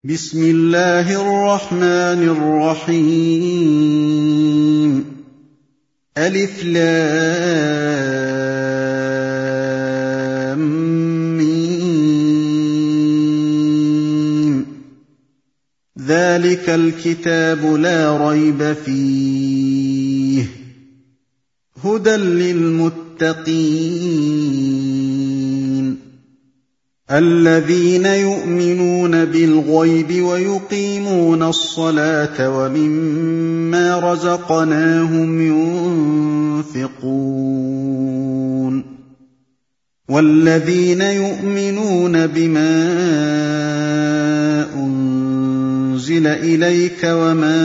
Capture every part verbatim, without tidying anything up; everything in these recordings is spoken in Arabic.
بسم الله الرحمن الرحيم ألف لام ميم ذلك الكتاب لا ريب فيه هدى للمتقين الذين يؤمنون بالغيب ويقيمون الصلاة ومما رزقناهم ينفقون والذين يؤمنون بما أنزل إليك وما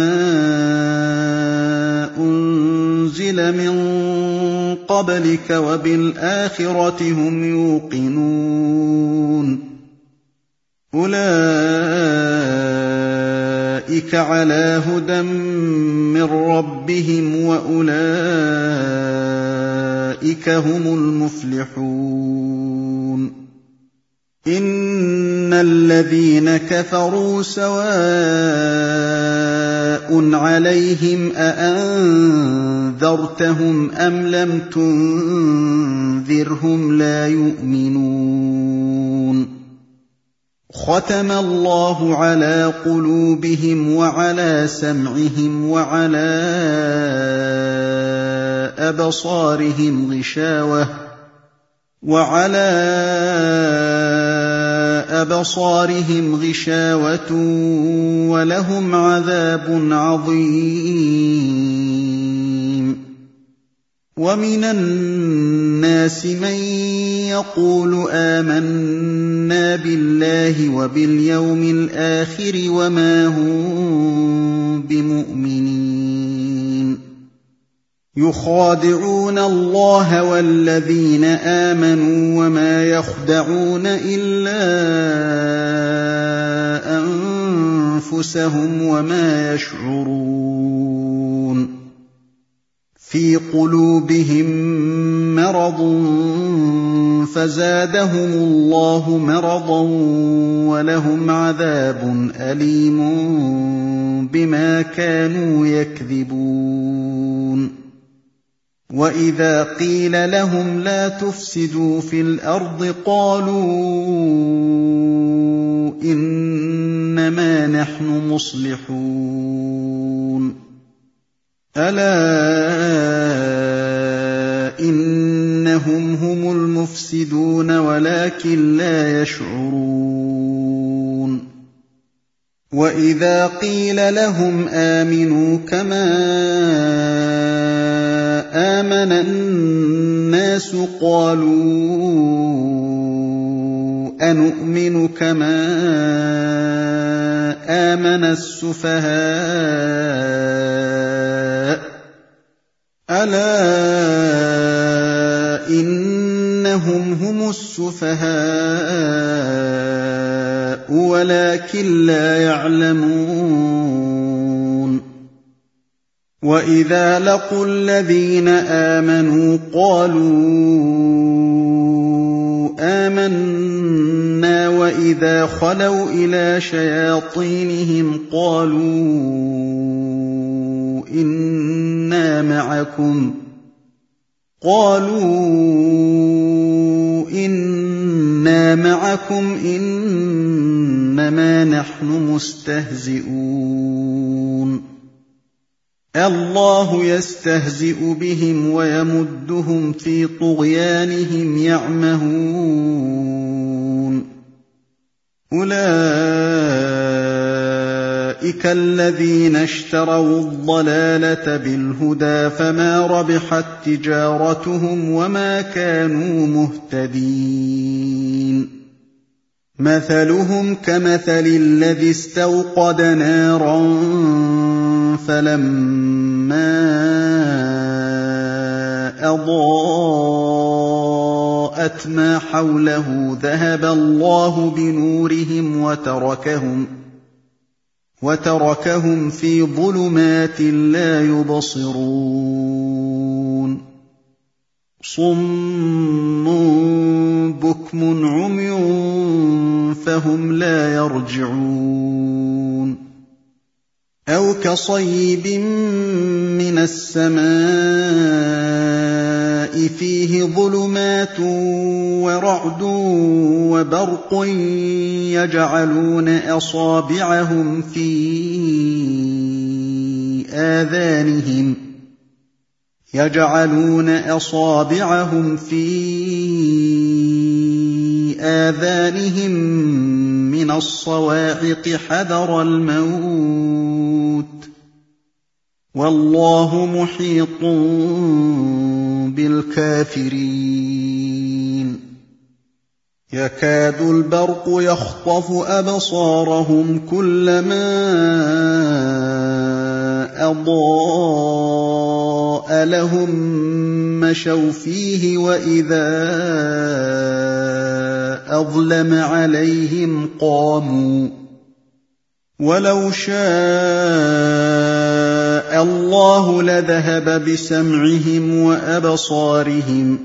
أنزل من قبلك وبالآخرة هم يوقنون أولئك على هدى من ربهم وأولئك هم المفلحون إن الذين كفروا سواء عليهم أأنذرتهم أم لم تنذرهم لا يؤمنون ختم الله على قلوبهم وعلى سمعهم وعلى أبصارهم غشاوة وعلى أبصارهم غشاوة ولهم عذاب عظيم ومن الناس من يقول آمنا بالله وباليوم الآخر وما هم بمؤمنين يخادعون الله والذين آمنوا وما يخدعون إلا أنفسهم وما يشعرون في قلوبهم مرض فزادهم الله مرضا ولهم عذاب أليم بما كانوا يكذبون وإذا قيل لهم لا تفسدوا في الأرض قالوا إنما نحن مصلحون ألا إنهم هم المفسدون ولكن لا يشعرون وإذا قيل لهم آمنوا كما آمن الناس قالوا أنؤمن كما آمن السفهاء ألا إنهم هم السفهاء ولكن لا يعلمون وإذا لقوا الذين آمنوا قالوا آمنا وإذا خلوا إلى شياطينهم قالوا إنا معكم قالوا إنا معكم إنما نحن مستهزئون الله يستهزئ بهم ويمدهم في طغيانهم يعمهون أولئك الذين اشتروا الضلالة بالهدى فما ربحت تجارتهم وما كانوا مهتدين مثلهم كمثل الذي استوقد نارا فلما أضاءت ما حوله ذهب الله بنورهم وتركهم وتركهم في ظلمات لا يبصرون صُمٌّ بُكْمٌ عُمْيٌ فَهُمْ لَا يَرْجِعُونَ أَوْ كَصَيِّبٍ مِّنَ السَّمَاءِ فِيهِ ظُلُمَاتٌ وَرَعْدٌ وَبَرْقٌ يَجْعَلُونَ أَصَابِعَهُمْ فِي آذَانِهِمْ يَجْعَلُونَ أَصَابِعَهُمْ فِي آذَانِهِم مِّنَ الصَّوَاعِقِ حَذَرَ الْمَوْتِ ۚ وَاللَّهُ مُحِيطٌ بِالْكَافِرِينَ يَكَادُ الْبَرْقُ يَخْطَفُ أَبْصَارَهُمْ كُلَّمَا أَضَاءَ لَهُم مَّشَوْا فِيهِ وَإِذَا أَظْلَمَ عَلَيْهِمْ قَامُوا ۚ وَلَوْ شَاءَ اللَّهُ لَذَهَبَ بِسَمْعِهِمْ وَأَبْصَارِهِمْ ۚ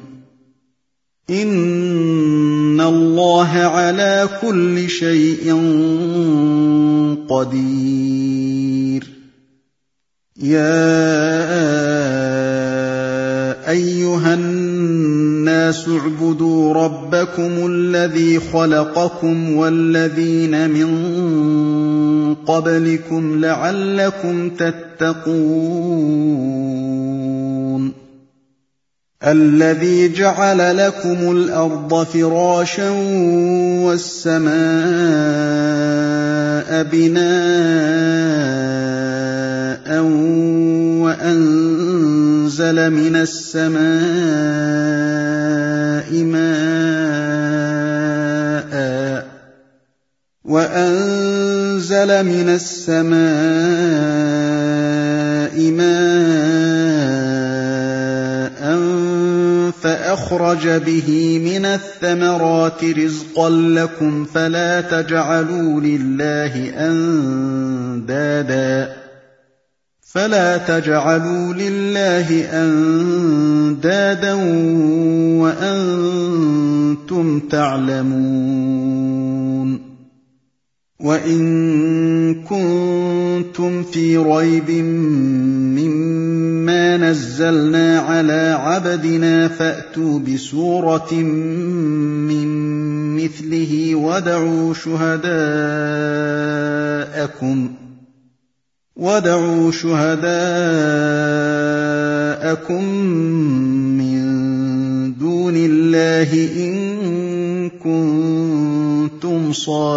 إِنَّ اللَّهَ عَلَىٰ كُلِّ شَيْءٍ قَدِيرٌ يَا أَيُّهَا النَّاسُ اعْبُدُوا رَبَّكُمُ الَّذِي خَلَقَكُمْ وَالَّذِينَ مِن قَبْلِكُمْ لَعَلَّكُمْ تَتَّقُونَ الَّذِي جَعَلَ لَكُمُ الْأَرْضَ فِرَاشًا وَالسَّمَاءَ بِنَاءً وَأَنزَلَ مِنَ السَّمَاءِ مَاءً وَأَنزَلَ مِنَ السَّمَاءِ مَاءً فَأَخْرَجَ بِهِ مِنَ الثَّمَرَاتِ رِزْقًا لَّكُمْ فَلَا تَجْعَلُوا لِلَّهِ أَندَادًا فَلَا تَجْعَلُوا لِلَّهِ أَندَادًا وَأَنتُمْ تَعْلَمُونَ وَإِن كُنتُمْ فِي رَيْبٍ مِّمَّا نَزَّلْنَا عَلَىٰ عَبْدِنَا فَأْتُوا بِسُورَةٍ مِّن مِّثْلِهِ وَادْعُوا شُهَدَاءَكُم وَادْعُوا شُهَدَاءَكُم مِّن دُونِ اللَّهِ إِن كُنتُمْ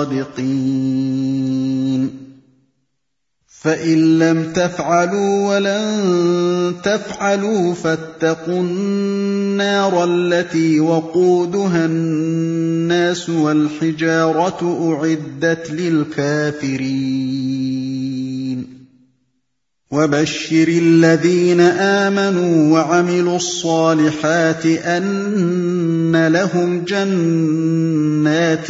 صَادِقِينَ فَإِن لَّمْ تَفْعَلُوا وَلَن تَفْعَلُوا فَاتَّقُوا النَّارَ الَّتِي وَقُودُهَا النَّاسُ وَالْحِجَارَةُ أُعِدَّتْ لِلْكَافِرِينَ وَبَشِّرِ الَّذِينَ آمَنُوا وَعَمِلُوا الصَّالِحَاتِ أَنَّ لَهُمْ جَنَّاتٍ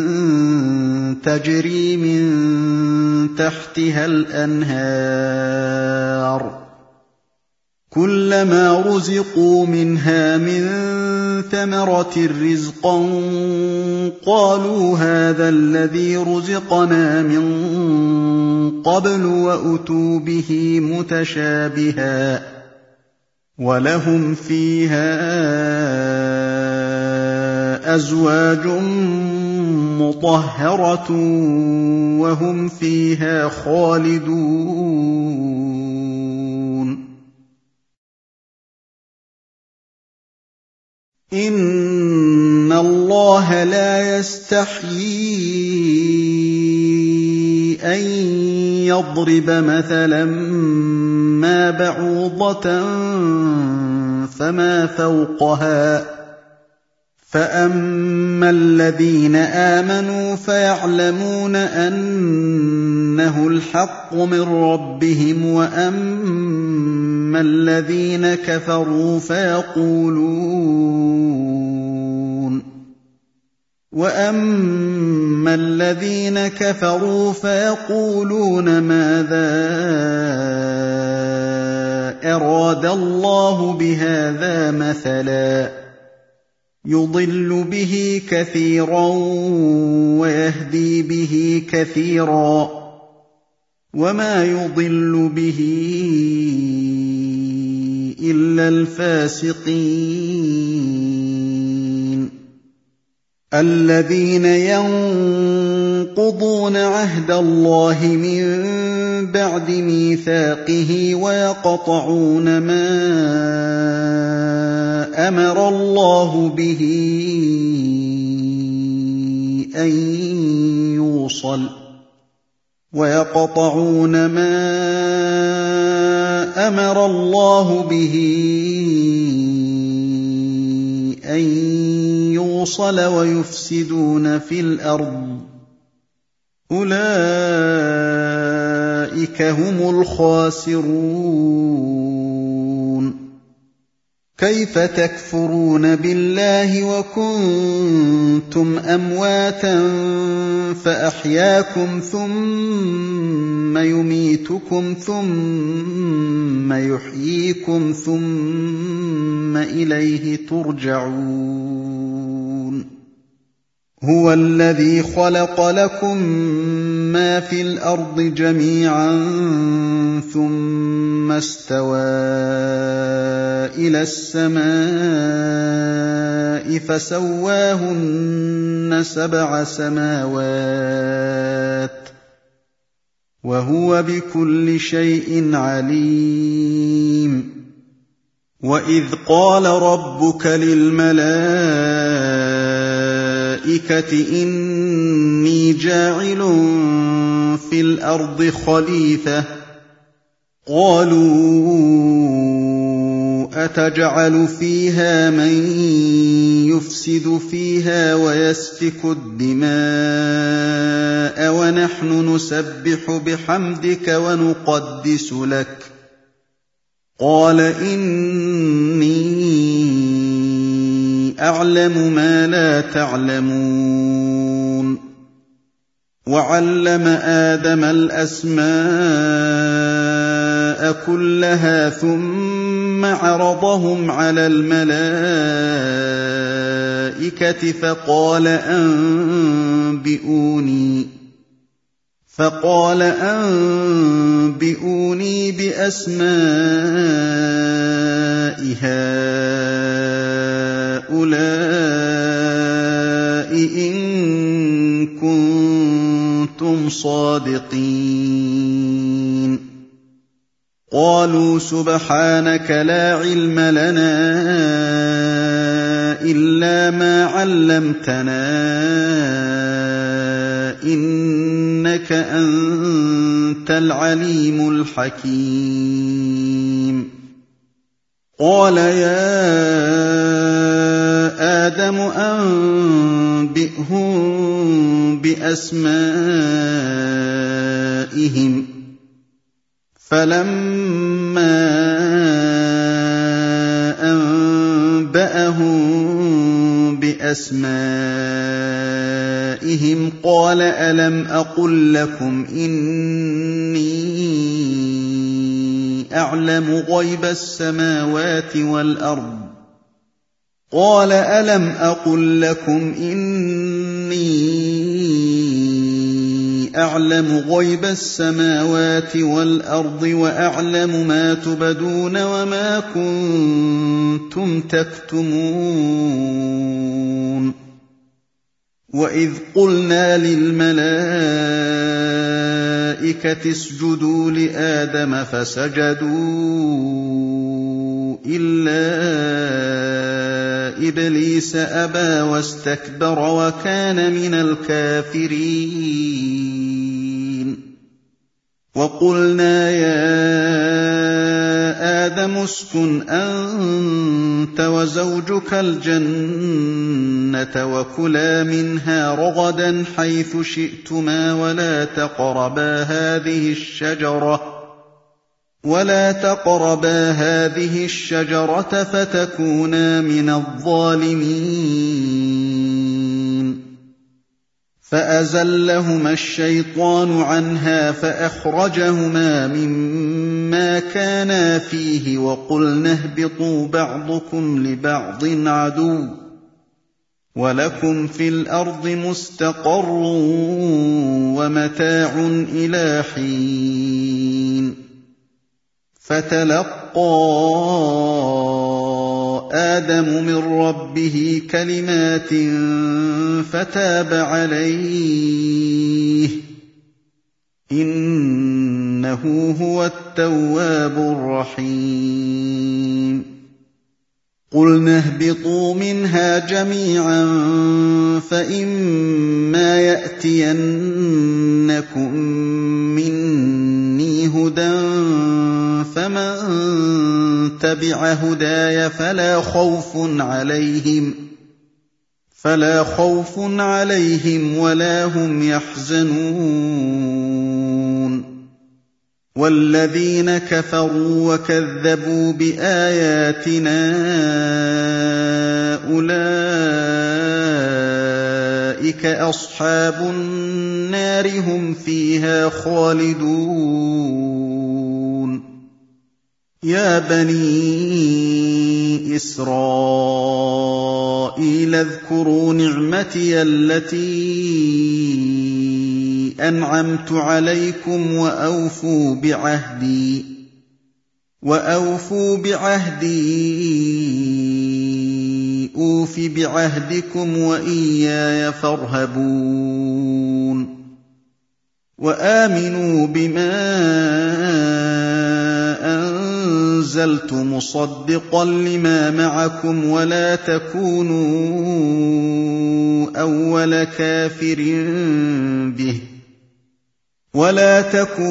تَجْرِي مِن تَحْتِهَا الْأَنْهَارُ كُلَّمَا رُزِقُوا مِنْهَا مِن ثَمَرَةٍ رِّزْقًا قَالُوا هَٰذَا الَّذِي رُزِقْنَا مِن قَبْلُ وَأُتُوا بِهِ مُتَشَابِهًا ۖ وَلَهُمْ فِيهَا أَزْوَاجٌ مُّطَهَّرَةٌ وَهُمْ فِيهَا خَالِدُونَ إِنَّ اللَّهَ لَا يَسْتَحْيِي أَن يَضْرِبَ مَثَلًا مَّا بَعُوضَةً فَمَا فَوْقَهَا ۚ فَأَمَّا الَّذِينَ آمَنُوا فَيَعْلَمُونَ أَنَّهُ الْحَقُّ مِن رَّبِّهِمْ ۖ وَأَمَّا الَّذِينَ كَفَرُوا فَيَقُولُونَ وَأَمَّا الَّذِينَ كَفَرُوا فَيَقُولُونَ مَاذَا أَرَادَ اللَّهُ بِهَٰذَا مَثَلًا يُضِلُّ بِهِ كَثِيرًا وَيَهْدِي بِهِ كَثِيرًا ۚ وَمَا يُضِلُّ بِهِ إِلَّا الْفَاسِقِينَ الَّذِينَ يَنقُضُونَ عَهْدَ اللَّهِ مِن بَعْدِ مِيثَاقِهِ وَيَقْطَعُونَ مَا أَمَرَ اللَّهُ بِهِ أَن يُوصَلَ وَيَقْطَعُونَ مَا أَمَرَ اللَّهُ بِهِ أَن يُوصَلَ وَيُفْسِدُونَ فِي الْأَرْضِ ۚ أُولَٰئِكَ هُمُ الْخَاسِرُونَ كَيْفَ تَكْفُرُونَ بِاللَّهِ وَكُنتُمْ أَمْوَاتًا فَأَحْيَاكُمْ ثُمَّ يُمِيتُكُمْ ثُمَّ يُحْيِيكُمْ ثُمَّ إِلَيْهِ تُرْجَعُونَ هُوَ الَّذِي خَلَقَ لَكُم مَّا فِي الْأَرْضِ جَمِيعًا ثُمَّ اسْتَوَىٰ إِلَى السَّمَاءِ فَسَوَّاهُنَّ سَبْعَ سَمَاوَاتٍ ۚ وَهُوَ بِكُلِّ شَيْءٍ عَلِيمٌ وَإِذْ قَالَ رَبُّكَ لِلْمَلَائِكَةِ إِنِّي جَاعِلٌ فِي الْأَرْضِ خَلِيفَةً ۖ قَالُوا أَتَجْعَلُ فِيهَا مَن يُفْسِدُ فِيهَا وَيَسْفِكُ الدِّمَاءَ وَنَحْنُ نُسَبِّحُ بِحَمْدِكَ وَنُقَدِّسُ لَكَ ۖ قَالَ إِنِّي أَعْلَمُ مَا لَا تَعْلَمُونَ وَعَلَّمَ آدَمَ الْأَسْمَاءَ كُلَّهَا ثُمَّ عَرَضَهُمْ عَلَى الْمَلَائِكَةِ فَقَالَ أَنبِئُونِي فَقَالَ أَنبِئُونِي بِأَسْمَاءِ هَٰؤُلَاءِ إِن كُنتُمْ صَادِقِينَ قَالُوا سُبْحَانَكَ لَا عِلْمَ لَنَا إِلَّا مَا عَلَّمْتَنَا إِنَّكَ أَنتَ الْعَلِيمُ الْحَكِيمُ قَالَ يَا آدَمُ أَنبِئْهُم بِأَسْمَائِهِمْ ۖ فَلَمَّا أَنبَأَهُم بِأَسْمَائِهِمْ قَالَ أَلَمْ أَقُل لَّكُمْ إِنِّي أَعْلَمُ غَيْبَ السَّمَاوَاتِ وَالْأَرْضِ قَالَ أَلَمْ أَقُل لَّكُمْ إِنِّي أَعْلَمُ غَيْبَ السَّمَاوَاتِ وَالْأَرْضِ وَأَعْلَمُ مَا تُبْدُونَ وَمَا كُنتُمْ تَكْتُمُونَ وَإِذْ قُلْنَا لِلْمَلَائِكَةِ اسْجُدُوا لِآدَمَ فَسَجَدُوا إِلَّا إِبْلِيسَ أَبَىٰ وَاسْتَكْبَرَ وَكَانَ مِنَ الْكَافِرِينَ وَقُلْنَا يَا آدَمُ اسْكُنْ أَنتَ وَزَوْجُكَ الْجَنَّةَ وَكُلَا مِنْهَا رَغَدًا حَيْثُ شِئْتُمَا وَلَا تَقْرَبَا هَٰذِهِ الشَّجَرَةَ وَلَا تَقْرَبَا هَٰذِهِ الشَّجَرَةَ فَتَكُونَا مِنَ الظَّالِمِينَ فَأَزَلَّهُمَا الشَّيْطَانُ عَنْهَا فَأَخْرَجَهُمَا مِمَّا مَا كَانَا فِيهِ وَقُلْنَا اهْبِطُوا بَعْضُكُمْ لِبَعْضٍ عَدُوٌّ وَلَكُمْ فِي الْأَرْضِ مُسْتَقَرٌّ وَمَتَاعٌ إِلَىٰ حِينٍ فَتَلَقَّىٰ آدَمُ مِن رَّبِّهِ كَلِمَاتٍ فَتَابَ عَلَيْهِ ۚ إِنَّهُ هُوَ التَّوَّابُ الرَّحِيمُ قُلْنَا اهْبِطُوا مِنْهَا جَمِيعًا فَإِمَّا يَأْتِيَنَّكُم مِّنِّي هُدًى فَمَن تَبِعَ هُدَايَ فَلَا خَوْفٌ عَلَيْهِمْ وَلَا هُمْ يَحْزَنُونَ وَالَّذِينَ كَفَرُوا وَكَذَّبُوا بِآيَاتِنَا أُولَٰئِكَ أَصْحَابُ النَّارِ ۖ هُمْ فِيهَا خَالِدُونَ يَا بَنِي إِسْرَائِيلَ اذْكُرُوا نِعْمَتِيَ الَّتِي أَنْعَمْتُ عَلَيْكُمْ وَأَوْفُوا بِعَهْدِي وَأَوْفُوا بِعَهْدِي أُوفِ بِعَهْدِكُمْ وَإِيَّايَ فَارْهَبُونِ وَآمِنُوا بِمَا أَنزَلْتُ مُصَدِّقًا لِّمَا مَعَكُمْ وَلَا تَكُونُوا أَوَّلَ كَافِرٍ بِهِ وَلَا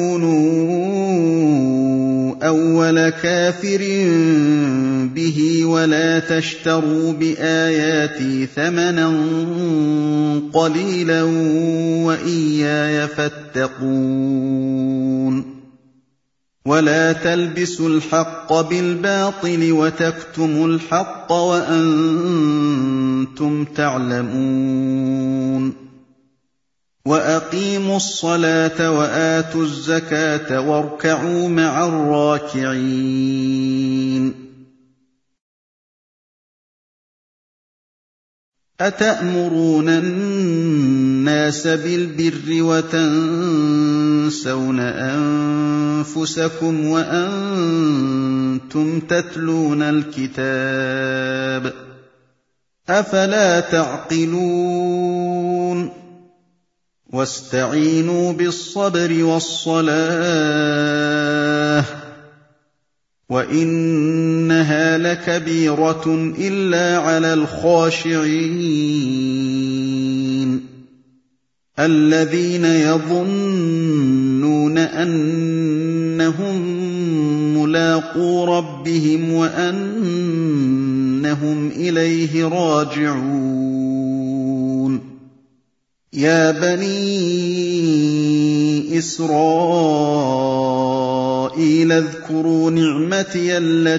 تَكُونُوا أَوَّلَ كَافِرٍ بِهِ وَلَا تَشْتَرُوا بِآيَاتِي ثَمَنًا قَلِيلًا وَإِيَّايَ فَاتَّقُونِ وَلَا تَلْبِسُوا الْحَقَّ بِالْبَاطِلِ وَتَكْتُمُوا الْحَقَّ وَأَنتُمْ تَعْلَمُونَ وَأَقِيمُوا الصَّلَاةَ وَآتُوا الزَّكَاةَ وَارْكَعُوا مَعَ الرَّاكِعِينَ أَتَأْمُرُونَ النَّاسَ بِالْبِرِّ وَتَنسَوْنَ أَنفُسَكُمْ وَأَنتُمْ تَتْلُونَ الْكِتَابَ ۚ أَفَلَا تَعْقِلُونَ وَاسْتَعِينُوا بِالصَّبْرِ وَالصَّلَاةِ ۚ وَإِنَّهَا لَكَبِيرَةٌ إِلَّا عَلَى الْخَاشِعِينَ الَّذِينَ يَظُنُّونَ أَنَّهُم مُّلَاقُو رَبِّهِمْ وَأَنَّهُمْ إِلَيْهِ رَاجِعُونَ يَا بَنِي إِسْرَائِيلَ اذْكُرُوا نِعْمَتِيَ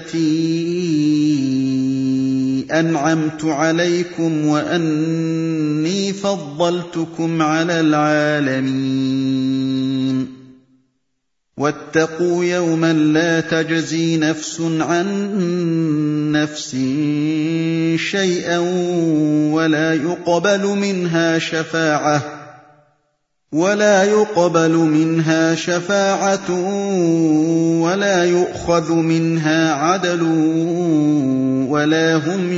الَّتِي أَنْعَمْتُ عَلَيْكُمْ وَأَنِّي فَضَّلْتُكُمْ عَلَى الْعَالَمِينَ وَاتَّقُوا يَوْمًا لَّا تَجْزِي نَفْسٌ عَن نَّفْسٍ شَيْئًا وَلَا يُقْبَلُ مِنْهَا شَفَاعَةٌ ولا يقبل منها شفاعة ولا يؤخذ منها عدل ولا هم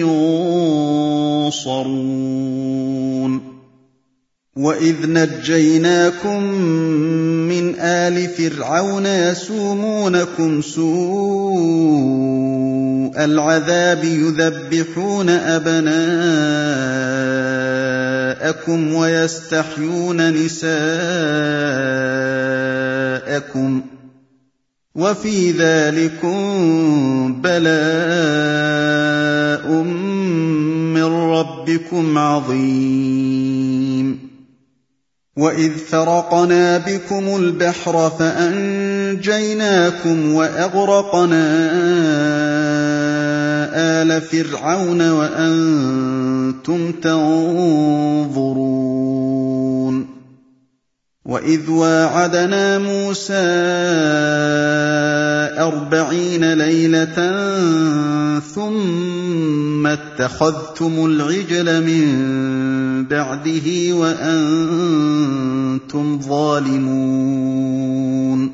ينصرون وإذ نجيناكم من آل فرعون يسومونكم سوء العذاب يذبحون أبناءكم ويستحيون نساءكم وفي ذلكم بلاء من ربكم عظيم وإذ فرقنا بكم البحر فأنجيناكم وأغرقنا آل فرعون وأنتم تنظرون وَإِذْ وَاعَدْنَا مُوسَىٰ أَرْبَعِينَ لَيْلَةً ثُمَّ اتَّخَذْتُمُ الْعِجْلَ مِن بَعْدِهِ وَأَنتُمْ ظَالِمُونَ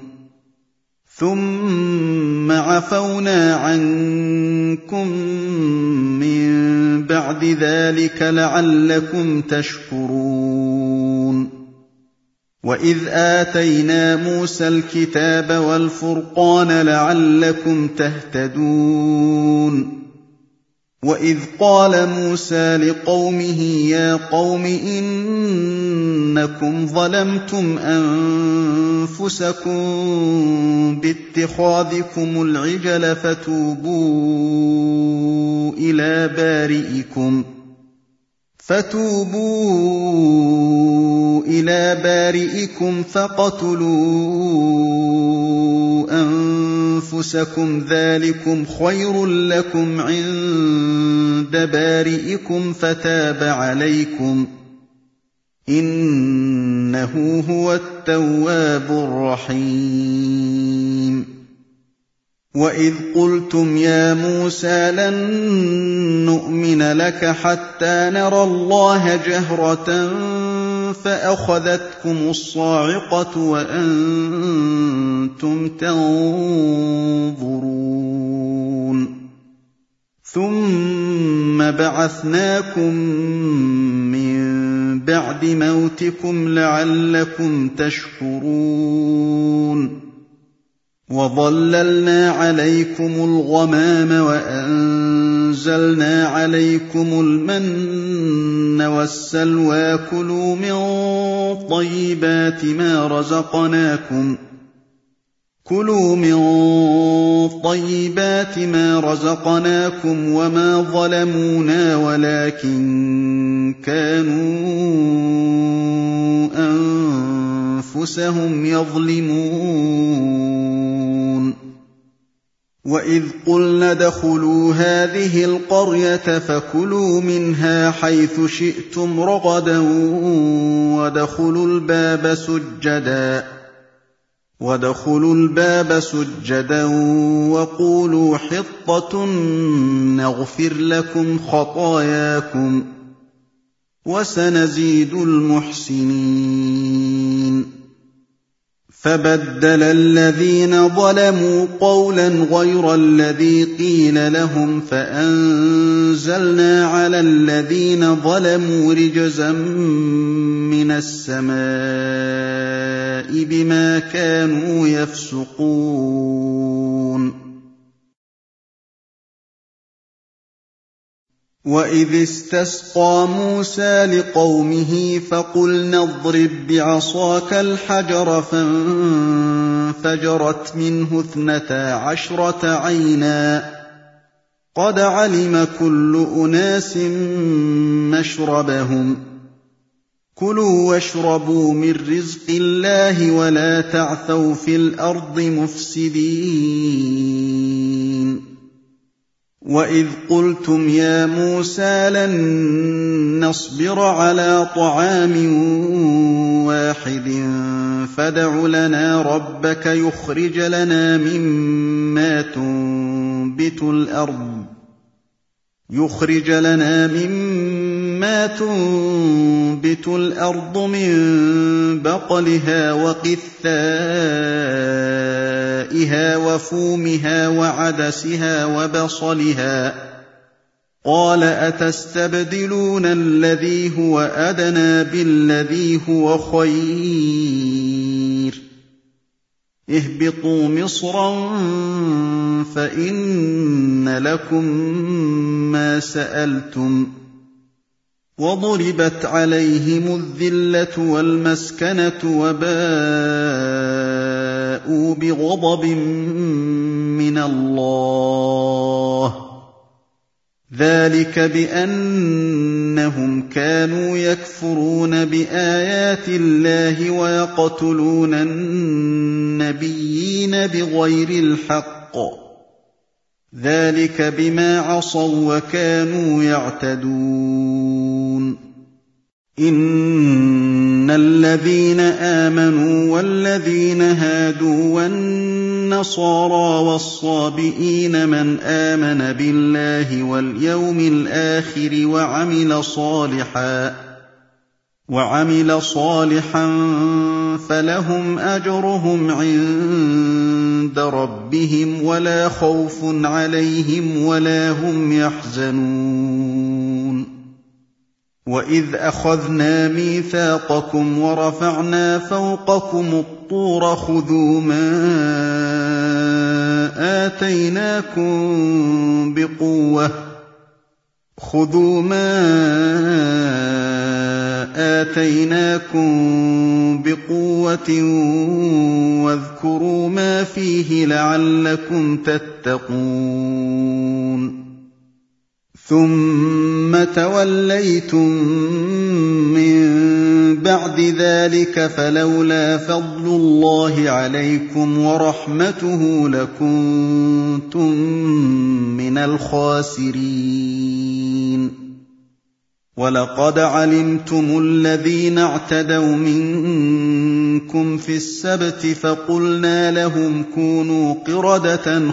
ثُمَّ عَفَوْنَا عَنكُم مِّن بَعْدِ ذَٰلِكَ لَعَلَّكُمْ تَشْكُرُونَ وَإِذْ آتَيْنَا مُوسَى الْكِتَابَ وَالْفُرْقَانَ لَعَلَّكُمْ تَهْتَدُونَ وَإِذْ قَالَ مُوسَىٰ لِقَوْمِهِ يَا قَوْمِ إِنَّكُمْ ظَلَمْتُمْ أَنفُسَكُم بِاتِّخَاذِكُمُ الْعِجْلَ فَتُوبُوا إِلَىٰ بَارِئِكُمْ فتوبوا إلى بارئكم فاقتلوا أنفسكم ذلكم خير لكم عند بارئكم فتاب عليكم إنه هو التواب الرحيم وَإِذْ قُلْتُمْ يَا مُوسَىٰ لَن نُّؤْمِنَ لَكَ حَتَّىٰ نَرَى اللَّهَ جَهْرَةً فَأَخَذَتْكُمُ الصَّاعِقَةُ وَأَنتُمْ تَنظُرُونَ ثُمَّ بَعَثْنَاكُم مِّن بَعْدِ مَوْتِكُمْ لَعَلَّكُمْ تَشْكُرُونَ وَظَلَّلْنَا عَلَيْكُمُ الْغَمَامَ وَأَنزَلْنَا عَلَيْكُمُ الْمَنَّ وَالسَّلْوَىٰ كُلُوا مِن طَيِّبَاتِ مَا رَزَقْنَاكُمْ كُلُوا مِن طَيِّبَاتِ مَا رَزَقْنَاكُمْ وَمَا ظَلَمُونَا وَلَٰكِن كَانُوا أَنفُسَهُمْ يَظْلِمُونَ وَإِذْ قُلْنَا ادْخُلُوا هَٰذِهِ الْقَرْيَةَ فَكُلُوا مِنْهَا حَيْثُ شِئْتُمْ رَغَدًا وَادْخُلُوا الْبَابَ سُجَّدًا وَادْخُلُوا الْبَابَ سُجَّدًا وَقُولُوا حِطَّةٌ نَّغْفِرْ لَكُمْ خَطَايَاكُمْ وَسَنَزِيدُ الْمُحْسِنِينَ فَبَدَّلَ الَّذِينَ ظَلَمُوا قَوْلًا غَيْرَ الَّذِي قِيلَ لَهُمْ فَأَنزَلْنَا عَلَى الَّذِينَ ظَلَمُوا رِجْزًا مِّنَ السَّمَاءِ بِمَا كَانُوا يَفْسُقُونَ وَإِذِ اسْتَسْقَىٰ مُوسَىٰ لِقَوْمِهِ فَقُلْنَا اضْرِب بِّعَصَاكَ الْحَجَرَ فَانفَجَرَتْ مِنْهُ اثْنَتَا عَشْرَةَ عَيْنًا ۖ قَدْ عَلِمَ كُلُّ أُنَاسٍ مَّشْرَبَهُمْ ۖ كُلُوا وَاشْرَبُوا مِن رِّزْقِ اللَّهِ وَلَا تَعْثَوْا فِي الْأَرْضِ مُفْسِدِينَ وَإِذْ قُلْتُمْ يَا مُوسَىٰ لَن نَّصْبِرَ عَلَىٰ طَعَامٍ وَاحِدٍ فَادْعُ لَنَا رَبَّكَ يُخْرِجْ لَنَا مِمَّا تُنبِتُ الْأَرْضُ يُخْرِجْ لَنَا مِمَّا تُنبِتُ الْأَرْضُ مِن بَقْلِهَا وَقِثَّائِهَا وَفُومِهَا وَعَدَسِهَا وَبَصَلِهَا ۖ قَالَ أَتَسْتَبْدِلُونَ الَّذِي هُوَ أَدْنَىٰ بِالَّذِي هُوَ خَيْرٌ ۚ اهْبِطُوا مِصْرًا فَإِنَّ لَكُم مَّا سَأَلْتُمْ ۗ وَضُرِبَتْ عَلَيْهِمُ الذِّلَّةُ وَالْمَسْكَنَةُ وَبَاءُوا بِغَضَبٍ مِّنَ اللَّهِ ۗ ذَٰلِكَ بِأَنَّهُمْ كَانُوا يَكْفُرُونَ بِآيَاتِ اللَّهِ وَيَقْتُلُونَ النَّبِيِّينَ بِغَيْرِ الْحَقِّ ۗ ذَٰلِكَ بِمَا عَصَوا وَّكَانُوا يَعْتَدُونَ إِنَّ الَّذِينَ آمَنُوا وَالَّذِينَ هَادُوا وَالنَّصَارَىٰ وَالصَّابِئِينَ مَنْ آمَنَ بِاللَّهِ وَالْيَوْمِ الْآخِرِ وَعَمِلَ صَالِحًا وَعَمِلَ صَالِحًا فَلَهُمْ أَجْرُهُمْ عِندَ رَبِّهِمْ وَلَا خَوْفٌ عَلَيْهِمْ وَلَا هُمْ يَحْزَنُونَ وَإِذْ أَخَذْنَا مِيثَاقَكُمْ وَرَفَعْنَا فَوْقَكُمُ الطُّورَ خُذُوا مَا آتَيْنَاكُمْ بِقُوَّةٍ خُذُوا مَا آتَيْنَاكُمْ بِقُوَّةٍ وَاذْكُرُوا مَا فِيهِ لَعَلَّكُمْ تَتَّقُونَ ثُمَّ تَوَلَّيْتُم مِّن بَعْدِ ذَٰلِكَ فَلَوْلَا فَضْلُ اللَّهِ عَلَيْكُمْ وَرَحْمَتُهُ لَكُنتُم مِّنَ الْخَاسِرِينَ وَلَقَدْ عَلِمْتُمُ الَّذِينَ اعْتَدَوْا مِنكُمْ فِي السَّبْتِ فَقُلْنَا لَهُمْ كُونُوا قِرَدَةً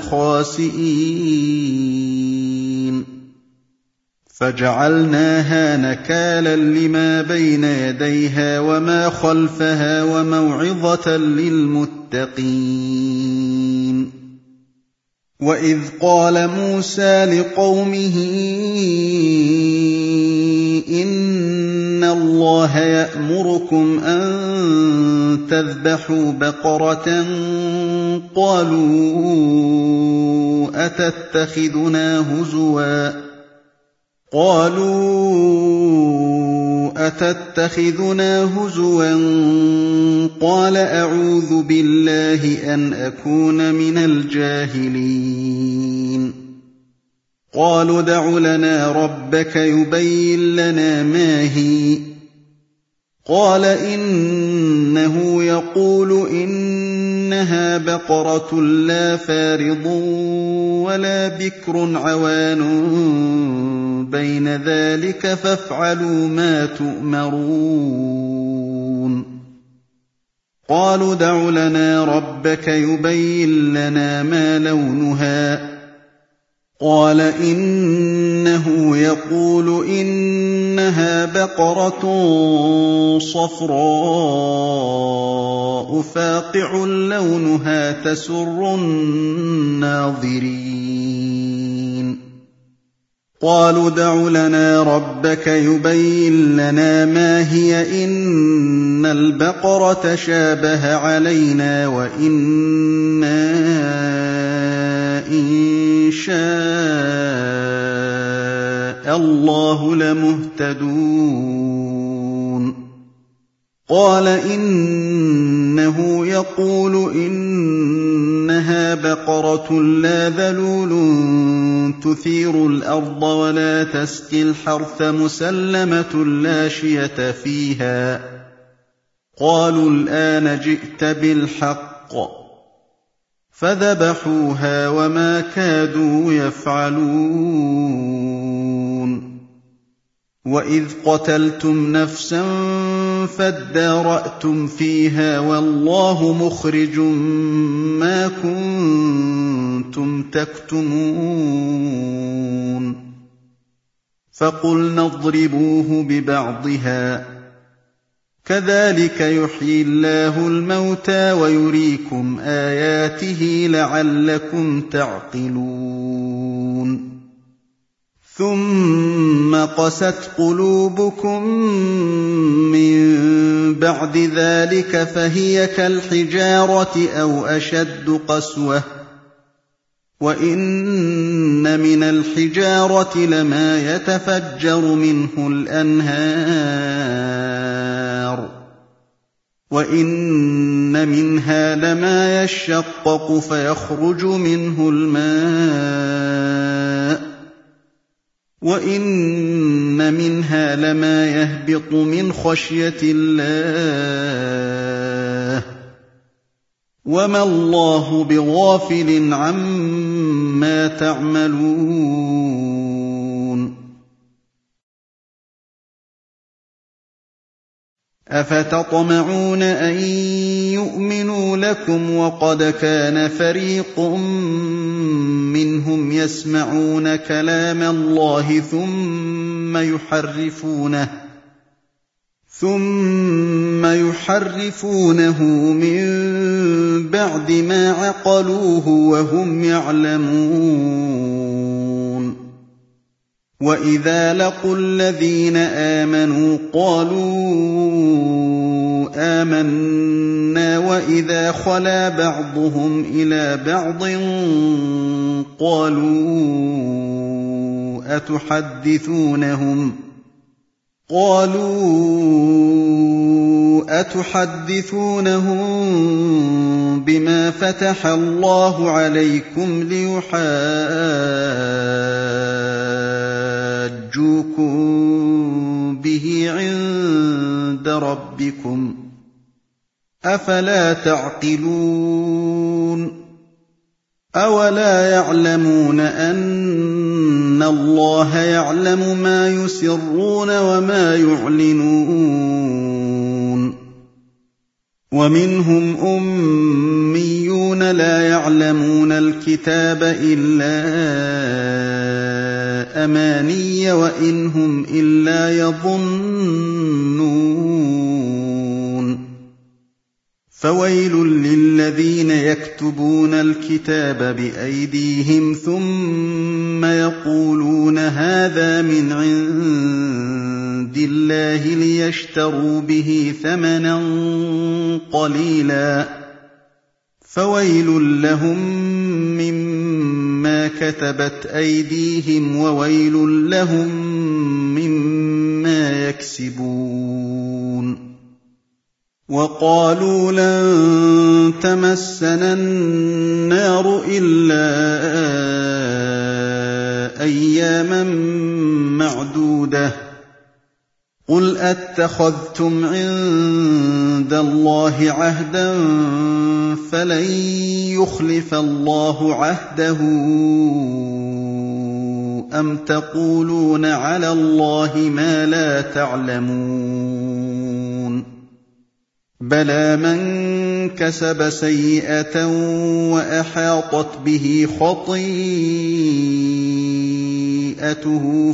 خَاسِئِينَ فَجَعَلْنَاهَا نَكَالًا لِّمَا بَيْنَ يَدَيْهَا وَمَا خَلْفَهَا وَمَوْعِظَةً لِّلْمُتَّقِينَ وَإِذْ قَالَ مُوسَىٰ لِقَوْمِهِ إِنَّ اللَّهَ يَأْمُرُكُمْ أَن تَذْبَحُوا بَقَرَةً قَالُوا أَتَتَّخِذُنَا هُزُوًا قالوا أتتخذنا هزوا قال أعوذ بالله أن أكون من الجاهلين قالوا ادع لنا ربك يبين لنا ما هي قال إنه يقول إنها بقرة لا فارض ولا بكر عوان بين ذلك فافعلوا ما تؤمرون قالوا ادع لنا ربك يبين لنا ما لونها قال إنه يقول إنها بقرة صفراء فاقع لونها تسر الناظرين قالوا ادع لنا ربك يبين لنا ما هي إن البقرة شابه علينا وإنا إن شاء الله لمهتدون قال إنه يقول إنها بقرة لا ذلول تثير الأرض ولا تسقي الحرث مسلمة لا شية فيها قالوا الآن جئت بالحق فذبحوها وما كادوا يفعلون وإذ قتلتم نفسا فادارأتم فيها والله مخرج ما كنتم تكتمون فقلنا اضربوه ببعضها كذلك يحيي الله الموتى ويريكم آياته لعلكم تعقلون ثم قست قلوبكم من بعد ذلك فهي كالحجارة أو أشد قسوة وإن من الحجارة لما يتفجر منه الأنهار وإن منها لما يشقق فيخرج منه الماء وإن منها لما يهبط من خشية الله وما الله بغافل عما تعملون أفتطمعون أن يؤمنوا لكم وقد كان فريق منهم يسمعون كلام الله ثم يحرفونه ثم يحرفونه من بعد ما عقلوه وهم يعلمون وإذا لقوا الذين آمنوا قالوا آمنا وإذا خلا بعضهم إلى بعض قالوا أتحدثونهم قالوا أتحدثونهم بما فتح الله عليكم ليحاجوكم به عند ربكم أفلا تعقلون أولا يعلمون أن الله يعلم ما يسرون وما يعلنون ومنهم أميون لا يعلمون الكتاب إلا أماني وإن هم إلا يظنون فويل للذين يكتبون الكتاب بأيديهم ثم يقولون هذا من عند الله ليشتروا به ثمنا قليلا فويل لهم مما كتبت أيديهم وويل لهم مما يكسبون وقالوا لن تمسنا النار إلا أياما معدودة قل أتخذتم عند الله عهدا فلن يخلف الله عهده أم تقولون على الله ما لا تعلمون بلى من كسب سيئة وأحاطت به خطيئته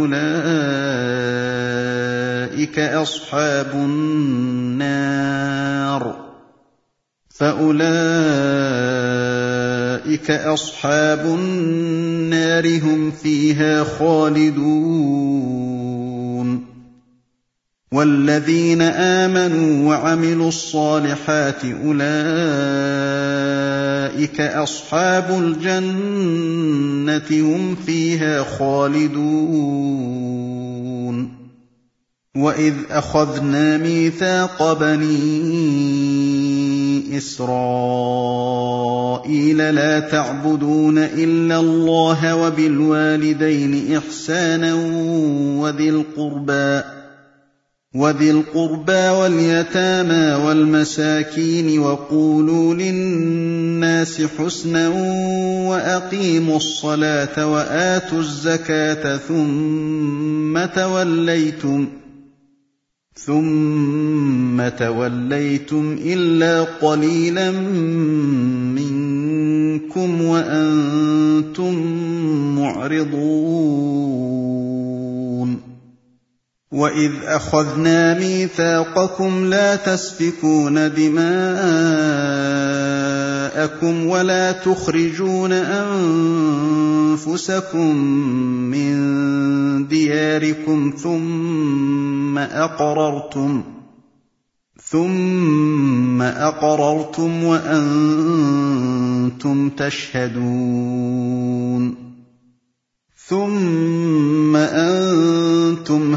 فأولئك أصحاب النار فأولئك أصحاب النار هم فيها خالدون والذين آمنوا وعملوا الصالحات أولئك أصحاب الجنة هم فيها خالدون وإذ أخذنا ميثاق بني إسرائيل لا تعبدون إلا الله وبالوالدين إحسانا وذي القربى وذي القربى واليتامى والمساكين وقولوا للناس حسنا وأقيموا الصلاة وآتوا الزكاة ثم توليتم ثم توليتم إلا قليلا منكم وأنتم معرضون وإذ أخذنا ميثاقكم لا تسفكون دماءكم ولا تخرجون أنفسكم من دياركم ثم أقررتم ثم أقررتم وأنتم تشهدون ثم أنتم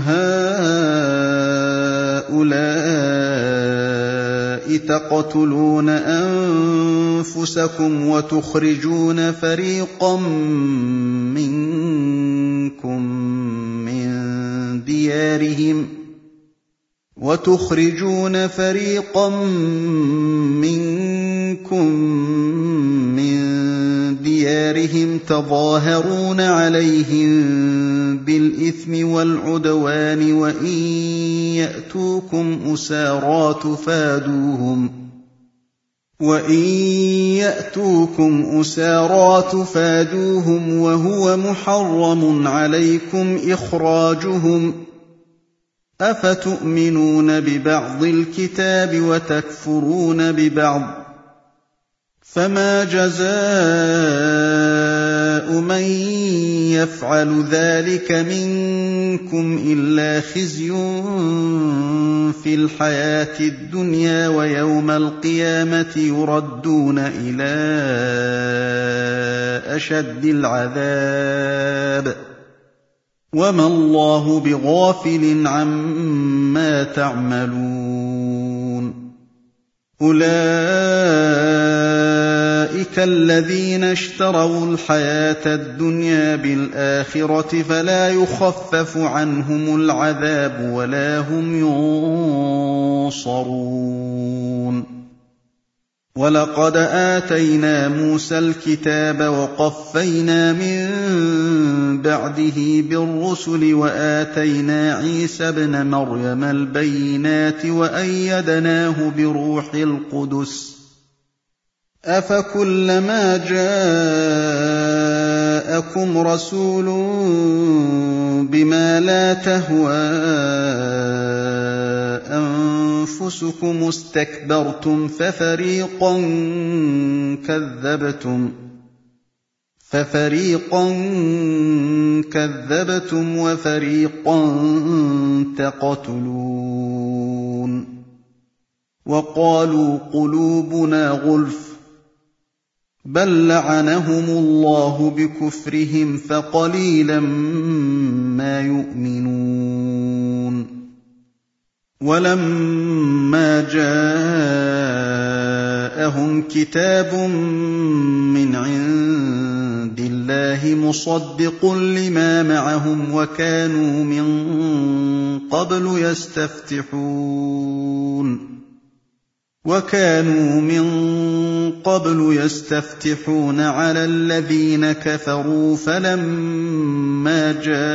هؤلاء تقتلون أنفسكم وتخرجون فريقا منكم من ديارهم وتخرجون فريقا منكم من ديارهم تظاهرون عليهم بالإثم والعدوان وإن يأتوكم أسارى تفادوهم وإن يأتوكم أسارى تفادوهم وهو محرم عليكم إخراجهم أفتؤمنون ببعض الكتاب وتكفرون ببعض فما جزاء من يفعل ذلك منكم إلا خزي في الحياة الدنيا ويوم القيامة يردون إلى أشد العذاب وما الله بغافل عما تعملون أولئك الذين اشتروا الحياة الدنيا بالآخرة فلا يخفف عنهم العذاب ولا هم ينصرون ولقد آتينا موسى الكتاب وقفينا من بعده بالرسل وآتينا عيسى ابن مريم البينات وأيدناه بروح القدس أفكلما جاءكم رسول بما لا تهوى أنفسكم استكبرتم ففريقا كذبتم ففريقا كذبتم وفريقا تقتلون وقالوا قلوبنا غلف بل لعنهم الله بكفرهم فقليلا ما يؤمنون ولما جاءهم كتاب من عند الله مصدق لما معهم وكانوا من قبل يستفتحون وكانوا من قبل يستفتحون على الذين كفروا فلما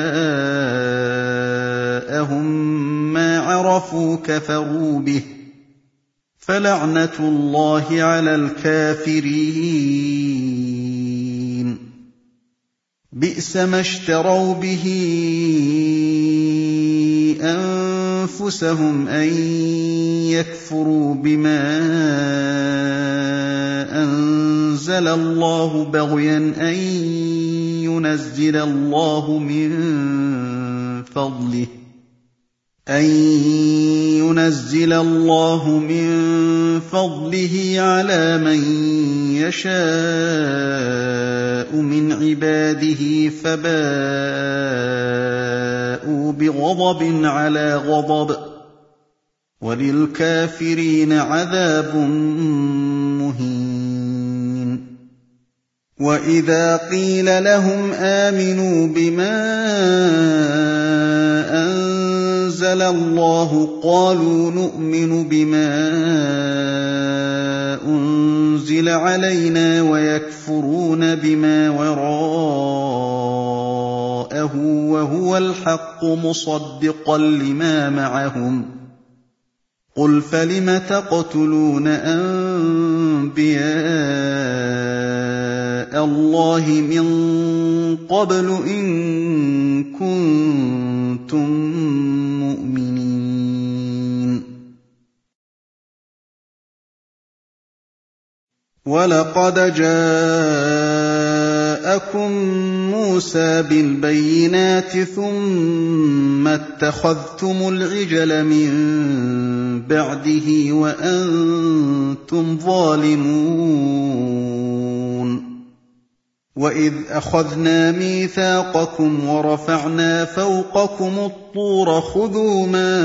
جاءهم ما عرفوا كفروا به فلعنة الله على الكافرين بئس ما اشتروا به أنفسهم أن يكفروا بما أنزل الله بغيا أن ينزل الله من فضله أن ينزل الله من فضله على من يشاء من عباده فباءوا بغضب على غضب وللكافرين عذاب مهين وإذا قيل لهم آمنوا بما أنزل الله قالوا نؤمن بما أنزل علينا ويكفرون بما وراءه وهو الحق مصدقا لما معهم قل فلم تقتلون أنبياء الله من قبل إن كنتم مؤمنين ولقد جاءكم موسى بالبينات ثم اتخذتم العجل من بعده وأنتم ظالمون وإذ أخذنا ميثاقكم ورفعنا فوقكم الطور خذوا ما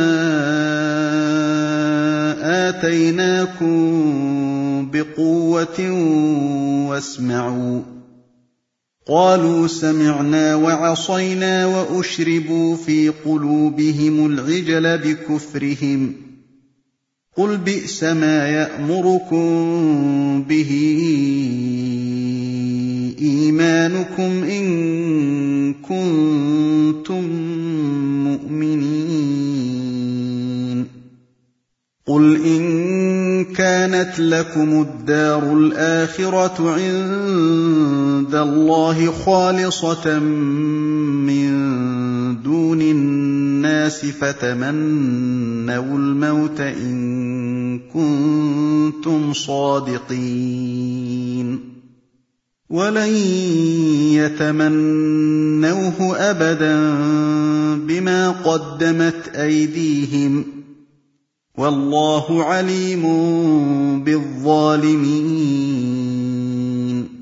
آتيناكم بقوة واسمعوا قالوا سمعنا وعصينا وأشربوا في قلوبهم العجل بكفرهم قل بئس ما يأمركم به إيمانكم إن كنتم مؤمنين كَانَتْ لَكُمُ الدَّارُ الْآخِرَةُ عِندَ اللَّهِ خَالِصَةً مِّن دُونِ النَّاسِ فَتَمَنَّوُا الْمَوْتَ إِن كُنتُمْ صَادِقِينَ وَلَن يَتَمَنَّوْهُ أَبَدًا بِمَا قَدَّمَتْ أَيْدِيهِمْ ۗ وَاللَّهُ عَلِيمٌ بِالظَّالِمِينَ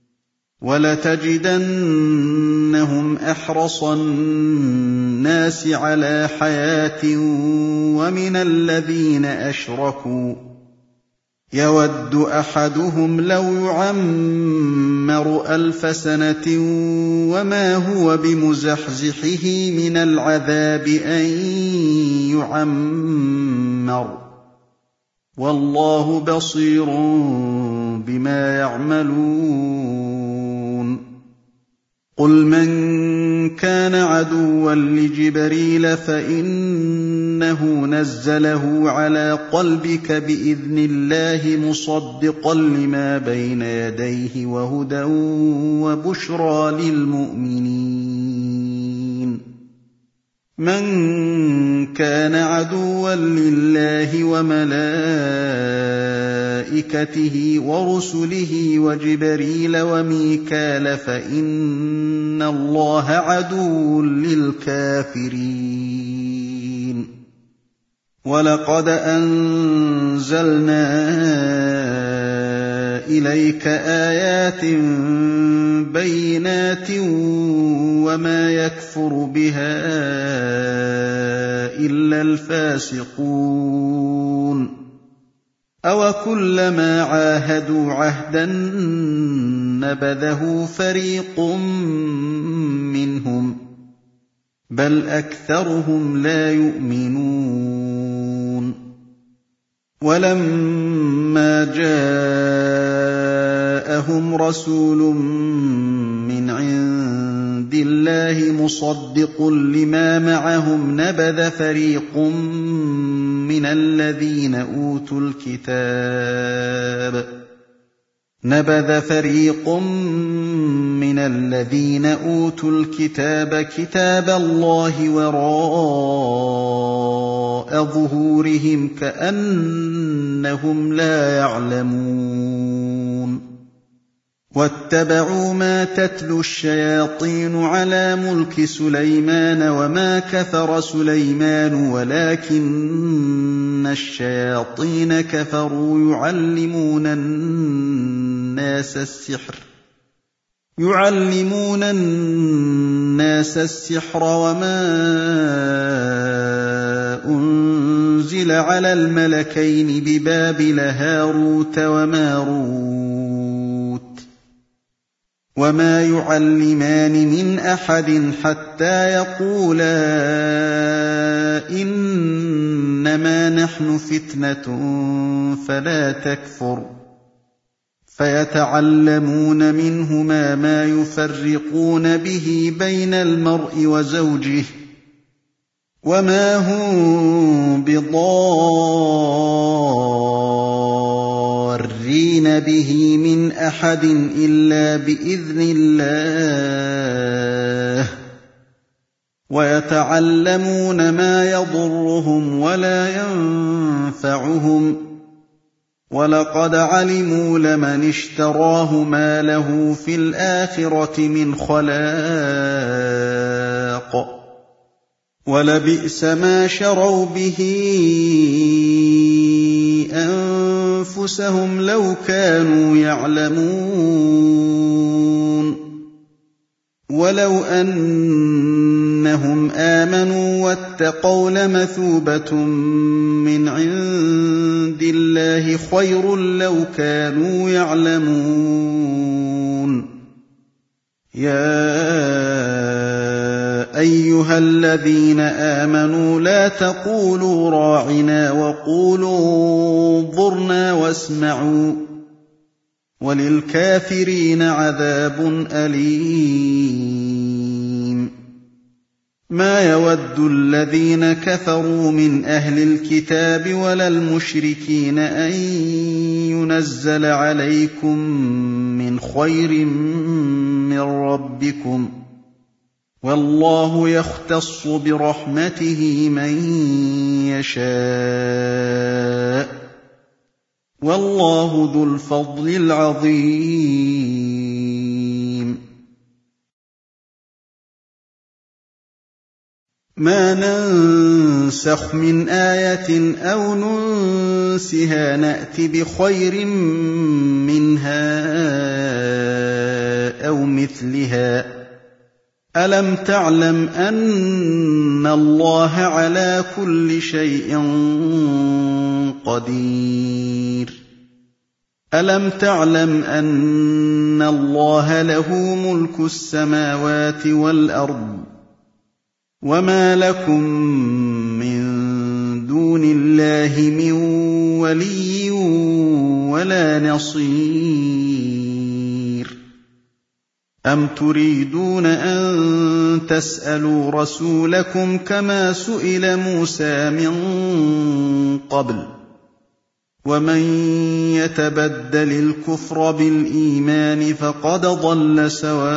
وَلَتَجِدَنَّهُمْ أَحْرَصَ النَّاسِ عَلَىٰ حَيَاةٍ وَمِنَ الَّذِينَ أَشْرَكُوا ۚ يَوَدُّ أَحَدُهُمْ لَوْ يُعَمَّرُ أَلْفَ سَنَةٍ وَمَا هُوَ بِمُزَحْزِحِهِ مِنَ الْعَذَابِ أَن يُعَمَّرَ ۗ وَاللَّهُ بَصِيرٌ بِمَا يَعْمَلُونَ قُلْ مَن كَانَ عَدُوًّا لِّجِبْرِيلَ فَإِنَّهُ نَزَّلَهُ عَلَىٰ قَلْبِكَ بِإِذْنِ اللَّهِ مُصَدِّقًا لِّمَا بَيْنَ يَدَيْهِ وَهُدًى وَبُشْرَىٰ لِلْمُؤْمِنِينَ مَن كَانَ عَدُوًّا لِّلَّهِ وَمَلَائِكَتِهِ وَرُسُلِهِ وَجِبْرِيلَ وَمِيكَالَ فَإِنَّ اللَّهَ عَدُوٌّ لِّلْكَافِرِينَ وَلَقَدْ أَنزَلْنَا إِلَيْكَ آيَاتٍ بَيِّنَاتٍ وَمَا يَكْفُرُ بِهَا إِلَّا الْفَاسِقُونَ أَوَكُلَّمَا عَاهَدُوا عَهْدًا نَّبَذَهُ فَرِيقٌ مِّنْهُم ۚ بَلْ أَكْثَرُهُمْ لَا يُؤْمِنُونَ وَلَمَّا جَاءَهُمْ رَسُولٌ مِّنْ عِندِ اللَّهِ مُصَدِّقٌ لِّمَا مَعَهُمْ نَبَذَ فَرِيقٌ مِّنَ الَّذِينَ أُوتُوا الْكِتَابَ نَبَذَ فَرِيقٌ مِّنَ الَّذِينَ أُوتُوا الْكِتَابَ كِتَابَ اللَّهِ وَرَاءَ ظُهُورِهِمْ كَأَنَّهُمْ لَا يَعْلَمُونَ وَاتَّبَعُوا مَا تَتْلُو الشَّيَاطِينُ عَلَىٰ مُلْكِ سُلَيْمَانَ وَمَا كَفَرَ سُلَيْمَانُ وَلَٰكِنَّ الشَّيَاطِينَ كَفَرُوا يُعَلِّمُونَ النَّاسَ السِّحْرَ يُعَلِّمُونَ النَّاسَ السِّحْرَ وَمَا أُنزِلَ عَلَى الْمَلَكَيْنِ بِبَابِلَ هَارُوتَ وَمَارُوتَ وَمَا يُعَلِّمَانِ مِنْ أَحَدٍ حَتَّىٰ يَقُولَا إِنَّمَا نَحْنُ فِتْنَةٌ فَلَا تَكْفُرْ ۖ فَيَتَعَلَّمُونَ مِنْهُمَا مَا يُفَرِّقُونَ بِهِ بَيْنَ الْمَرْءِ وَزَوْجِهِ ۚ وَمَا هُم بِضَارِّينَ بِهِ مِنْ أَحَدٍ إِلَّا بِإِذْنِ اللَّهِ ۚ وَيَتَعَلَّمُونَ مَا يَضُرُّهُمْ وَلَا يَنفَعُهُمْ ۚ وَلَقَدْ عَلِمُوا لَمَنِ اشْتَرَاهُ مَا لَهُ فِي الْآخِرَةِ مِنْ خَلَاقٍ ۚ وَلَبِئْسَ مَا شَرَوْا بِهِ أَنفُسَهُمْ لَوْ كَانُوا يَعْلَمُونَ وَلَوْ أَنَّهُمْ آمَنُوا وَاتَّقَوْا لَمَثُوبَةٌ مِّنْ عِندِ اللَّهِ خَيْرٌ لَّوْ كَانُوا يَعْلَمُونَ يَا أَيُّهَا الَّذِينَ آمَنُوا لَا تَقُولُوا رَاعِنَا وَقُولُوا انظُرْنَا وَاسْمَعُوا ۗ وَلِلْكَافِرِينَ عَذَابٌ أَلِيمٌ مَا يَوَدُّ الَّذِينَ كَفَرُوا مِنْ أَهْلِ الْكِتَابِ وَلَا الْمُشْرِكِينَ أَن يُنَزَّلَ عَلَيْكُم مِّنْ خَيْرٍ مِّن رَّبِّكُمْ ۗ وَاللَّهُ يَخْتَصُّ بِرَحْمَتِهِ مَن يَشَاءُ ۗ وَاللَّهُ ذُو الْفَضْلِ الْعَظِيمِ. مَا نَنسَخْ مِنْ آيَةٍ أَوْ نُنسِهَا نَأْتِ بِخَيْرٍ مِّنْهَا أَوْ مِثْلِهَا ۗ أَلَمْ تَعْلَمْ أَنَّ اللَّهَ عَلَىٰ كُلِّ شَيْءٍ قَدِيرٌ أَلَمْ تَعْلَمْ أَنَّ اللَّهَ لَهُ مُلْكُ السَّمَاوَاتِ وَالْأَرْضِ وَمَا لَكُم مِّن دُونِ اللَّهِ مِن وَلِيٍّ وَلَا نَصِيرٍ أَمْ تُرِيدُونَ أَن تَسْأَلُوا رَسُولَكُمْ كَمَا سُئِلَ مُوسَىٰ مِن قَبْلُ ۗ وَمَن يَتَبَدَّلِ الْكُفْرَ بِالْإِيمَانِ فَقَدْ ضَلَّ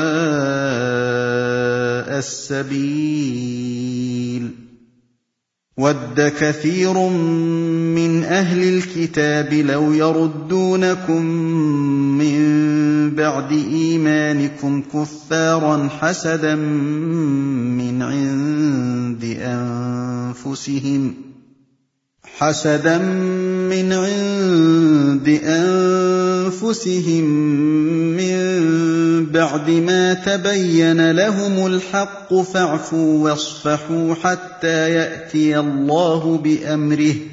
سَوَاءَ السَّبِيلِ وَدَّ كَثِيرٌ مِّنْ أَهْلِ الْكِتَابِ لَوْ يَرُدُّونَكُم مِّن بَعْدِ إِيمَانِكُمْ كُفَّارًا حَسَدًا مِّنْ عِندِ أَنفُسِهِمْ حَسَدًا مِّنْ عِندِ أَنفُسِهِم مِّن بَعْدِ مَا تَبَيَّنَ لَهُمُ الْحَقُّ فَاعْفُوا وَاصْفَحُوا حَتَّىٰ يَأْتِيَ اللَّهُ بِأَمْرِهِ ۗ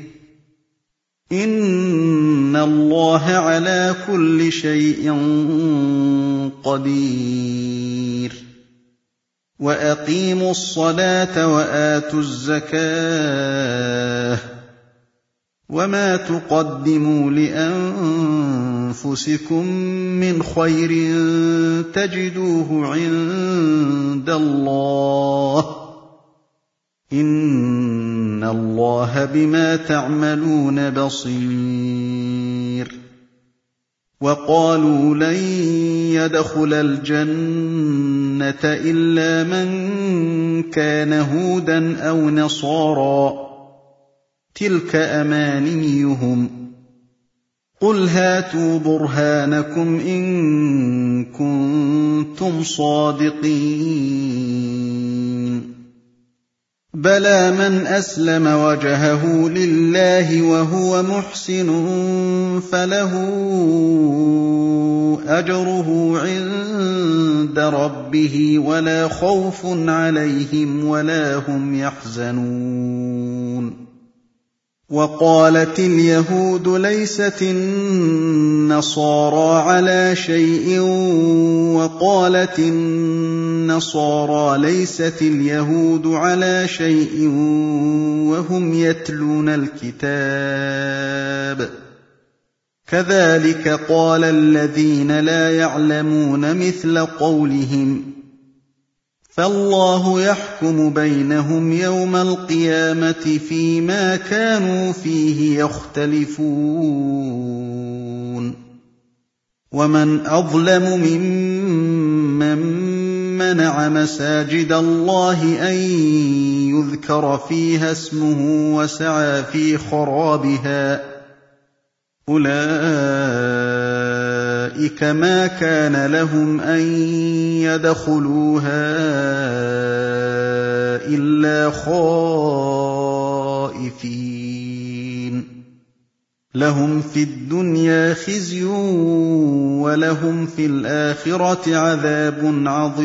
إِنَّ اللَّهَ عَلَىٰ كُلِّ شَيْءٍ قَدِيرٌ وَأَقِيمُوا الصَّلَاةَ وَآتُوا الزَّكَاةَ ۚ وَمَا تُقَدِّمُوا لِأَنفُسِكُم مِّنْ خَيْرٍ تَجِدُوهُ عِندَ اللَّهِ ۗ إِنَّ اللَّهَ بِمَا تَعْمَلُونَ بَصِيرٌ وَقَالُوا لَن يَدْخُلَ الْجَنَّةَ إِلَّا مَن كَانَ هُودًا أَوْ نَصَارَىٰ ۗ تِلْكَ أَمَانِيُّهُمْ ۗ قُلْ هَاتُوا بُرْهَانَكُمْ إِن كُنتُمْ صَادِقِينَ بَلَىٰ مَنْ أَسْلَمَ وَجْهَهُ لِلَّهِ وَهُوَ مُحْسِنٌ فَلَهُ أَجْرُهُ عِندَ رَبِّهِ وَلَا خَوْفٌ عَلَيْهِمْ وَلَا هُمْ يَحْزَنُونَ وَقَالَتِ الْيَهُودُ لَيْسَتِ النَّصَارَىٰ عَلَىٰ شَيْءٍ وَقَالَتِ النَّصَارَىٰ لَيْسَتِ الْيَهُودُ عَلَىٰ شَيْءٍ وَهُمْ يَتْلُونَ الْكِتَابَ ۗ كَذَٰلِكَ قَالَ الَّذِينَ لَا يَعْلَمُونَ مِثْلَ قَوْلِهِمْ ۚ فَاللَّهُ يَحْكُمُ بَيْنَهُمْ يَوْمَ الْقِيَامَةِ فِيمَا كَانُوا فِيهِ يَخْتَلِفُونَ وَمَنْ أَظْلَمُ مِمَّن مَّنَعَ مَسَاجِدَ اللَّهِ أَن يُذْكَرَ فِيهَا اسْمُهُ وَسَعَىٰ فِي خَرَابِهَا ۚ أُولَٰئِكَ مَا كَانَ لَهُمْ أَن يَدْخُلُوهَا إِلَّا خَائِفِينَ ۚ لَهُمْ فِي الدُّنْيَا خِزْيٌ وَلَهُمْ فِي الْآخِرَةِ عَذَابٌ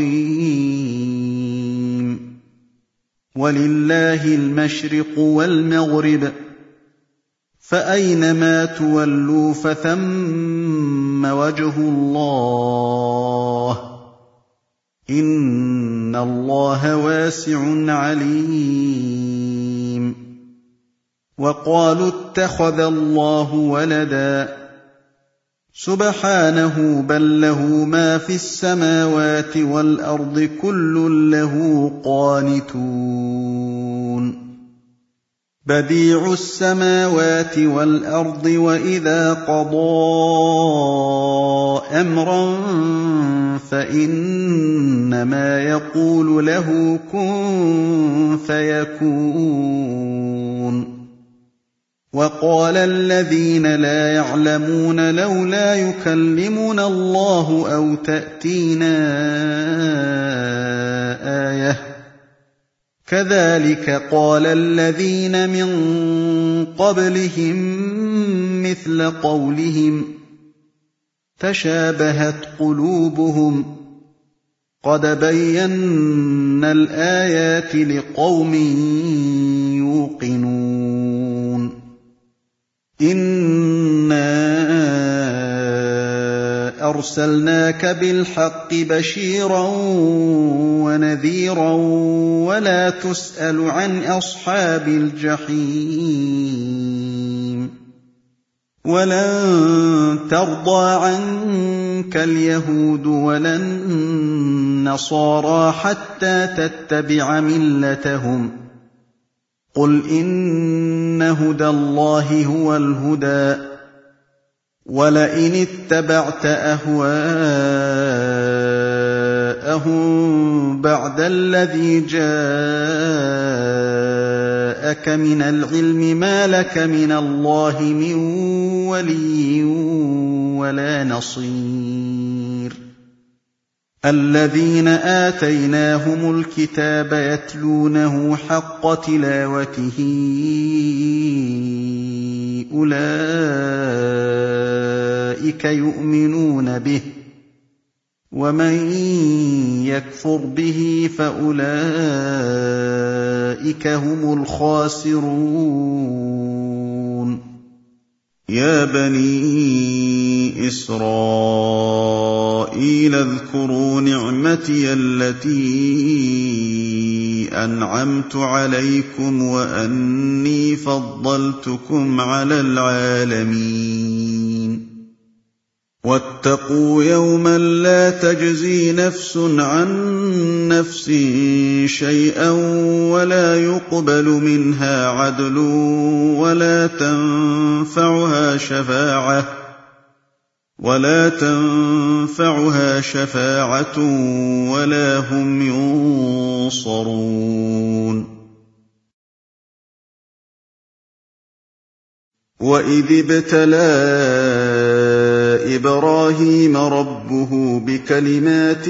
عَظِيمٌ وَلِلَّهِ الْمَشْرِقُ وَالْمَغْرِبُ ۚ فَأَيْنَمَا تُوَلُّوا فَثَمَّ وَجْهُ اللَّهِ ۚ إِنَّ اللَّهَ وَاسِعٌ عَلِيمٌ وَقَالُوا اتَّخَذَ اللَّهُ وَلَدًا سبحانه بل له ما في السماوات والأرض كل له قانتون بديع السماوات والأرض وإذا قضى أمرا فإنما يقول له كن فيكون وقال الذين لا يعلمون لولا يكلمنا الله أو تأتينا آية كذلك قال الذين من قبلهم مثل قولهم تشابهت قلوبهم قد بينا الآيات لقوم يوقنون إنا أرسلناك بالحق بشيرا ونذيرا ولا تسأل عن أصحاب الجحيم ولن ترضى عنك اليهود ولا النصارى حتى تتبع ملتهم قل إن هدى الله هو الهدى ولئن اتبعت أهواءهم بعد الذي جاءك من العلم ما لك من الله من ولي ولا نصير الذين آتيناهم الكتاب يتلونه حق تلاوته أولئك يؤمنون به ومن يكفر به فأولئك هم الخاسرون يا بني إسرائيل اذكروا نعمتي التي أنعمت عليكم وأني فضلتكم على العالمين واتقوا يوما لا تجزي نفس عن نفس شيئا ولا يقبل منها عدل ولا تنفعها شفاعة ولا تنفعها شفاعة ولا هم ينصرون وإذ ابتلى إبراهيم ربه بكلمات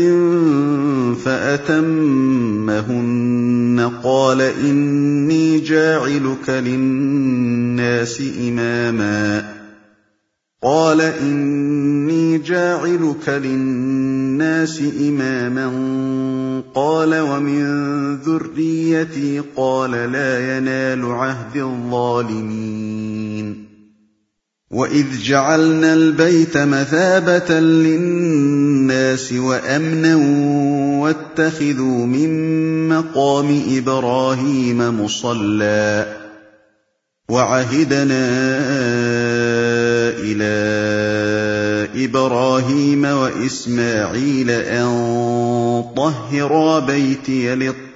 فأتمهن قال إني جاعلك للناس إماما قال إني جاعلك للناس إماما قال ومن ذريتي قال لا ينال عهد الظالمين وإذ جعلنا البيت مثابة للناس وأمنا واتخذوا من مقام إبراهيم مصلى وعهدنا إلى إبراهيم وإسماعيل أن طهرا بيتي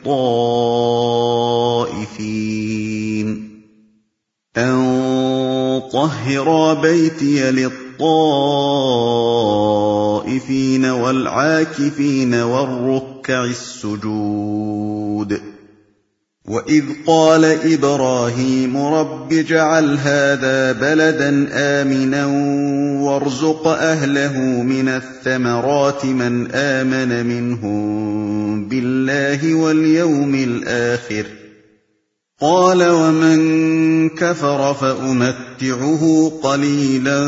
للطائفين أن طهرا بيتي للطائفين والعاكفين والركع السجود وإذ قال إبراهيم رب اجعل هذا بلدا آمنا وارزق أهله من الثمرات من آمن منهم بالله واليوم الآخر قال ومن كفر فأمتعه قليلا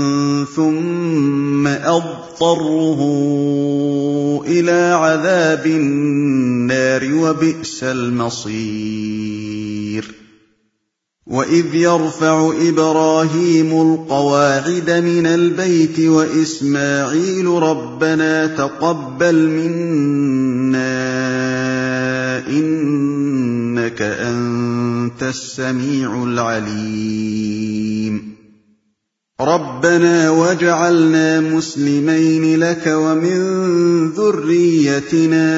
ثم أضطره إلى عذاب النار وبئس المصير وإذ يرفع إبراهيم القواعد من البيت وإسماعيل ربنا تقبل منا إنك أنت السميع العليم رَبَّنَا وَاجْعَلْنَا مُسْلِمَيْنِ لَكَ وَمِن ذُرِّيَّتِنَا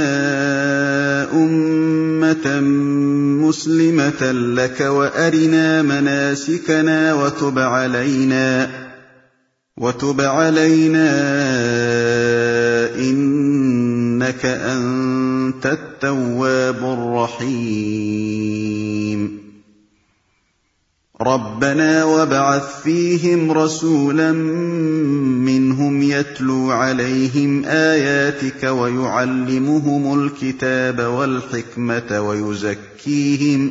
أُمَّةً مُّسْلِمَةً لَّكَ وَأَرِنَا مَنَاسِكَنَا وَتُبْ عَلَيْنَا وَتُبْ عَلَيْنَا إِنَّكَ أَنتَ التَّوَّابُ الرَّحِيمُ رَبَّنَا وَابْعَثْ فِيهِمْ رَسُولًا مِّنْهُمْ يَتْلُو عَلَيْهِمْ آيَاتِكَ وَيُعَلِّمُهُمُ الْكِتَابَ وَالْحِكْمَةَ وَيُزَكِّيهِمْ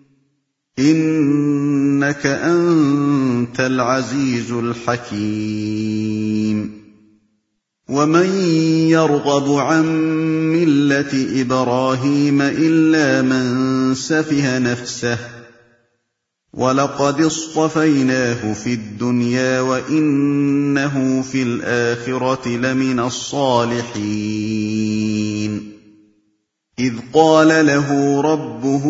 إِنَّكَ أَنتَ الْعَزِيزُ الْحَكِيمُ وَمَن يَرْغَبُ عَن مِّلَّةِ إِبْرَاهِيمَ إِلَّا مَن سَفِهَ نَفْسَهُ وَلَقَدِ اصْطَفَيْنَاهُ فِي الدُّنْيَا وَإِنَّهُ فِي الْآخِرَةِ لَمِنَ الصَّالِحِينَ إِذْ قَالَ لَهُ رَبُّهُ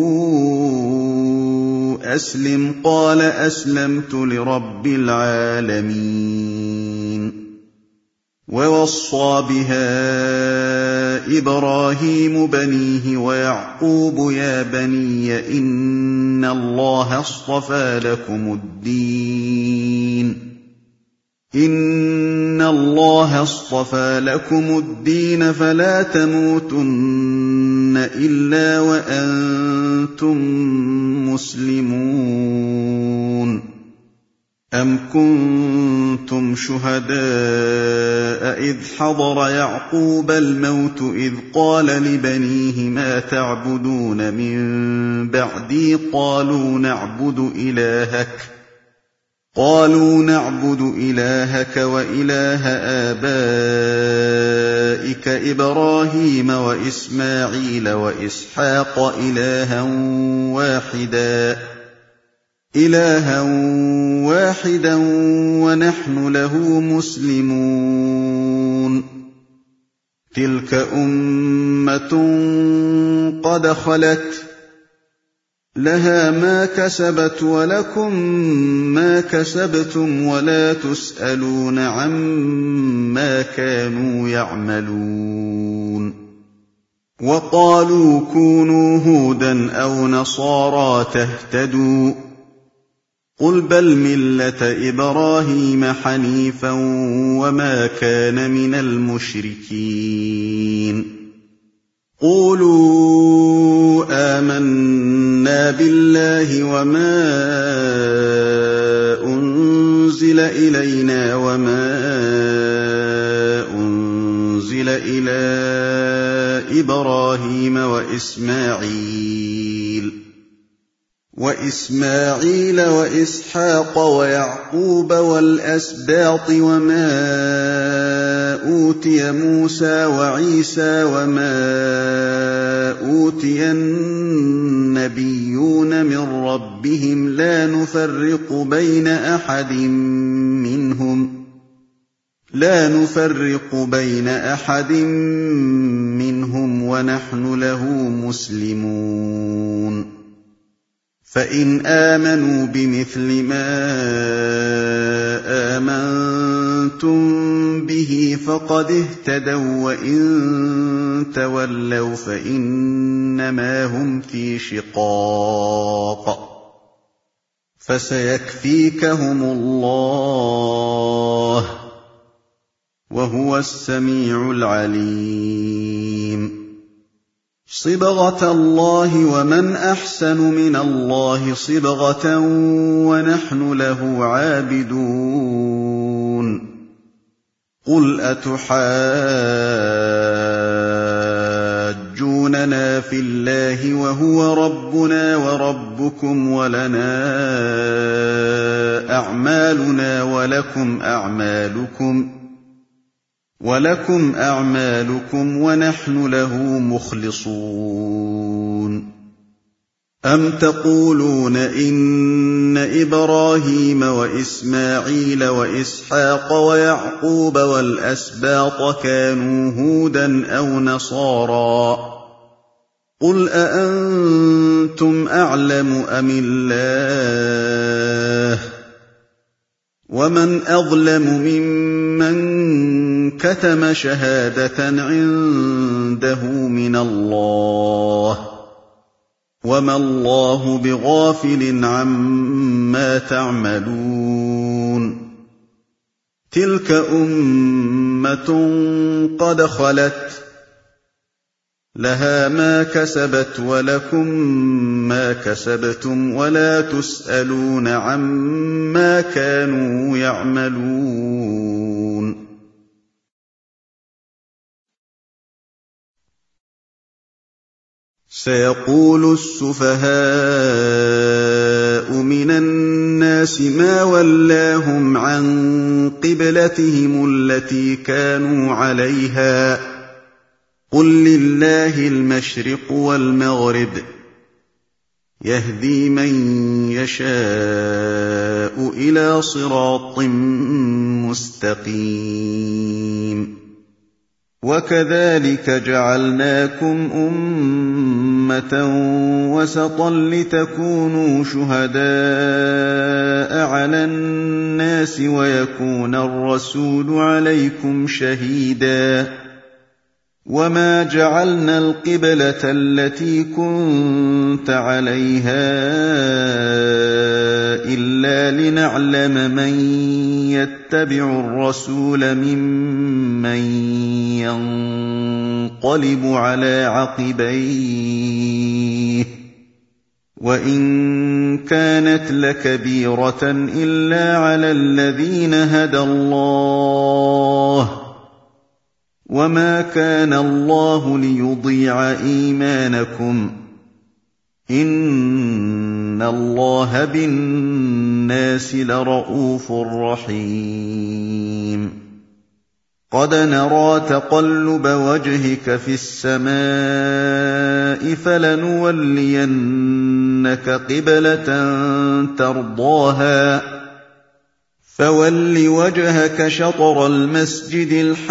أَسْلِمْ قَالَ أَسْلَمْتُ لِرَبِّ الْعَالَمِينَ وَوَصَّىٰ بِهَا إِبْرَاهِيمُ بَنِيهِ وَيَعْقُوبُ يَا بَنِيَّ إِنَّ اللَّهَ اصْطَفَىٰ لَكُمُ الدِّينَ إِنَّ اللَّهَ اصْطَفَىٰ لَكُمُ الدِّينَ فَلَا تَمُوتُنَّ إِلَّا وَأَنتُم مُّسْلِمُونَ أَمْ كُنتُمْ شُهَدَاءَ إِذْ حَضَرَ يَعْقُوبَ الْمَوْتُ إِذْ قَالَ لِبَنِيهِ مَا تَعْبُدُونَ مِن بَعْدِي قَالُوا نَعْبُدُ إِلَٰهَكَ قَالُوا نَعْبُدُ إِلَٰهَكَ وَإِلَٰهَ آبَائِكَ إِبْرَاهِيمَ وَإِسْمَاعِيلَ وَإِسْحَاقَ إِلَٰهًا وَاحِدًا إِلَٰهًا وَاحِدًا وَنَحْنُ لَهُ مُسْلِمُونَ تِلْكَ أُمَّةٌ قَدْ خَلَتْ لَهَا مَا كَسَبَتْ وَلَكُم مَّا كَسَبْتُمْ وَلَا تُسْأَلُونَ عَمَّا كَانُوا يَعْمَلُونَ وَقَالُوا كُونُوا هُودًا أَوْ نَصَارَىٰ تَهْتَدُوا قُلْ بَلْ مِلَّةَ إِبْرَاهِيمَ حَنِيفًا وَمَا كَانَ مِنَ الْمُشْرِكِينَ قُولُوا آمَنَّا بِاللَّهِ وَمَا أُنزِلَ إِلَيْنَا وَمَا أُنزِلَ إِلَىٰ إِبْرَاهِيمَ وَإِسْمَاعِيلَ وَإِسْمَاعِيلَ وَإِسْحَاقَ وَيَعْقُوبَ وَالْأَسْبَاطِ وَمَا أُوتِيَ مُوسَىٰ وَعِيسَىٰ وَمَا أُوتِيَ النَّبِيُّونَ مِن رَّبِّهِمْ لَا نُفَرِّقُ بَيْنَ أَحَدٍ مِّنْهُمْ لَا نُفَرِّقُ بَيْنَ أَحَدٍ مِّنْهُمْ وَنَحْنُ لَهُ مُسْلِمُونَ فَإِنْ آمَنُوا بِمِثْلِ مَا آمَنتُم بِهِ فَقَدِ اهْتَدَوا وَّإِن تَوَلَّوْا فَإِنَّمَا هُمْ فِي شِقَاقٍ فَسَيَكْفِيكَهُمُ اللَّهُ وَهُوَ السَّمِيعُ الْعَلِيمُ صِبْغَةَ اللَّهِ وَمَنْ أَحْسَنُ مِنَ اللَّهِ صِبْغَةً وَنَحْنُ لَهُ عَابِدُونَ قُلْ أَتُحَاجُّونَنَا فِي اللَّهِ وَهُوَ رَبُّنَا وَرَبُّكُمْ وَلَنَا أَعْمَالُنَا وَلَكُمْ أَعْمَالُكُمْ وَلَكُمْ أَعْمَالُكُمْ وَنَحْنُ لَهُ مُخْلِصُونَ أَمْ تَقُولُونَ إِنَّ إِبْرَاهِيمَ وَإِسْمَاعِيلَ وَإِسْحَاقَ وَيَعْقُوبَ وَالْأَسْبَاطَ كَانُوا هُودًا أَوْ نَصَارَىٰ قُلْ أَأَنتُمْ أَعْلَمُ أَمِ اللَّهُ ومن أظلم ممن كتم شهادة عنده من الله وما الله بغافل عما تعملون تلك أمة قد خلت لها ما كسبت ولكم ما كسبتم ولا تسألون عما كانوا يعملون سيقول السفهاء من الناس ما ولاهم عن قبلتهم التي كانوا عليها قل لله المشرق والمغرب يهدي من يشاء إلى صراط مستقيم وكذلك جعلناكم أمة وسطا لتكونوا شهداء على الناس ويكون الرسول عليكم شهيدا وما جعلنا القبلة التي كنت عليها إلا لنعلم من يتبع الرسول ممن ينقلب على عقبيه وإن كانت لكبيرة إلا على الذين هدى الله وما كان الله ليضيع إيمانكم إن الله بالناس لرءوف رحيم قد نرى تقلب وجهك في السماء فلنولينك قبلة ترضاها فول وجهك شطر المسجد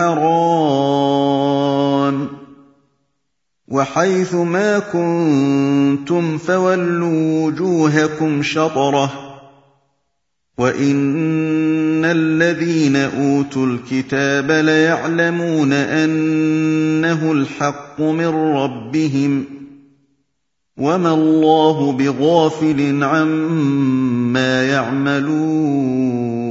الحرام وحيث ما كنتم فولوا وجوهكم شطره وإن الذين أوتوا الكتاب ليعلمون أنه الحق من ربهم وما الله بغافل عما يعملون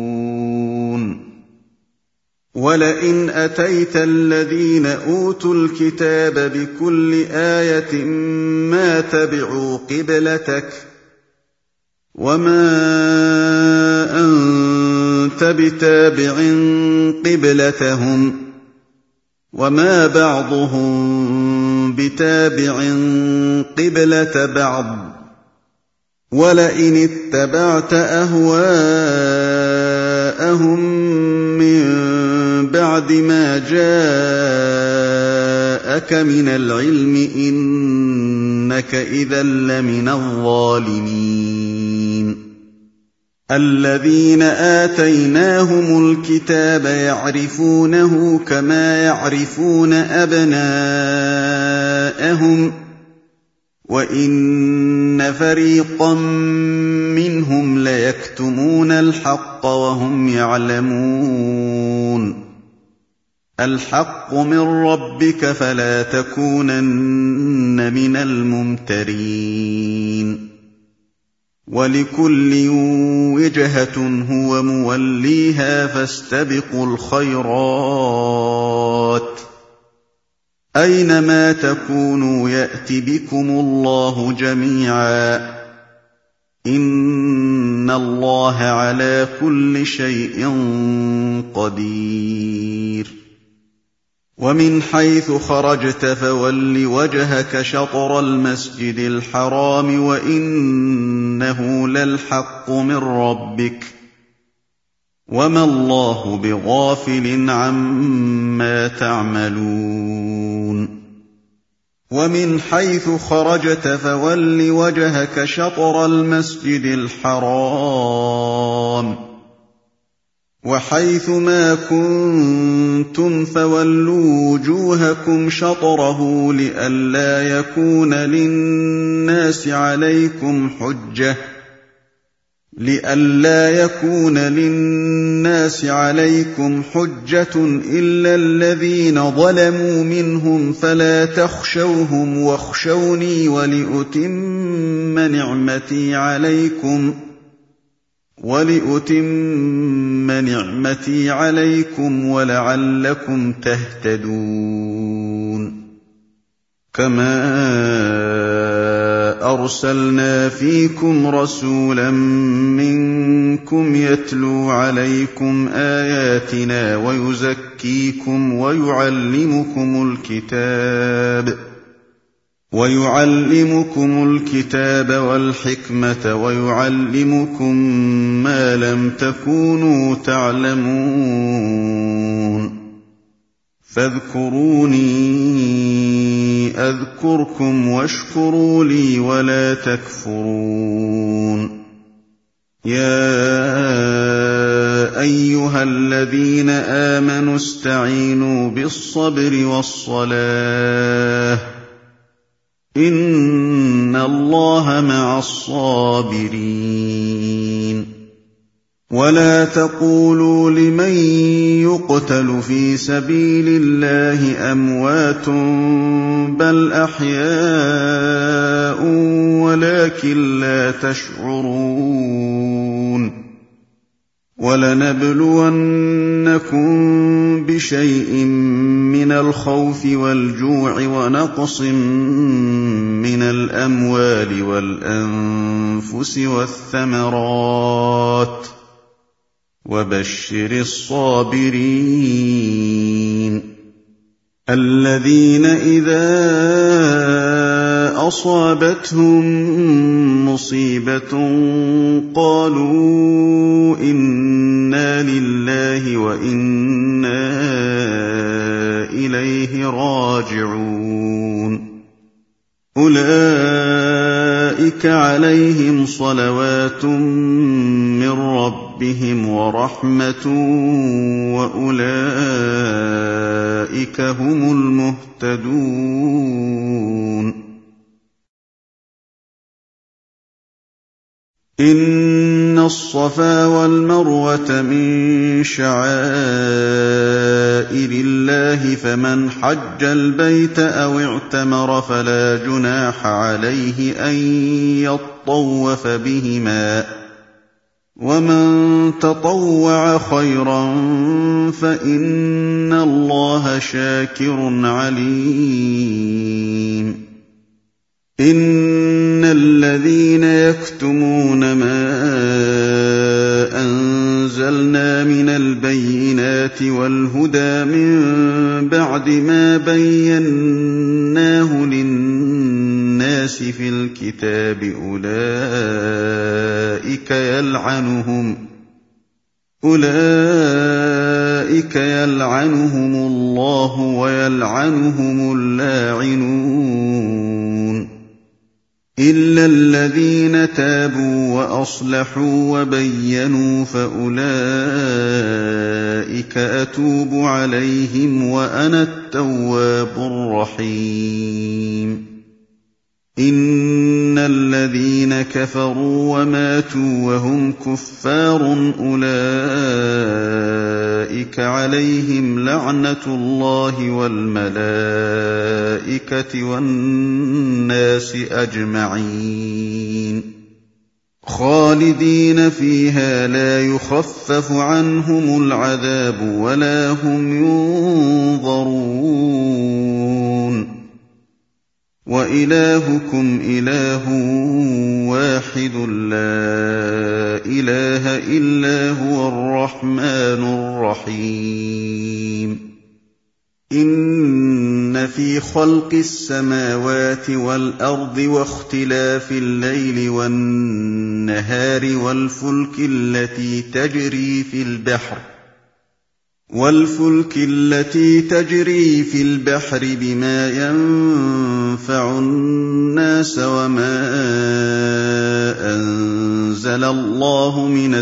ولئن أتيت الذين أوتوا الكتاب بكل آية ما تبعوا قبلتك وما أنت بتابع قبلتهم وما بعضهم بتابع قبلة بعض ولئن اتبعت أهواءهم من بعد ما جاءك من العلم إنك إذا لمن الظالمين الذين آتيناهم الكتاب يعرفونه كما يعرفون أبناءهم وإن فريقا منهم ليكتمون الحق وهم يعلمون الحق من ربك فلا تكونن من الممترين ولكل وجهة هو موليها فاستبقوا الخيرات أينما تكونوا يأت بكم الله جميعا إن الله على كل شيء قدير ومن حيث خرجت فول وجهك شطر المسجد الحرام وإنه للحق من ربك وما الله بغافل عما تعملون ومن حيث خرجت فول وجهك شطر المسجد الحرام وحيث ما كنتم فولوا وجوهكم شطره لئلا يكون للناس عليكم حجة لئلا يكون للناس عليكم حجة إلا الذين ظلموا منهم فلا تخشوهم واخشوني ولأتم نعمتي عليكم ولأتم نعمتي عليكم ولعلكم تهتدون كما أرسلنا فيكم رسولا منكم يتلو عليكم آياتنا ويزكيكم ويعلمكم الكتاب ويعلمكم الكتاب والحكمة ويعلمكم ما لم تكونوا تعلمون فاذكروني أذكركم واشكروا لي ولا تكفرون يا أيها الذين آمنوا استعينوا بالصبر والصلاة إن الله مع الصابرين ولا تقولوا لمن يقتل في سبيل الله أموات بل أحياء ولكن لا تشعرون ولنبلونكم بشيء من الخوف والجوع ونقص من الأموال والأنفس والثمرات وبشر الصابرين الذين إذا أصابتهم مصيبة قالوا إنا لله وإنا إليه راجعون أولئك عليهم صلوات من ربهم ورحمة وأولئك هم المهتدون إن الصفا والمروة من شعائر الله فمن حج البيت أو اعتمر فلا جناح عليه أن يطوف بهما ومن تطوع خيرا فإن الله شاكر عليم إن الذين يكتمون ما أنزلنا من البينات والهدى من بعد ما بيناه للناس في الكتاب أولئك يلعنهم أولئك يلعنهم الله ويلعنهم اللاعنون إلا الذين تابوا وأصلحوا وبينوا فأولئك أتوب عليهم وأنا التواب الرحيم إن الذين كفروا وماتوا وهم كفار أولئك عليهم لعنة الله والملائكة والناس أجمعين خالدين فيها لا يخفف عنهم العذاب ولا هم ينظرون وإلهكم إله واحد لا إله إلا هو الرحمن الرحيم إن في خلق السماوات والأرض واختلاف الليل والنهار والفلك التي تجري في البحر والفلك التي تجري في البحر بما ينفع الناس وما أنزل الله من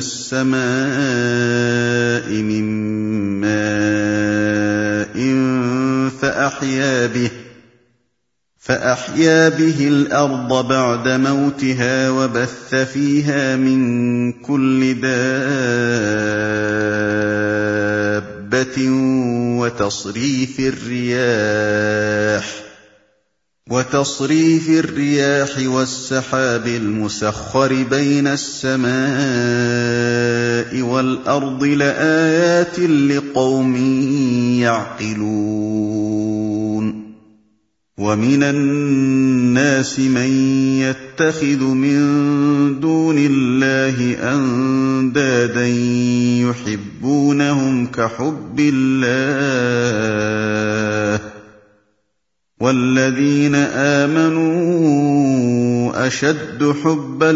السماء من ماء فأحيا به فأحيا به الأرض بعد موتها وبث فيها من كل دابة وتصريف الرياح وتصريف الرياح والسحاب المسخر بين السماء والأرض لآيات لقوم يعقلون ومن الناس من يتخذ من دون الله أندادا يحبونهم كحب الله والذين آمنوا أشد حبا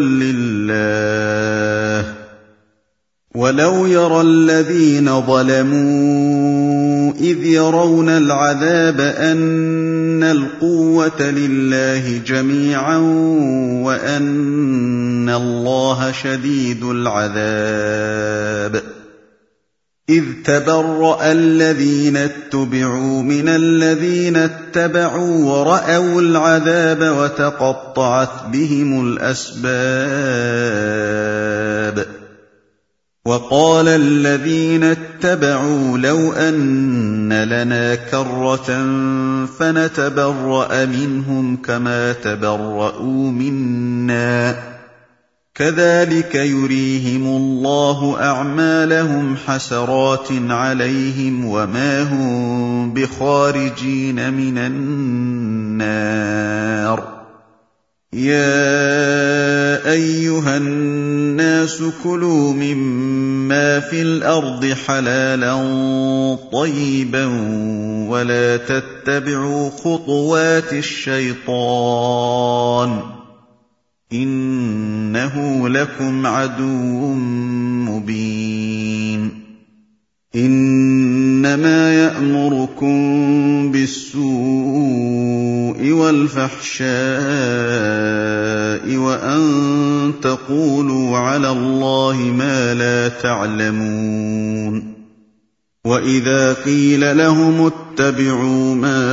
لله ولو يرى الذين ظلموا إذ يرون العذاب أن القوة لله جميعا وأن الله شديد العذاب إذ تبرأ الذين اتبعوا من الذين اتبعوا ورأوا العذاب وتقطعت بهم الأسباب وقال الذين اتبعوا لو أن لنا كرة فنتبرأ منهم كما تبرؤوا منا كذلك يريهم الله أعمالهم حسرات عليهم وما هم بخارجين من النار يا أيها الناس كلوا مما في الأرض حلالا طيبا ولا تتبعوا خطوات الشيطان إنه لكم عدو مبين إنما يأمركم بالسوء والفحشاء وأن تقولوا على الله ما لا تعلمون وإذا قيل لهم اتبعوا ما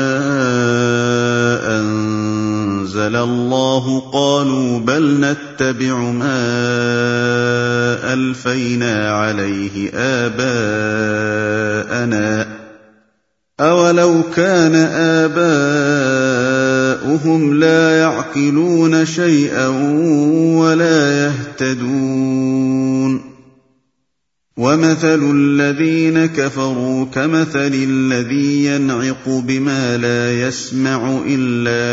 أنزل الله قالوا بل نتبع ما ألفينا عليه آباءنا أولو كان آباؤهم لا يعقلون شيئا ولا يهتدون ومثل الذين كفروا كمثل الذي ينعق بما لا يسمع إلا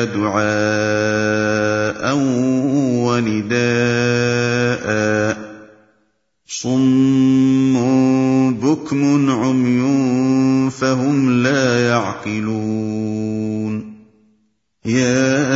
دعاء ونداء صم بكم عمي فهم لا يعقلون يا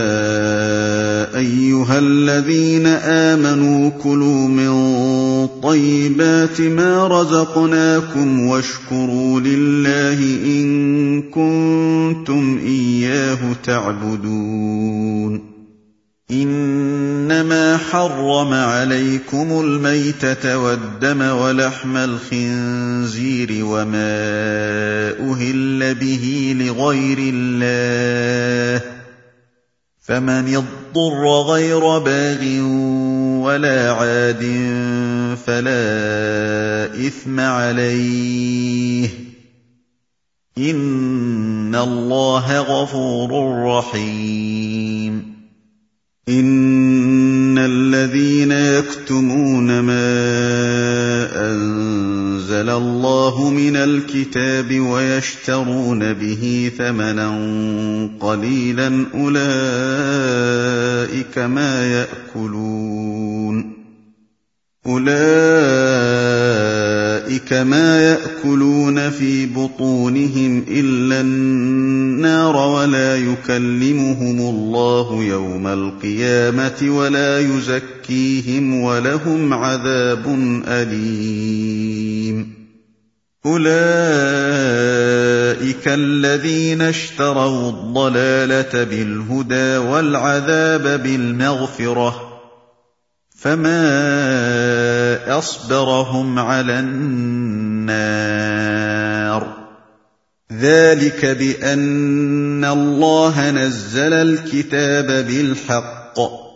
أيها الذين آمنوا كلوا من طيبات ما رزقناكم واشكروا لله إن كنتم إياه تعبدون إنما حرم عليكم الميتة والدم ولحم الخنزير وما أهل به لغير الله فمن اضطر غير باغ ولا عاد فلا إثم عليه إن الله غفور رحيم إن الذين يكتمون ما أنزل الله من الكتاب ويشترون به ثمنا قليلا أولئك ما يأكلون أولئك ما يأكلون في بطونهم إلا النار ولا يكلمهم الله يوم القيامة ولا يزكيهم ولهم عذاب أليم أولئك الذين اشتروا الضلالة بالهدى والعذاب بالمغفرة فما أصبرهم على النار ذلك بأن الله نزل الكتاب بالحق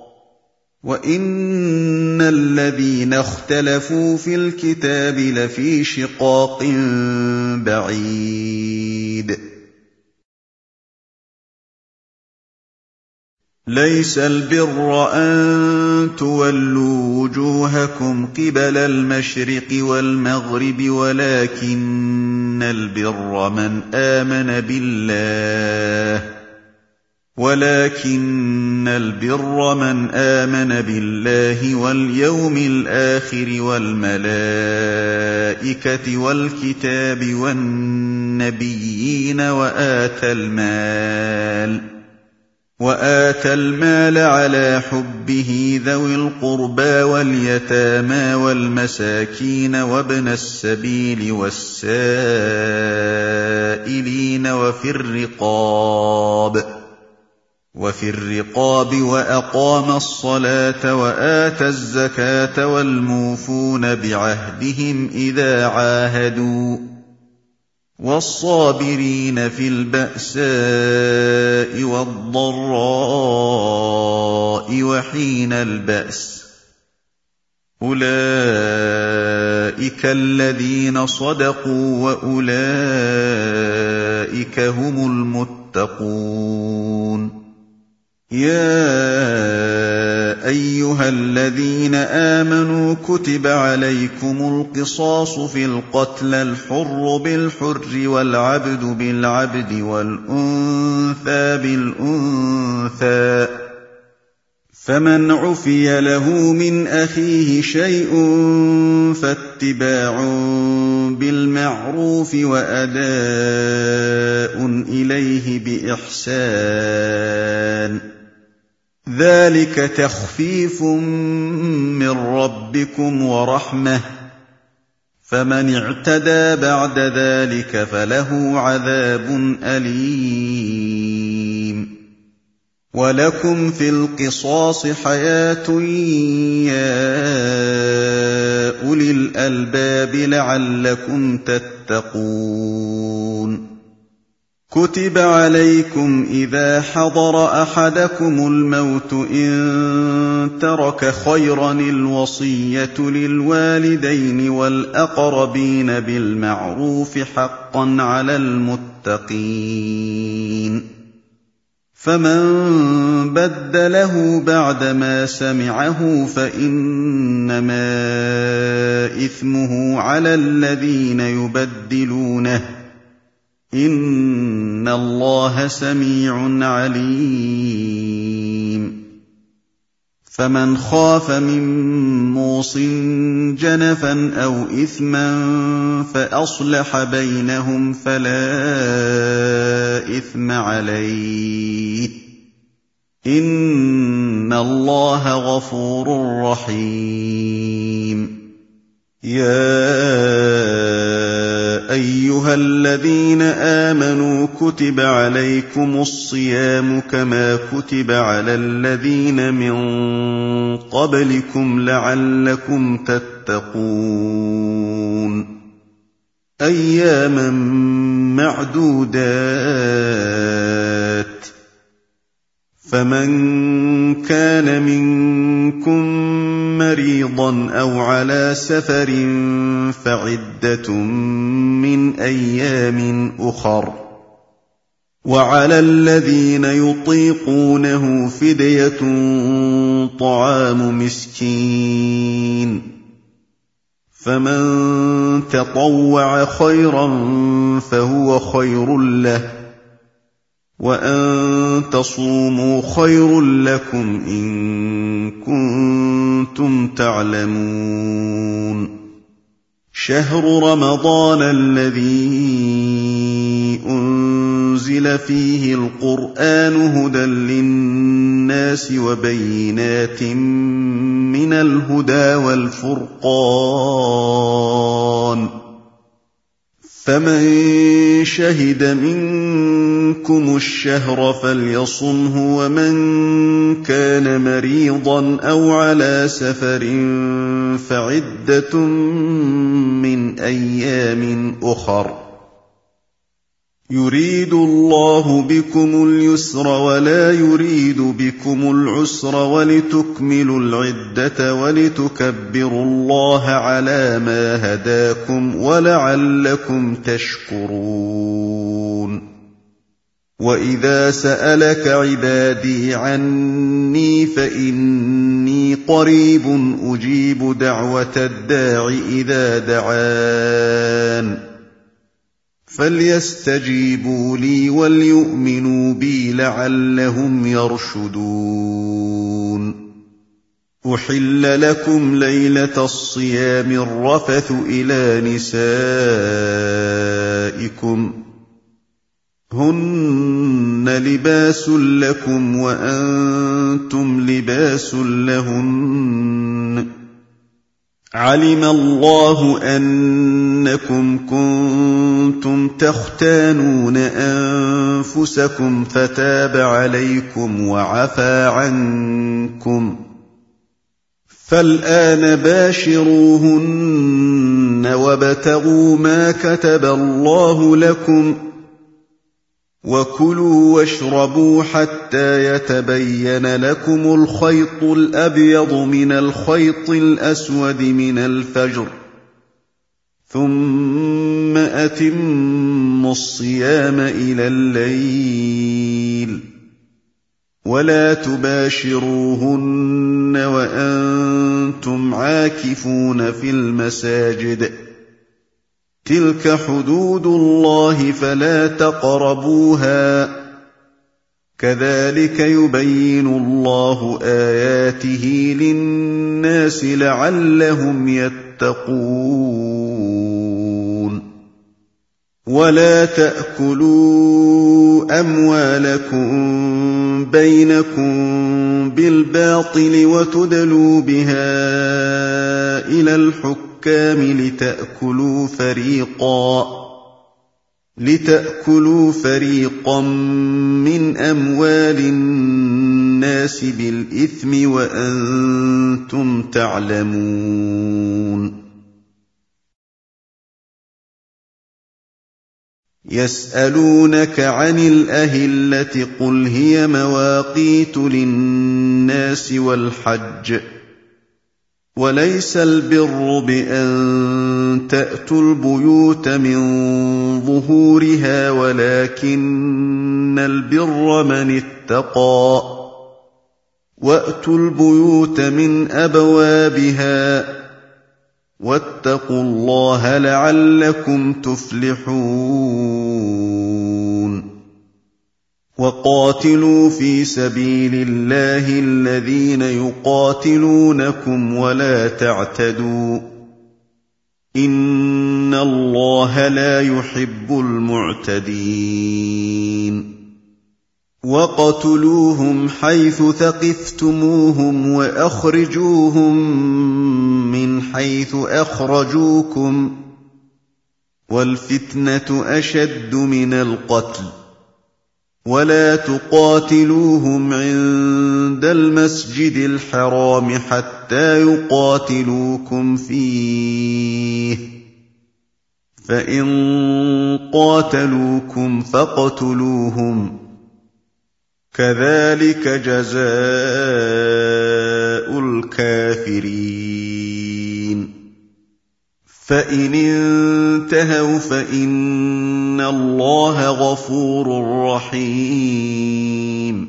وإن الذين اختلفوا في الكتاب لفي شقاق بعيد ليس البر أن تولوا وجوهكم قبل المشرق والمغرب ولكن البر من آمن بالله ولكن البر من آمن بالله واليوم الآخر والملائكة والكتاب والنبيين وآتى المال وآتى المال على حبه ذوي القربى واليتامى والمساكين وابن السبيل والسائلين وفي الرقاب وفي الرقاب وأقام الصلاة وآتى الزكاة والموفون بعهدهم إذا عاهدوا والصابرين في البأساء والضراء وحين البأس أولئك الذين صدقوا وأولئك هم المتقون يا أيها الذين آمنوا كتب عليكم القصاص في القتلى الحر بالحر والعبد بالعبد والأنثى بالأنثى فمن عفي له من أخيه شيء فاتباع بالمعروف وأداء إليه بإحسان ذلك تخفيف من ربكم ورحمة فمن اعتدى بعد ذلك فله عذاب أليم ولكم في القصاص حياة يا أولي الألباب لعلكم تتقون كتب عليكم إذا حضر أحدكم الموت إن ترك خيرا الوصية للوالدين والأقربين بالمعروف حقا على المتقين فمن بدله بعدما سمعه فإنما إثمه على الذين يبدلونه إن الله سميع عليم فمن خاف من موص جنفا أو إثما فأصلح بينهم فلا إثم عليه إن الله غفور رحيم يا أيها الذين آمنوا كتب عليكم الصيام كما كتب على الذين من قبلكم لعلكم تتقون أياما معدودات فمن كان منكم مريضا أو على سفر فعدة من أيام أخر وعلى الذين يطيقونه فدية طعام مسكين فمن تطوع خيرا فهو خير له وأن تصوموا خير لكم إن كنتم تعلمون شهر رمضان الذي أنزل فيه القرآن هدى للناس وبينات من الهدى والفرقان فمن شهد منكم الشهر فليصمه ومن كان مريضا أو على سفر فعدة من أيام أخر يريد الله بكم اليسر ولا يريد بكم العسر ولتكملوا العدة ولتكبروا الله على ما هداكم ولعلكم تشكرون وإذا سألك عبادي عني فإني قريب أجيب دعوة الداع إذا دعان فليستجيبوا لي وليؤمنوا بي لعلهم يرشدون أحل لكم ليلة الصيام الرفث إلى نسائكم هن لباس لكم وأنتم لباس لهن علم الله أنكم كنتم تختانون أنفسكم فتاب عليكم وعفى عنكم فالآن باشروهن وابتغوا ما كتب الله لكم وكلوا واشربوا حتى يتبين لكم الخيط الأبيض من الخيط الأسود من الفجر ثم أتموا الصيام إلى الليل ولا تباشروهن وأنتم عاكفون في المساجد تلك حدود الله فلا تقربوها كذلك يبين الله آياته للناس لعلهم يتقون ولا تأكلوا أموالكم بينكم بالباطل وتدلوا بها إلى الحكام لتأكلوا فريقا لتأكلوا فريقا من أموال الناس بالإثم وأنتم تعلمون يسألونك عن الأهلة قل هي مواقيت للناس والحج وليس البر بأن تأتوا البيوت من ظهورها ولكن البر من اتقى وأتوا البيوت من أبوابها واتقوا الله لعلكم تفلحون وقاتلوا في سبيل الله الذين يقاتلونكم ولا تعتدوا إن الله لا يحب المعتدين وقتلوهم حيث ثقفتموهم وأخرجوهم من حيث أخرجوكم والفتنة أشد من القتل ولا تقاتلوهم عند المسجد الحرام حتى يقاتلوكم فيه فإن قاتلوكم فاقتلوهم كذلك جزاء الكافرين فإن انتهوا فإن الله غفور رحيم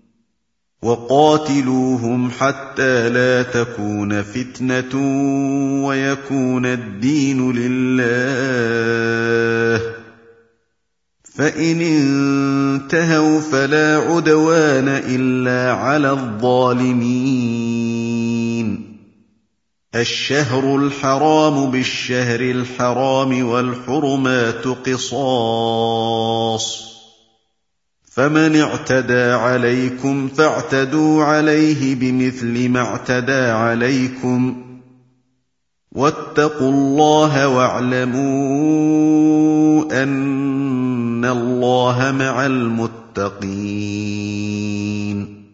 وقاتلوهم حتى لا تكون فتنة ويكون الدين لله فإن انتهوا فلا عدوان إلا على الظالمين الشهر الحرام بالشهر الحرام والحرمات قصاص فمن اعتدى عليكم فاعتدوا عليه بمثل ما اعتدى عليكم واتقوا الله واعلموا أن الله مع المتقين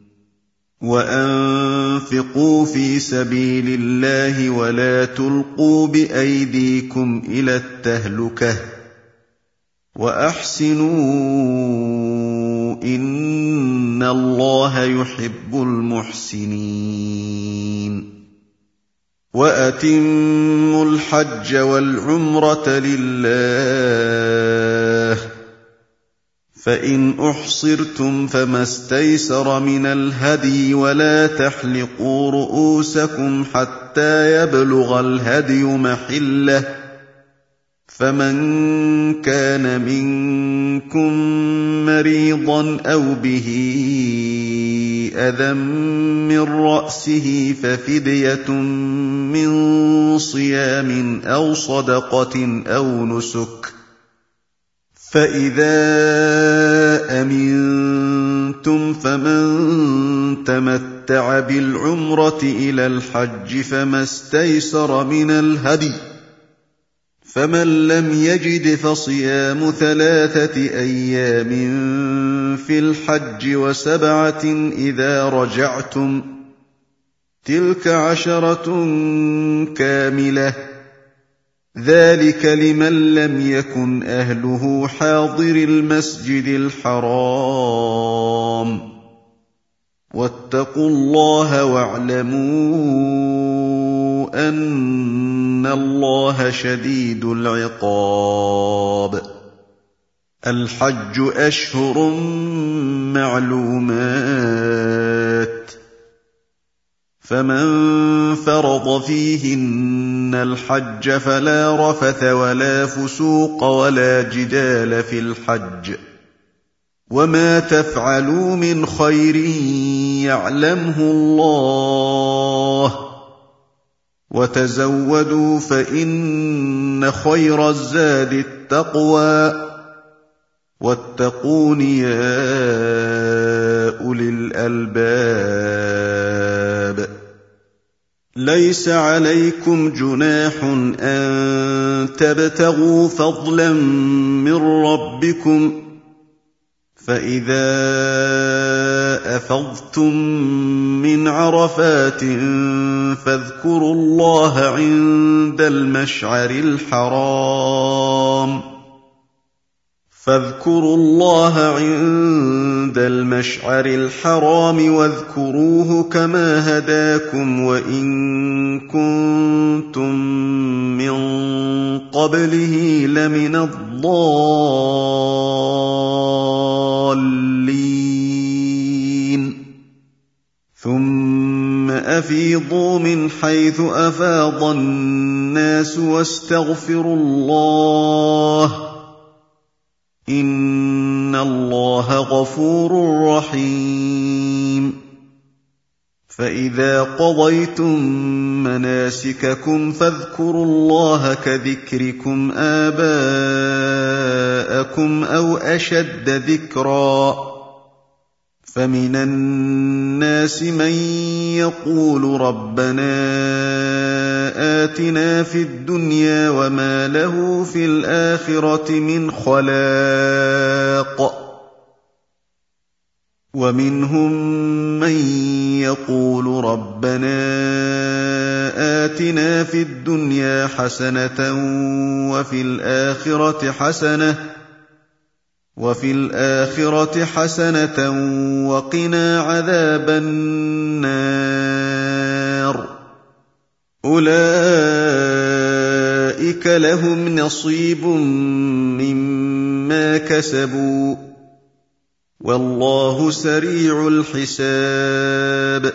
وأنفقوا في سبيل الله ولا تلقوا بأيديكم إلى التهلكة وأحسنوا إن الله يحب المحسنين وأتموا الحج والعمرة لله فإن أحصرتم فما استيسر من الهدي ولا تحلقوا رؤوسكم حتى يبلغ الهدي محله فمن كان منكم مريضا أو به أذى من رأسه ففدية من صيام أو صدقة أو نسك فإذا أمنتم فمن تمتع بالعمرة إلى الحج فما استيسر من الهدي فمن لم يجد فصيام ثلاثة أيام في الحج وسبعة إذا رجعتم تلك عشرة كاملة ذلك لمن لم يكن أهله حاضر المسجد الحرام واتقوا الله واعلموا أن الله شديد العقاب الحج أشهر معلومات فمن فرض فيهن الحج فلا رفث ولا فسوق ولا جدال في الحج وما تفعلوا من خير يعلمه الله وتزودوا فإن خير الزاد التقوى واتقون يا أولي الألباب ليس عليكم جناح أن تبتغوا فضلا من ربكم فإذا أفضتم من عرفات فاذكروا الله عند المشعر الحرام فاذكروا الله عند المشعر الحرام واذكروه كما هداكم وإن كنتم من قبله لمن الضالين ثم أفيضوا من حيث أفاض الناس واستغفروا الله إن الله غفور رحيم فإذا قضيتم مناسككم فاذكروا الله كذكركم آباءكم أو أشد ذكرا فمن الناس من يقول ربنا آتنا في الدنيا وما له في الآخرة من خلاق ومنهم من يقول ربنا آتنا في الدنيا حسنة وفي الآخرة حسنة وفي الآخرة حسنة وقنا عذاب النار أولئك لهم نصيب مما كسبوا والله سريع الحساب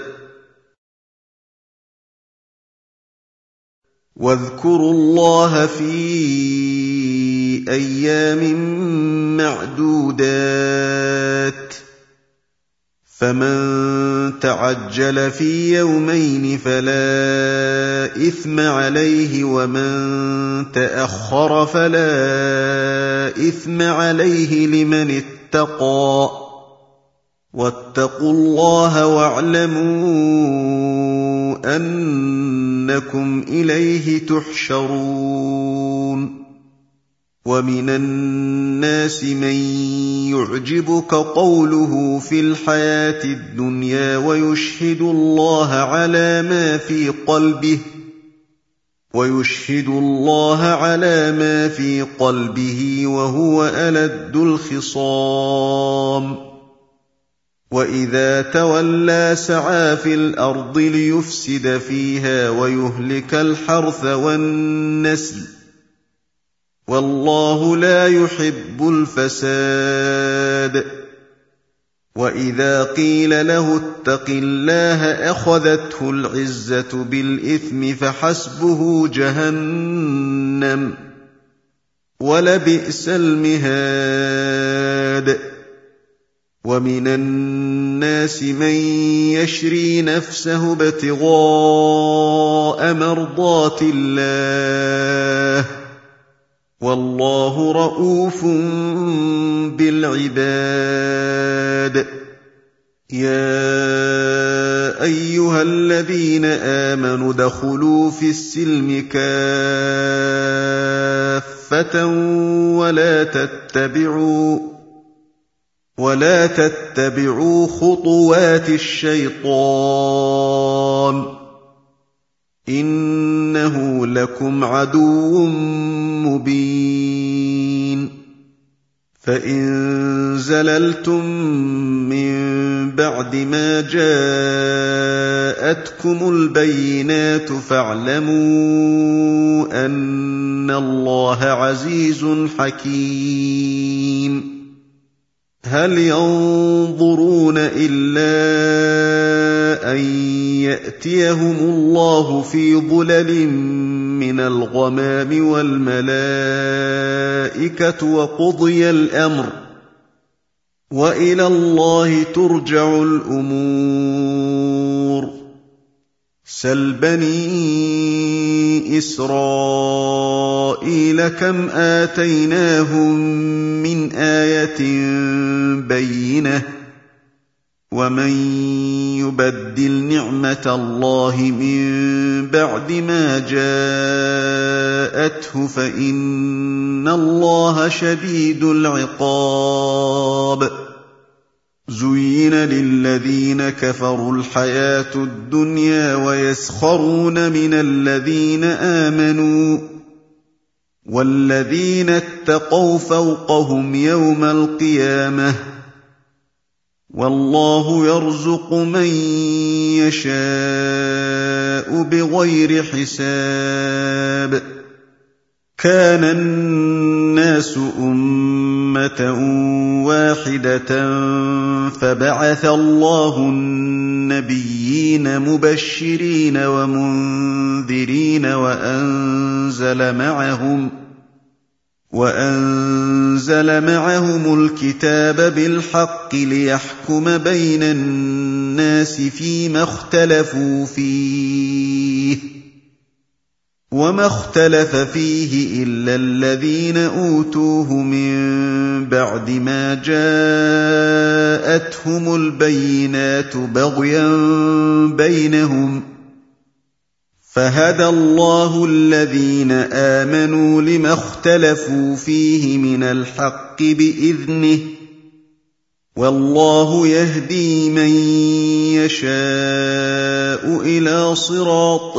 واذكروا الله في أيام معدودات فمن تعجل في يومين فلا إثم عليه ومن تأخر فلا إثم عليه لمن اتقى واتقوا الله واعلموا أنكم إليه تحشرون ومن الناس من يعجبك قوله في الحياة الدنيا ويشهد الله على ما في قلبه ويشهد الله على ما في قلبه وهو ألد الخصام وإذا تولى سعى في الأرض ليفسد فيها ويهلك الحرث والنسل والله لا يحب الفساد وإذا قيل له اتق الله أخذته العزة بالإثم فحسبه جهنم ولبئس المهاد ومن الناس من يشري نفسه ابتغاء مرضات الله والله رءوف بالعباد يا أيها الذين آمنوا ادخلوا في السلم كافة ولا تتبعوا ولا تتبعوا خطوات الشيطان إنه لكم عدو مبين فإن زللتم من بعد ما جاءتكم البينات فاعلموا أن الله عزيز حكيم هل ينظرون إلا أن يأتيهم الله في ظلل من الغمام والملائكة وقضي الأمر وإلى الله ترجع الأمور سل بني إسرائيل كم آتيناهم من آية بينة ومن يبدل نعمة الله من بعد ما جاءته فإن الله شديد العقاب زين للذين كفروا الحياة الدنيا ويسخرون من الذين آمنوا والذين اتقوا فوقهم يوم القيامة والله يرزق من يشاء بغير حساب كان الناس أمة واحدة فبعث الله النبيين مبشرين ومنذرين وأنزل معهم وأنزل معهم الكتاب بالحق ليحكم بين الناس فيما اختلفوا فيه وما اختلف فيه إلا الذين أوتوه من بعد ما جاءتهم البينات بغيا بينهم فهدى الله الذين آمنوا لما اختلفوا فيه من الحق بإذنه والله يهدي من يشاء إلى صراط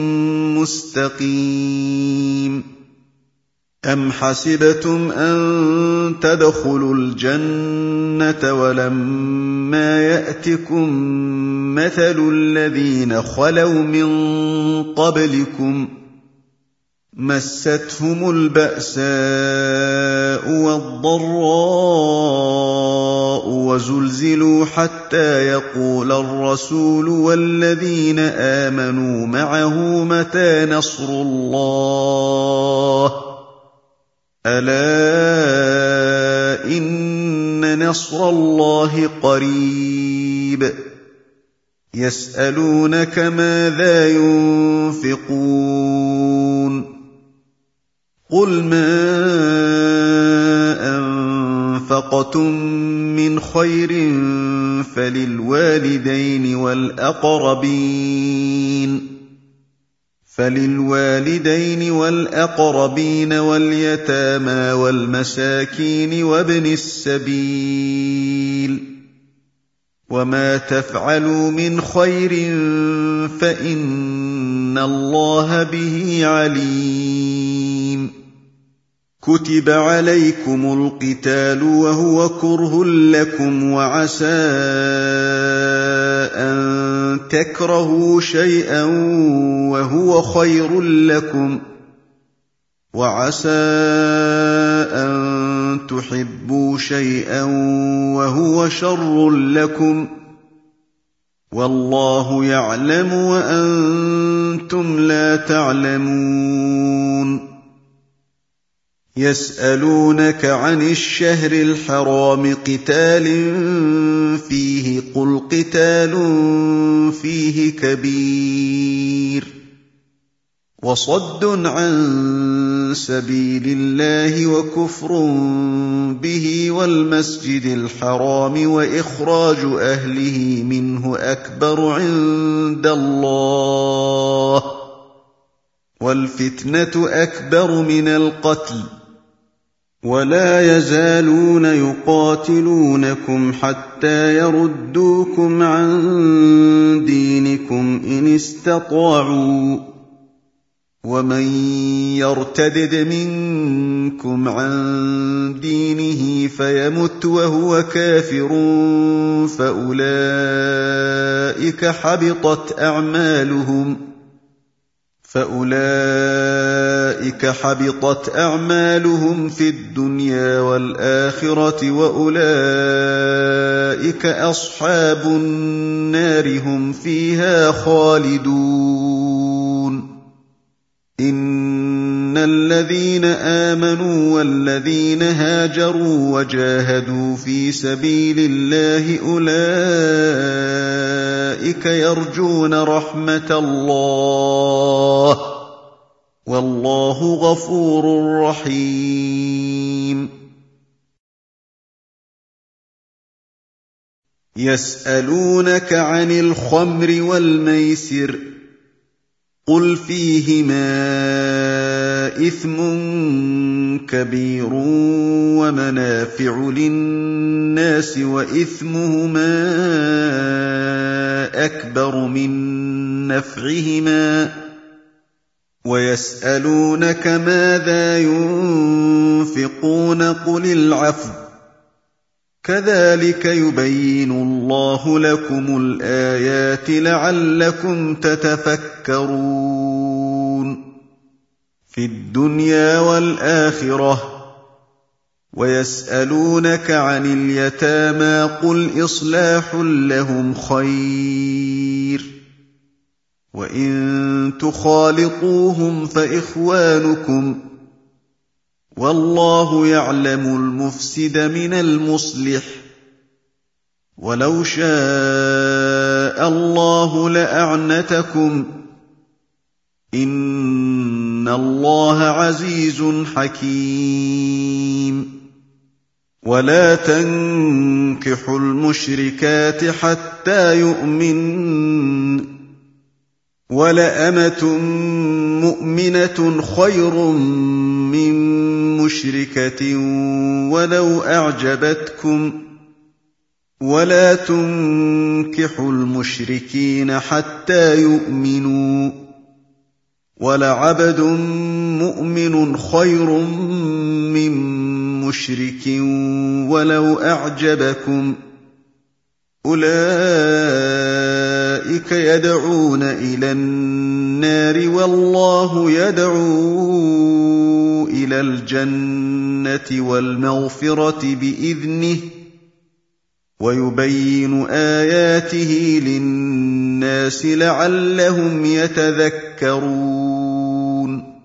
مستقيم أم حسبتم أن تدخلوا الجنة ولما يأتكم مثل الذين خلوا من قبلكم مستهم البأساء والضراء وزلزلوا حتى يقول الرسول والذين آمنوا معه متى نصر الله ألا إن نصر الله قريب يسألونك ماذا ينفقون قل ما أنفقتم من خير فللوالدين والأقربين فللوالدين والأقربين واليتامى والمساكين وابن السبيل وما تفعلوا من خير فإن الله به عليم كتب عليكم القتال وهو كره لكم وعسى أن تكرهوا شيئا وهو خير لكم وعسى أن تحبوا شيئا وهو شر لكم والله يعلم وأنتم لا تعلمون يسألونك عن الشهر الحرام قتال فيه قل قتال فيه كبير وصد عن سبيل الله وكفر به والمسجد الحرام وإخراج أهله منه أكبر عند الله والفتنة أكبر من القتل ولا يزالون يقاتلونكم حتى يردوكم عن دينكم إن استطاعوا ومن يرتدد منكم عن دينه فيمت وهو كافر فأولئك حبطت أعمالهم فأولئك حبطت أعمالهم في الدنيا والآخرة وأولئك أصحاب النار هم فيها خالدون إن الذين آمنوا والذين هاجروا وجاهدوا في سبيل الله أولئك يرجون رحمة الله والله غفور رحيم يسألونك عن الخمر والميسر قل فيهما إثم كبير ومنافع للناس وإثمهما أكبر من نفعهما ويسألونك ماذا ينفقون قل العفو كذلك يبين الله لكم الآيات لعلكم تتفكرون في الدنيا والآخرة ويسألونك عن اليتامى قل إصلاح لهم خير وإن تخالطوهم فإخوانكم والله يعلم المفسد من المصلح ولو شاء الله لأعنتكم إن الله عزيز حكيم ولا تنكحوا المشركات حتى يؤمنن ولأمة مؤمنة خير من مشركة ولو أعجبتكم ولا تنكحوا المشركين حتى يؤمنوا ولعبد مؤمن خير من مشرك ولو أعجبكم أولئك يدعون إلى النار والله يدعو إلى الجنة والمغفرة بإذنه ويبين آياته للناس لعلهم يتذكرون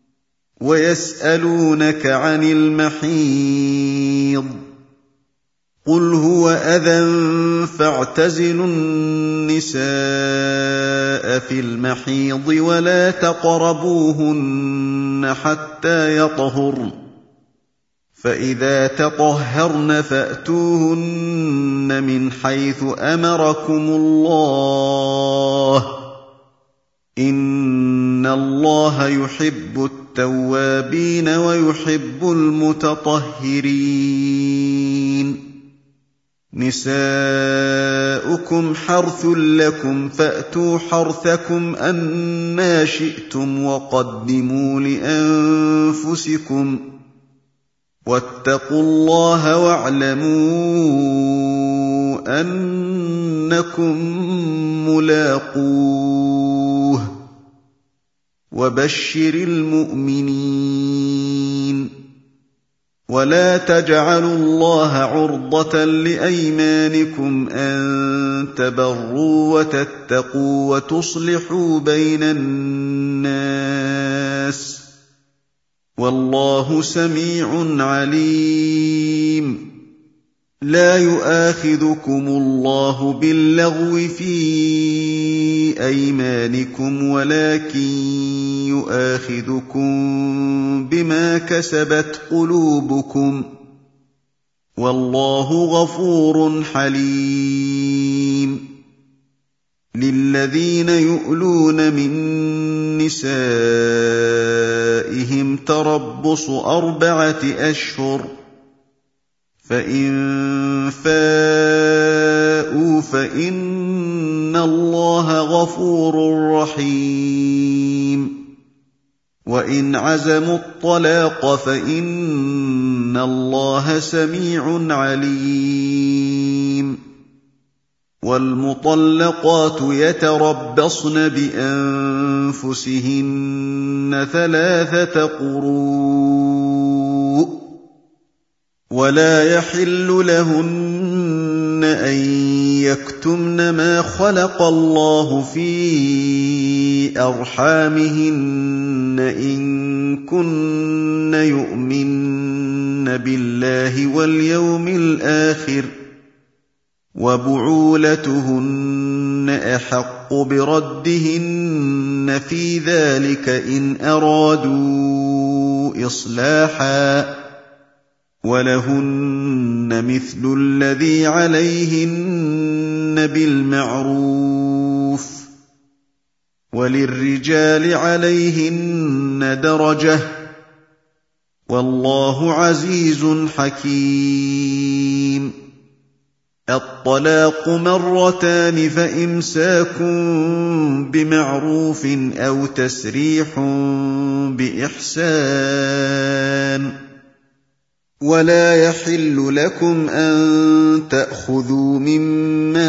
ويسألونك عن المحيض قل هو أذى فاعتزلوا النساء في المحيض ولا تقربوهن حتى يطهرن فإذا تطهرن فأتوهن من حيث أمركم الله إن الله يحب التوابين ويحب المتطهرين نساؤكم حرث لكم فأتوا حرثكم أنى شئتم وقدموا لأنفسكم واتقوا الله واعلموا أنكم ملاقوه وبشر المؤمنين ولا تجعلوا الله عرضة لأيمانكم أن تبروا وتتقوا وتصلحوا بين الناس والله سميع عليم لا يؤاخذكم الله باللغو في أيمانكم ولكن يؤاخذكم بما كسبت قلوبكم والله غفور حليم للذين يؤلون من نسائهم تربص أربعة أشهر فإن فاءوا فإن الله غفور رحيم وإن عزموا الطلاق فإن الله سميع عليم والمطلقات يتربصن بأنفسهن ثلاثة قروء ولا يحل لهن أن يكتمن ما خلق الله في أرحامهن إن كن يؤمن بالله واليوم الآخر وبعولتهن أحق بردهن في ذلك إن أرادوا إصلاحا ولهن مثل الذي عليهن بالمعروف وللرجال عليهن درجة والله عزيز حكيم الطلاق مرتان فإمساك بمعروف أو تسريح بإحسان ولا يحل لكم أن تأخذوا مما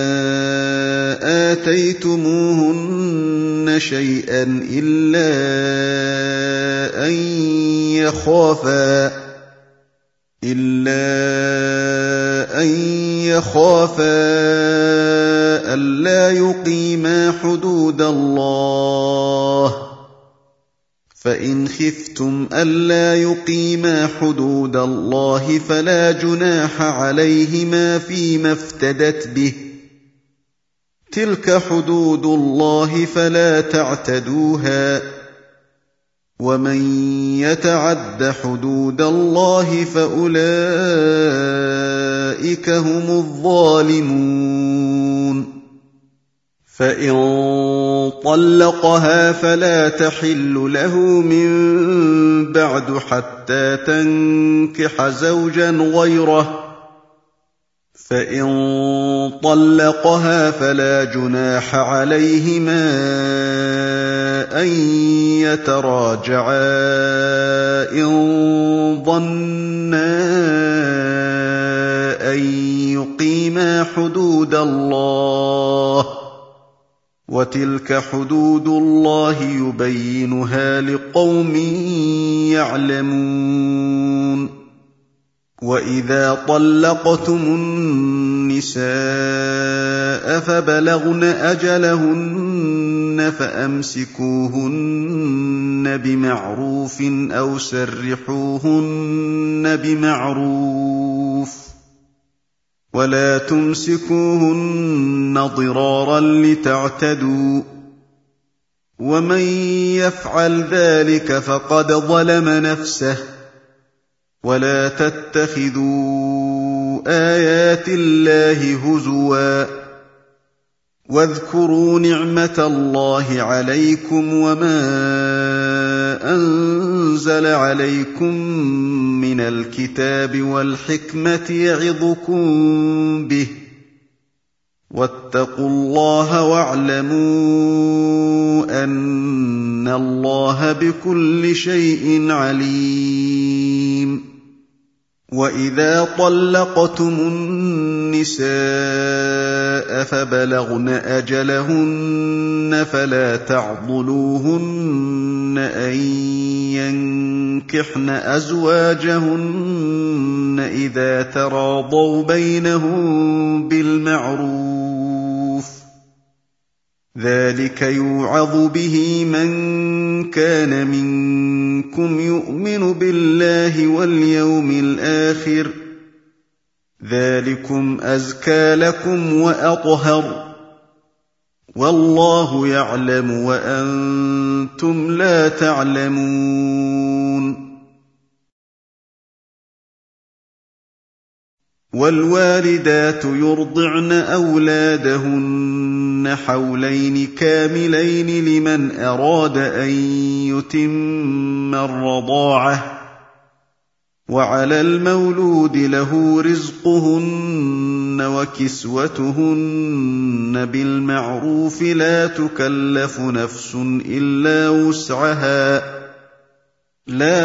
آتيتموهن شيئا إلا أن يخافا إلا أن يخافا ألا يقيما حدود الله فإن خفتم ألا يقيما حدود الله فلا جناح عليهما فيما افتدت به تلك حدود الله فلا تعتدوها ومن يتعد حدود الله فأولئك هم الظالمون فإن طلقها فلا تحل له من بعد حتى تنكح زوجا غيره فإن طلقها فلا جناح عليهما أن يتراجعا إن ظنا أن يقيما حدود الله وتلك حدود الله يبينها لقوم يعلمون وإذا طلقتم النساء فبلغن أجلهن فأمسكوهن بمعروف أو سرحوهن بمعروف ولا تمسكوهن ضرارا لتعتدوا ومن يفعل ذلك فقد ظلم نفسه ولا تتخذوا آيات الله هزوا واذكروا نعمة الله عليكم وما أنزل أنزل عليكم من الكتاب والحكمة يعظكم به، واتقوا الله واعلموا أن الله بكل شيء عليم. وإذا طلقتم النساء فبلغن أجلهن فلا تعضلوهن أن ينكحن أزواجهن إذا تراضوا بينهم بالمعروف، ذلك يوعظ به من كان منكم يؤمن بالله واليوم الآخر، ذلكم أزكى لكم وأطهر، والله يعلم وأنتم لا تعلمون. والوالدات يرضعن أولادهن حولين كاملين لمن أراد أن يتم الرضاعة، وعلى المولود له رزقهن وكسوتهن بالمعروف، لا تكلف نفس إلا وسعها، لا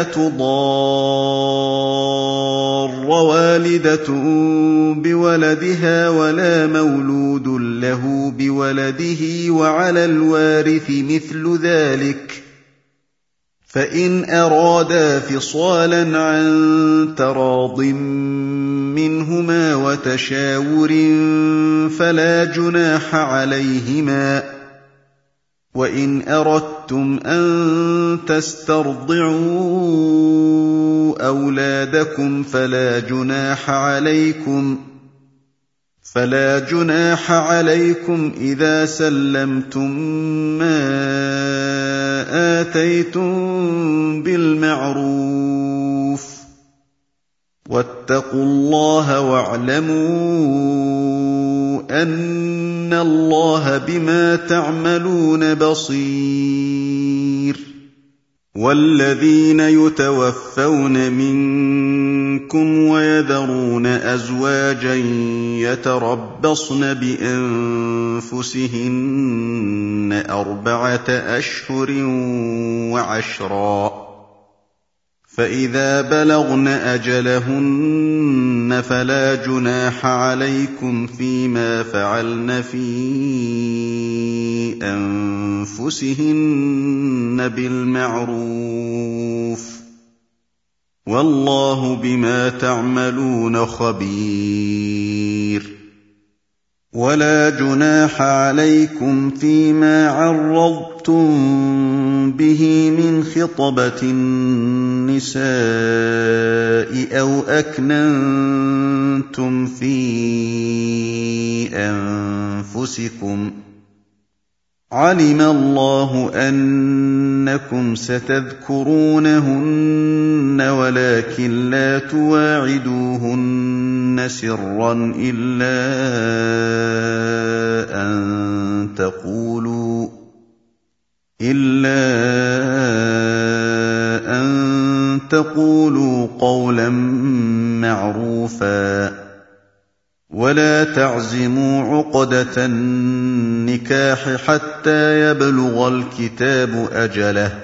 تضار والدة بولدها ولا مولود له بولده، وعلى الوارث مثل ذلك، فإن أرادا فصالا عن تراض منهما وتشاور فلا جناح عليهما. وإن أردتم أن تسترضعوا أولادكم فلا جناح عليكم فلا جناح عليكم إذا سلمتم ما آتيتم بالمعروف، واتقوا الله واعلموا أن الله بما تعملون بصير. والذين يتوفون منكم ويذرون أزواجا يتربصن بأنفسهن أربعة أشهر وعشرا، فإذا بلغن أجلهن فلا جناح عليكم فيما فعلن في أنفسهن بالمعروف، والله بما تعملون خبير. ولا جناح عليكم فيما عرضتم به من خطبة النساء أو أكننتم في أنفسكم، علم الله أنكم ستذكرونهن ولكن لا تواعدوهن سرا إلا أن تقولوا إلا أن تقولوا قولا معروفا، ولا تعزموا عقدة النكاح حتى يبلغ الكتاب أجله،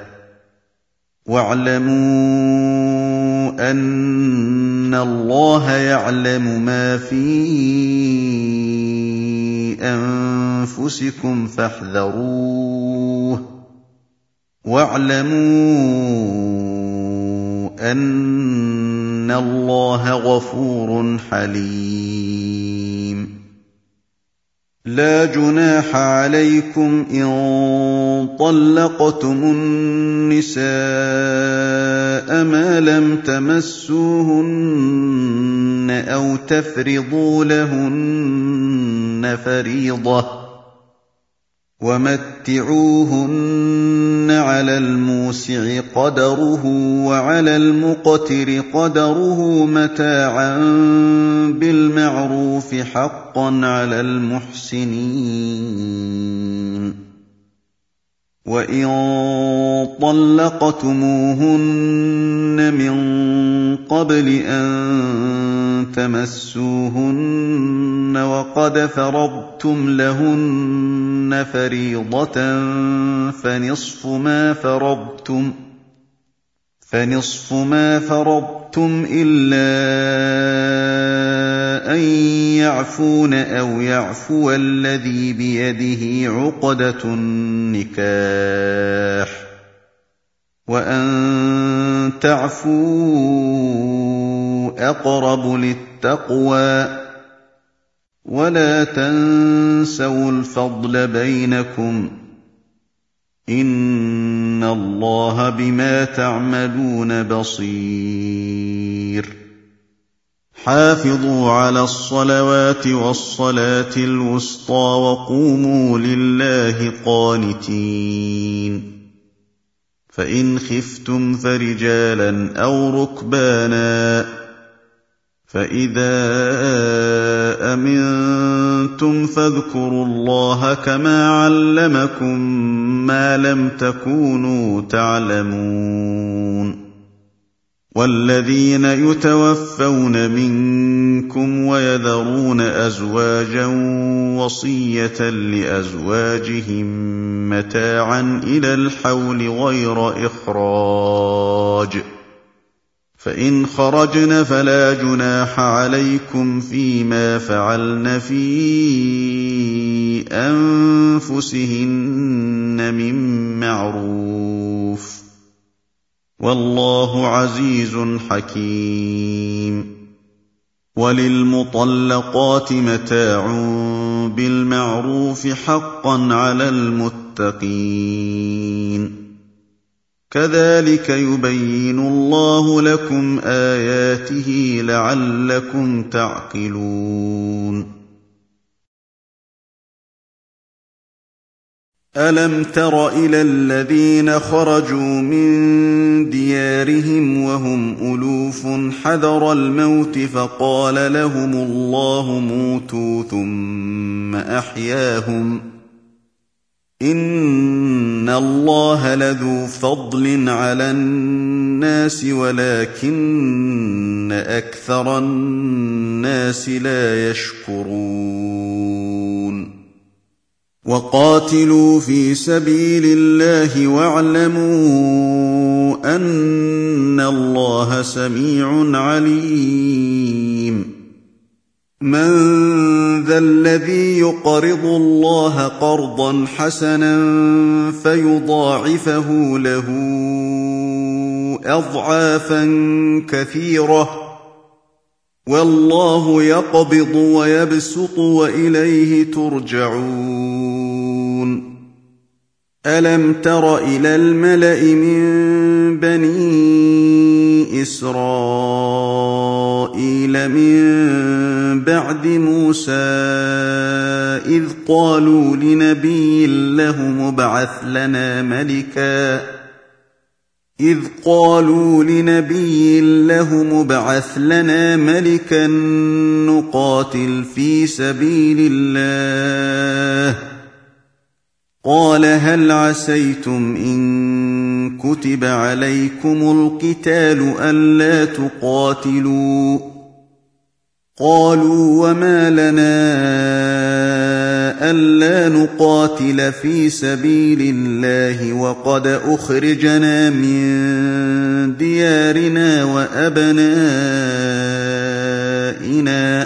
واعلموا أن الله يعلم ما في أنفسكم فاحذروه، واعلموا أن الله غفور حليم. لا جناح عليكم إن طلقتم النساء ما لم تمسوهن أو تفرضوا لهن فريضة، ومتعوهن على الموسع قدره وعلى المقتر قدره متاعا بالمعروف حقا على المحسنين. وَإِن طَلَّقْتُمُوهُنَّ مِن قَبْلِ أَن تَمَسُّوهُنَّ وَقَدْ فَرَضْتُمْ لَهُنَّ فَرِيضَةً فَنِصْفُ مَا فَرَضْتُمْ فَنِصْفُ مَا فَرَضْتُمْ إِلَّا أَن يَعْفُونَ أَوْ يَعْفُوَ الَّذِي بِيَدِهِ عُقْدَةُ النِّكَاحِ ۚ وَأَن تَعْفُوا أَقْرَبُ لِلتَّقْوَىٰ ۚ وَلَا تَنسَوُا الْفَضْلَ بَيْنَكُمْ ۚ إِنَّ اللَّهَ بِمَا تَعْمَلُونَ بَصِيرٌ. حافظوا على الصلوات والصلاة الوسطى وقوموا لله قانتين. فإن خفتم فرجالا أو ركبانا، فإذا أمنتم فاذكروا الله كما علمكم ما لم تكونوا تعلمون. والذين يتوفون منكم ويذرون أزواجا وصية لأزواجهم متاعا إلى الحول غير إخراج، فإن خرجن فلا جناح عليكم فيما فعلن في أنفسهن من معروف، والله عزيز حكيم. وللمطلقات متاع بالمعروف حقا على المتقين. كذلك يبين الله لكم آياته لعلكم تعقلون. ألم تر إلى الذين خرجوا من ديارهم وهم ألوف حذر الموت فقال لهم الله موتوا ثم أحياهم، إن الله لذو فضل على الناس ولكن أكثر الناس لا يشكرون. وقاتلوا في سبيل الله واعلموا أن الله سميع عليم. من ذا الذي يقرض الله قرضا حسنا فيضاعفه له أضعافا كثيرة، والله يقبض ويبسط وإليه ترجعون. ألم تر إلى الملأ من بني إسرائيل من بعد موسى إذ قالوا لنبي له مبعث لنا ملكا إذ قالوا لنبي له مبعث لنا ملكا نقاتل في سبيل الله، قال هل عسيتم إن كتب عليكم القتال ألا تقاتلوا؟ قالوا وما لنا ألا نقاتل في سبيل الله وقد أخرجنا من ديارنا وأبنائنا،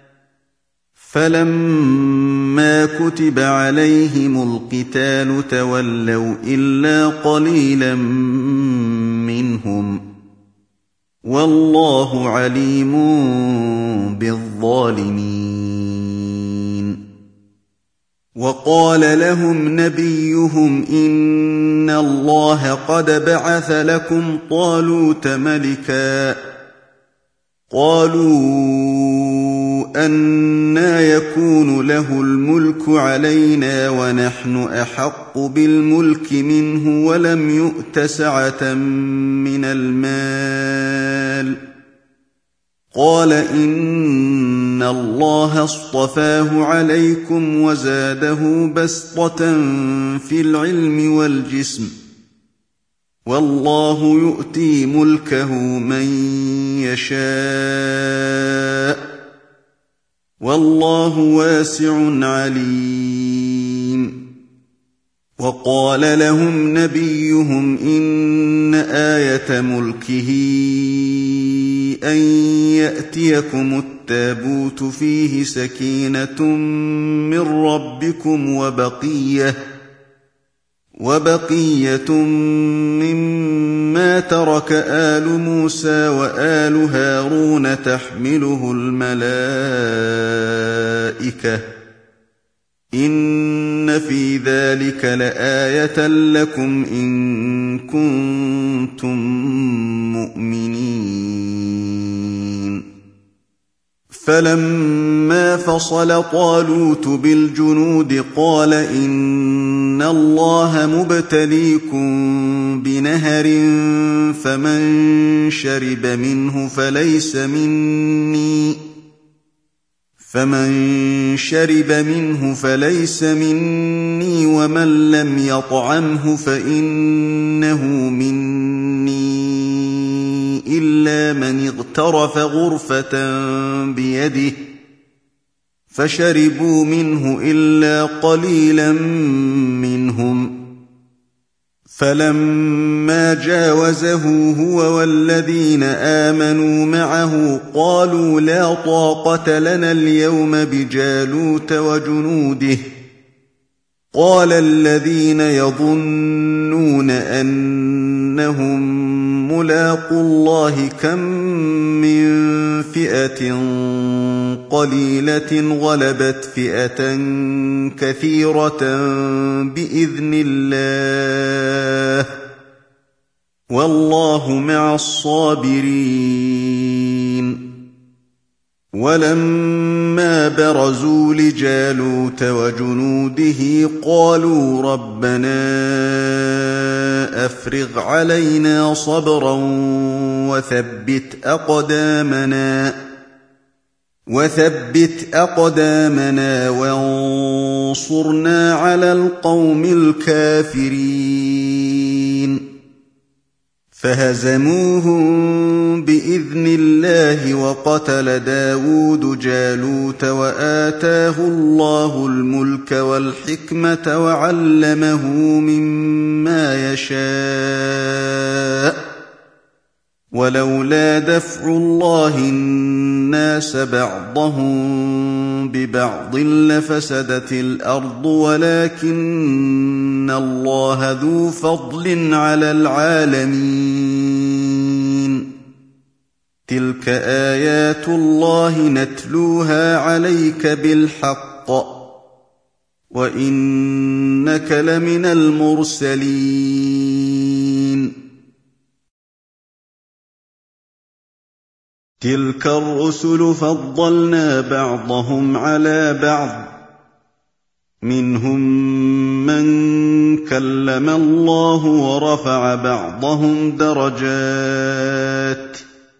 فلما كتب عليهم القتال تولوا إلا قليلا منهم، والله عليم بالظالمين. وقال لهم نبيهم إن الله قد بعث لكم طالوت ملكا، قالوا أنى يكون له الملك علينا ونحن أحق بالملك منه ولم يؤت سعة من المال، قال إن الله اصطفاه عليكم وزاده بسطة في العلم والجسم والله يؤتي ملكه من يشاء والله واسع عليم وقال لهم نبيهم إن آية ملكه أن يأتيكم التابوت فيه سكينة من ربكم وبقية وبقية مما ترك آل موسى وآل هارون تحمله الملائكة إن في ذلك لآية لكم إن كنتم مؤمنين فلما فصل طالوت بالجنود قال إن الله مبتليكم بنهر فمن شرب منه فليس مني فمن شرب منه فليس مني ومن لم يطعمه فإنه مني إلا من اغترف غرفة بيده فشربوا منه إلا قليلا منهم فلما جاوزه هو والذين آمنوا معه قالوا لا طاقة لنا اليوم بجالوت وجنوده قال الذين يظنون أنهم ملاقو الله كم من فئة قليلة غلبت فئة كثيرة بإذن الله والله مع الصابرين ولما برزوا لجالوت وجنوده قالوا ربنا أفرغ علينا صبرا وثبت أقدامنا وثبت أقدامنا وانصرنا على القوم الكافرين فهزموهم بإذن الله وقتل داود جالوت وآتاه الله الملك والحكمة وعلمه مما يشاء ولولا دفع الله الناس بعضهم ببعض لفسدت الأرض ولكن الله ذو فضل على العالمين تلك آيات الله نتلوها عليك بالحق وإنك لمن المرسلين تلك الرسل فضلنا بعضهم على بعض منهم من كلم الله ورفع بعضهم درجات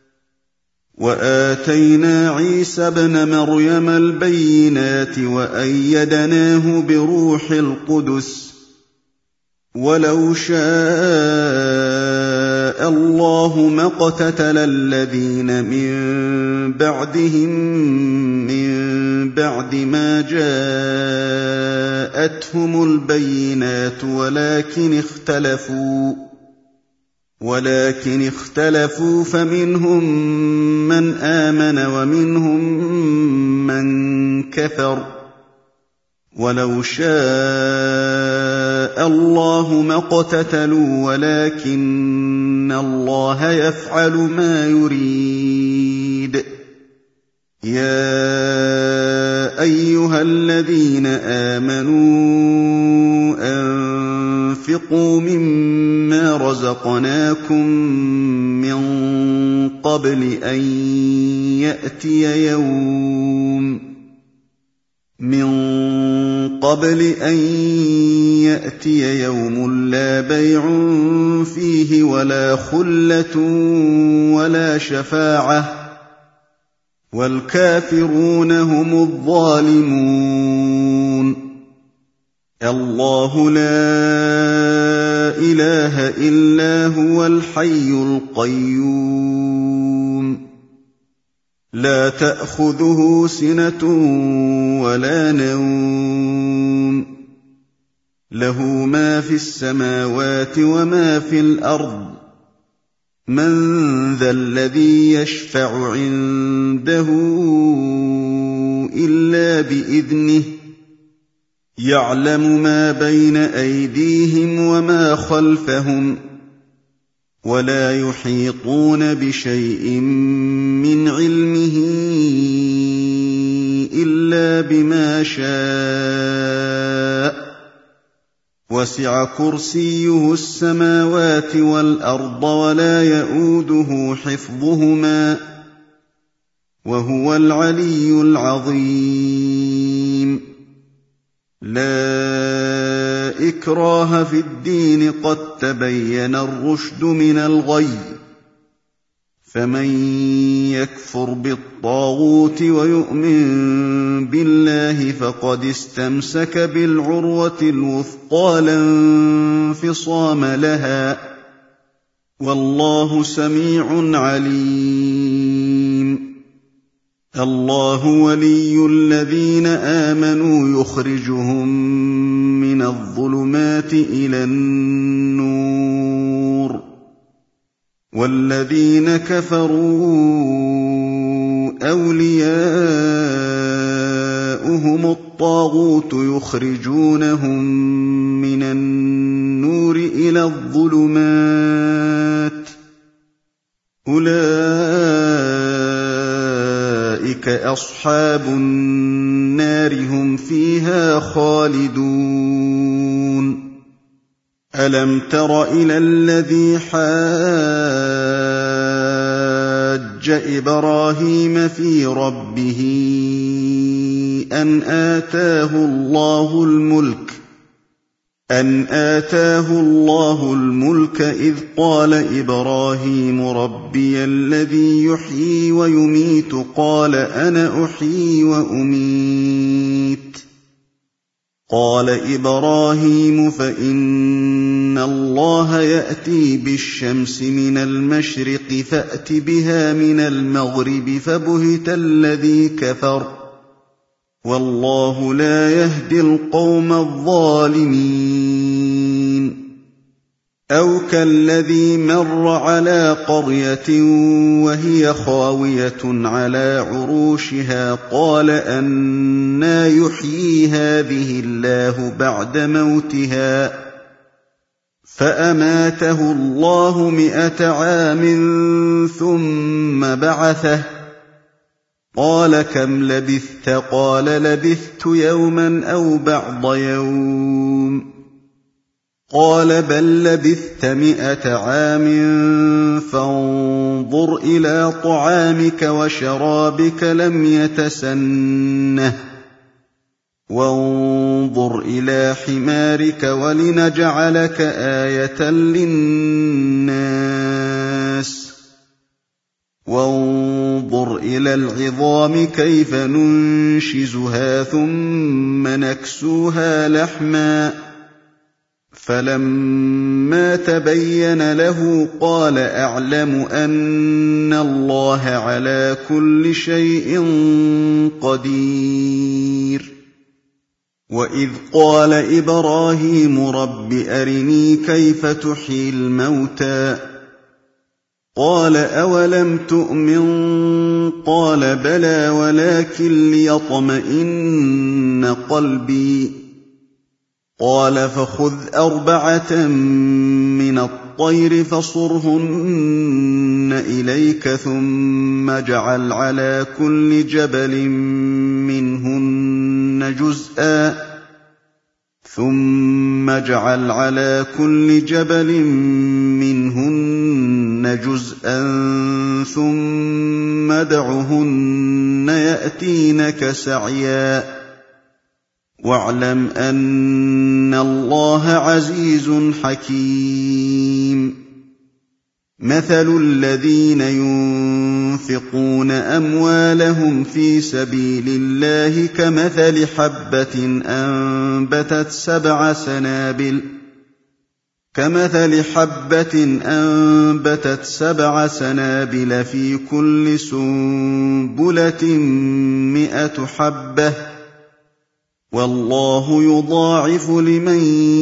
وآتينا عيسى ابن مريم البينات وأيدناه بروح القدس ولو شاء الله ما اقتتل الذين من بعدهم من بعد ما جاءتهم البينات ولكن اختلفوا ولكن اختلفوا فمنهم من آمن ومنهم من كفر ولو شاء الله ما اقتتلوا ولكن الله يفعل ما يريد يا أيها الذين آمنوا أنفقوا مما رزقناكم من قبل أن يأتي يوم من قبل أن يأتي يوم لا بيع فيه ولا خلة ولا شفاعة وَالْكَافِرُونَ هُمُ الظَّالِمُونَ اللَّهُ لَا إِلَٰهَ إِلَّا هُوَ الْحَيُّ الْقَيُّومُ لَا تَأْخُذُهُ سِنَةٌ وَلَا نَوْمٌ لَّهُ مَا فِي السَّمَاوَاتِ وَمَا فِي الْأَرْضِ مَن ذَا الَّذِي يَشْفَعُ عِندَهُ إِلَّا بِإِذْنِهِ يَعْلَمُ مَا بَيْنَ أَيْدِيهِمْ وَمَا خَلْفَهُمْ وَلَا يُحِيطُونَ بِشَيْءٍ مِّنْ عِلْمِهِ إِلَّا بِمَا شَاءَ وَسِعَ كُرْسِيُّهُ السَّمَاوَاتِ وَالْأَرْضَ وَلَا يَئُودُهُ حِفْظُهُمَا وَهُوَ الْعَلِيُّ الْعَظِيمُ لَا إِكْرَاهَ فِي الدِّينِ قَد تَّبَيَّنَ الرُّشْدُ مِنَ الْغَيِّ فَمَن يَكْفُرْ بِالطَّاغُوتِ وَيُؤْمِن بِاللَّهِ فَقَدِ اسْتَمْسَكَ بِالْعُرْوَةِ الْوُثْقَىٰ لَا انفِصَامَ لَهَا ۗ وَاللَّهُ سَمِيعٌ عَلِيمٌ اللَّهُ وَلِيُّ الَّذِينَ آمَنُوا يُخْرِجُهُم مِّنَ الظُّلُمَاتِ إِلَى النُّورِ ۖ وَالَّذِينَ كَفَرُوا أَوْلِيَاؤُهُمُ الطَّاغُوتُ يُخْرِجُونَهُم مِّنَ النُّورِ إِلَى الظُّلُمَاتِ ۗ أُولَٰئِكَ أَصْحَابُ النَّارِ هُمْ فِيهَا خَالِدُونَ أَلَمْ تَرَ إِلَى الَّذِي حَاجَّ إِبْرَاهِيمَ فِي رَبِّهِ أَنْ آتَاهُ اللَّهُ الْمُلْكَ أَنْ آتَاهُ اللَّهُ الْمُلْكَ إِذْ قَالَ إِبْرَاهِيمُ رَبِّيَ الَّذِي يُحْيِي وَيُمِيتُ قَالَ أَنَا أُحْيِي وَأُمِيتُ قَالَ إِبْرَاهِيمُ فَإِنَّ اللَّهَ يَأْتِي بِالشَّمْسِ مِنَ الْمَشْرِقِ فَأْتِ بِهَا مِنَ الْمَغْرِبِ فَبُهِتَ الَّذِي كَفَرَ وَاللَّهُ لَا يَهْدِي الْقَوْمَ الظَّالِمِينَ أَوْ كَالَّذِي مَرَّ عَلَىٰ قَرْيَةٍ وَهِيَ خَاوِيَةٌ عَلَىٰ عُرُوشِهَا قَالَ أَنَّىٰ يُحْيِي هَٰذِهِ اللَّهُ بَعْدَ مَوْتِهَا ۖ فَأَمَاتَهُ اللَّهُ مِائَةَ عَامٍ ثُمَّ بَعَثَهُ قَالَ كَمْ لَبِثْتَ قَالَ لَبِثْتُ يَوْمًا أَوْ بَعْضَ يَوْمٍ قَالَ بَل لَّبِثْتَ مِائَةَ عَامٍ فَانظُرْ إِلَىٰ طَعَامِكَ وَشَرَابِكَ لَمْ يَتَسَنَّهْ وَانظُرْ إِلَىٰ حِمَارِكَ وَلِنَجْعَلَكَ آيَةً لِّلنَّاسِ وَانظُرْ إِلَى الْعِظَامِ كَيْفَ نُنشِزُهَا ثُمَّ نَكْسُوهَا لَحْمًا فَلَمَّا تَبَيَّنَ لَهُ قَالَ أَعْلَمُ أَنَّ اللَّهَ عَلَىٰ كُلِّ شَيْءٍ قَدِيرٌ وَإِذْ قَالَ إِبْرَاهِيمُ رَبِّ أَرِنِي كَيْفَ تُحْيِي الْمَوْتَىٰ قَالَ أَوَلَمْ تُؤْمِن قَالَ بَلَىٰ وَلَٰكِن لِّيَطْمَئِنَّ قَلْبِي قَالَ فَخُذْ أَرْبَعَةً مِّنَ الطَّيْرِ فَصُرْهُنَّ إِلَيْكَ ثُمَّ اجْعَلْ عَلَىٰ كُلِّ جَبَلٍ مِّنْهُنَّ جُزْءًا ثُمَّ اجْعَلْ عَلَىٰ كُلِّ جَبَلٍ مِّنْهُنَّ جُزْءًا ثُمَّ ادْعُهُنَّ يَأْتِينَكَ سَعْيًا وَاعْلَمْ أَنَّ اللَّهَ عَزِيزٌ حَكِيمٌ مَثَلُ الَّذِينَ يُنفِقُونَ أَمْوَالَهُمْ فِي سَبِيلِ اللَّهِ كَمَثَلِ حَبَّةٍ أَنبَتَتْ سَبْعَ سَنَابِلَ كَمَثَلِ حَبَّةٍ أَنبَتَتْ سَبْعَ سَنَابِلَ فِي كُلِّ سُنبُلَةٍ مِّائَةُ حَبَّةٍ وَاللَّهُ يُضَاعِفُ لِمَن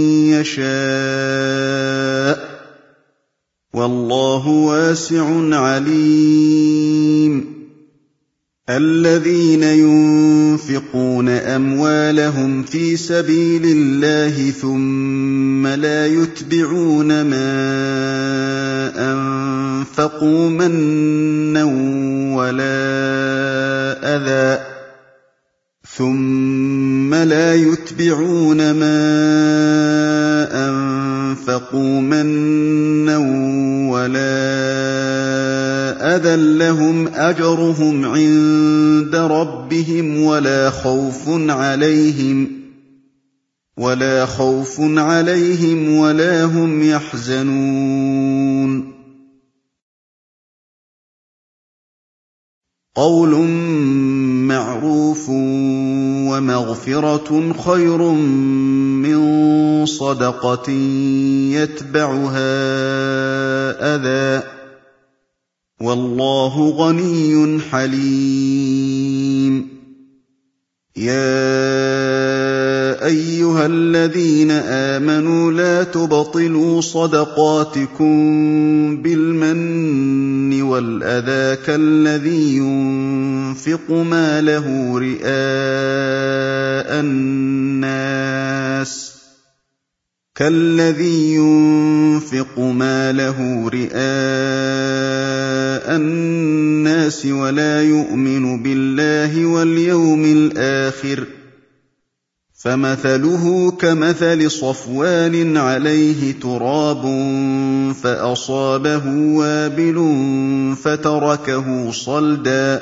يَشَاءُ وَاللَّهُ وَاسِعٌ عَلِيمٌ الَّذِينَ يُنفِقُونَ أَمْوَالَهُمْ فِي سَبِيلِ اللَّهِ ثُمَّ لَا يُتْبِعُونَ مَا أَنفَقُوا مَنًّا وَلَا أَذًى ثُمَّ لَا يُتْبِعُونَ مَا أَنفَقُوا مَنًّا وَلَا أَذًى لَّهُمْ أَجْرُهُمْ عِندَ رَبِّهِمْ وَلَا خَوْفٌ عَلَيْهِمْ وَلَا خَوْفٌ عَلَيْهِمْ وَلَا هُمْ يَحْزَنُونَ قَوْلٌ مَّعْرُوفٌ وَمَغْفِرَةٌ خَيْرٌ مِّن صَدَقَةٍ يَتْبَعُهَا أَذًى ۗ وَاللَّهُ غَنِيٌّ حَلِيمٌ يَا أَيُّهَا الَّذِينَ آمَنُوا لَا تُبْطِلُوا صَدَقَاتِكُم بِالْمَنِّ وَالْأَذَىٰ كَالَّذِي يُنفِقُ مَالَهُ رِئَاءَ النَّاسِ كالذي ينفق ماله رئاء الناس ولا يؤمن بالله واليوم الآخر فمثله كمثل صفوان عليه تراب فأصابه وابل فتركه صلدا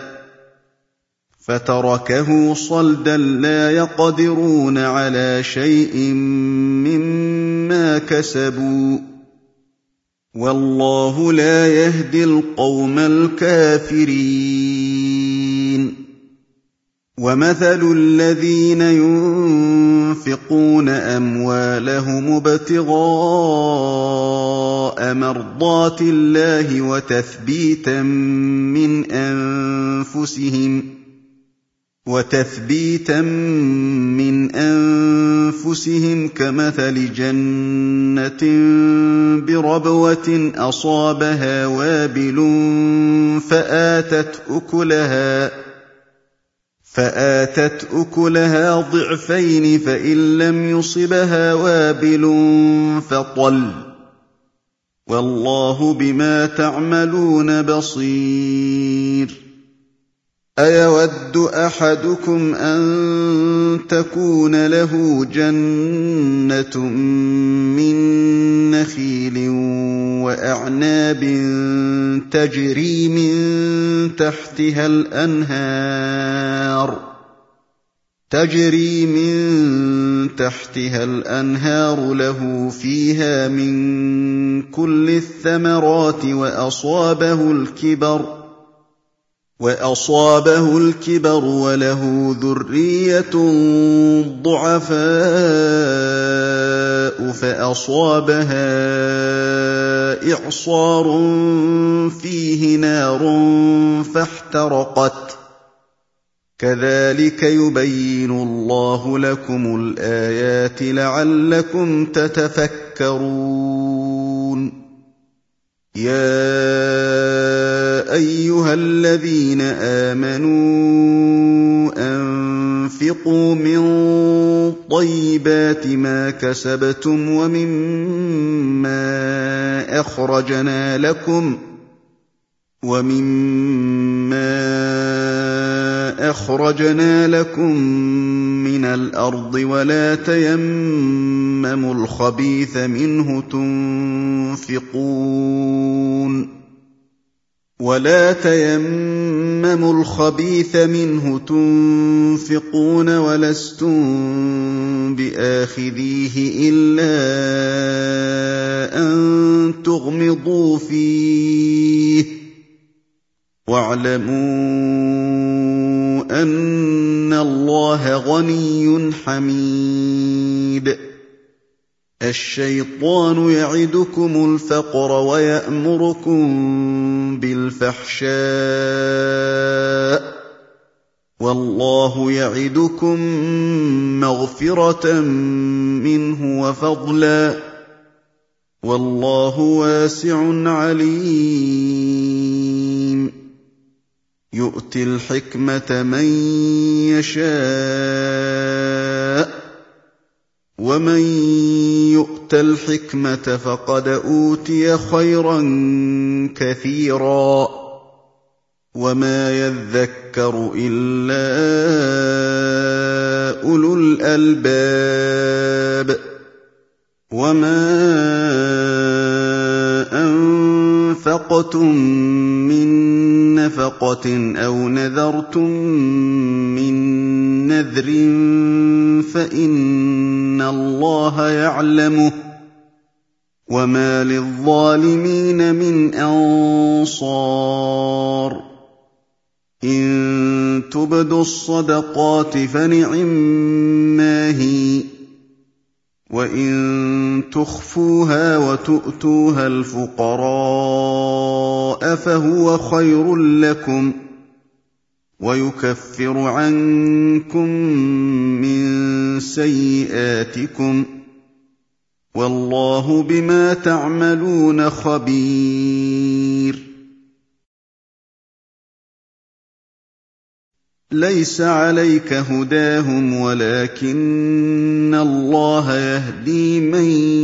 فتركه صلدا لا يقدرون على شيء مما كسبوا والله لا يهدي القوم الكافرين ومثل الذين ينفقون أموالهم ابتغاء مرضات الله وتثبيتا من أنفسهم وتثبيتا من أنفسهم كمثل جنة بربوة أصابها وابل فآتت أكلها فآتت أكلها ضعفين فإن لم يصبها وابل فطل والله بما تعملون بصير أيود أحدكم أن تكون له جنة من نخيل وأعناب تجري من تحتها الأنهار تجري من تحتها الأنهار له فيها من كل الثمرات وأصابه الكبر وأصابه الكبر وله ذرية ضعفاء فأصابها إعصار فيه نار فاحترقت كذلك يبين الله لكم الآيات لعلكم تتفكرون يا أيها الذين آمنوا أنفقوا من طيبات ما كسبتم ومما أخرجنا لكم ومما أخرجنا لكم من الأرض ولا تيمموا الخبيث منه تنفقون ولا تيمموا الخبيث منه تنفقون ولستم بآخذيه إلا أن تغمضوا فيه واعلموا أن الله غني حميد الشيطان يعدكم الفقر ويأمركم بالفحشاء والله يعدكم مغفرة منه وفضلا والله واسع عليم يؤتي الحكمة من يشاء ومن يؤت الحكمة فقد أوتي خيرا كثيرا وما يذكر إلا أولو الألباب وما أنفقتم من نفقة أو نذرتم من نذر فإن الله يعلمه وما للظالمين من أنصار إن تبدوا الصدقات فنعما هي وإن تخفوها وتؤتوها الفقراء فهو خير لكم ويكفر عنكم من سيئاتكم والله بما تعملون خبير ليس عليك هداهم ولكن الله يهدي من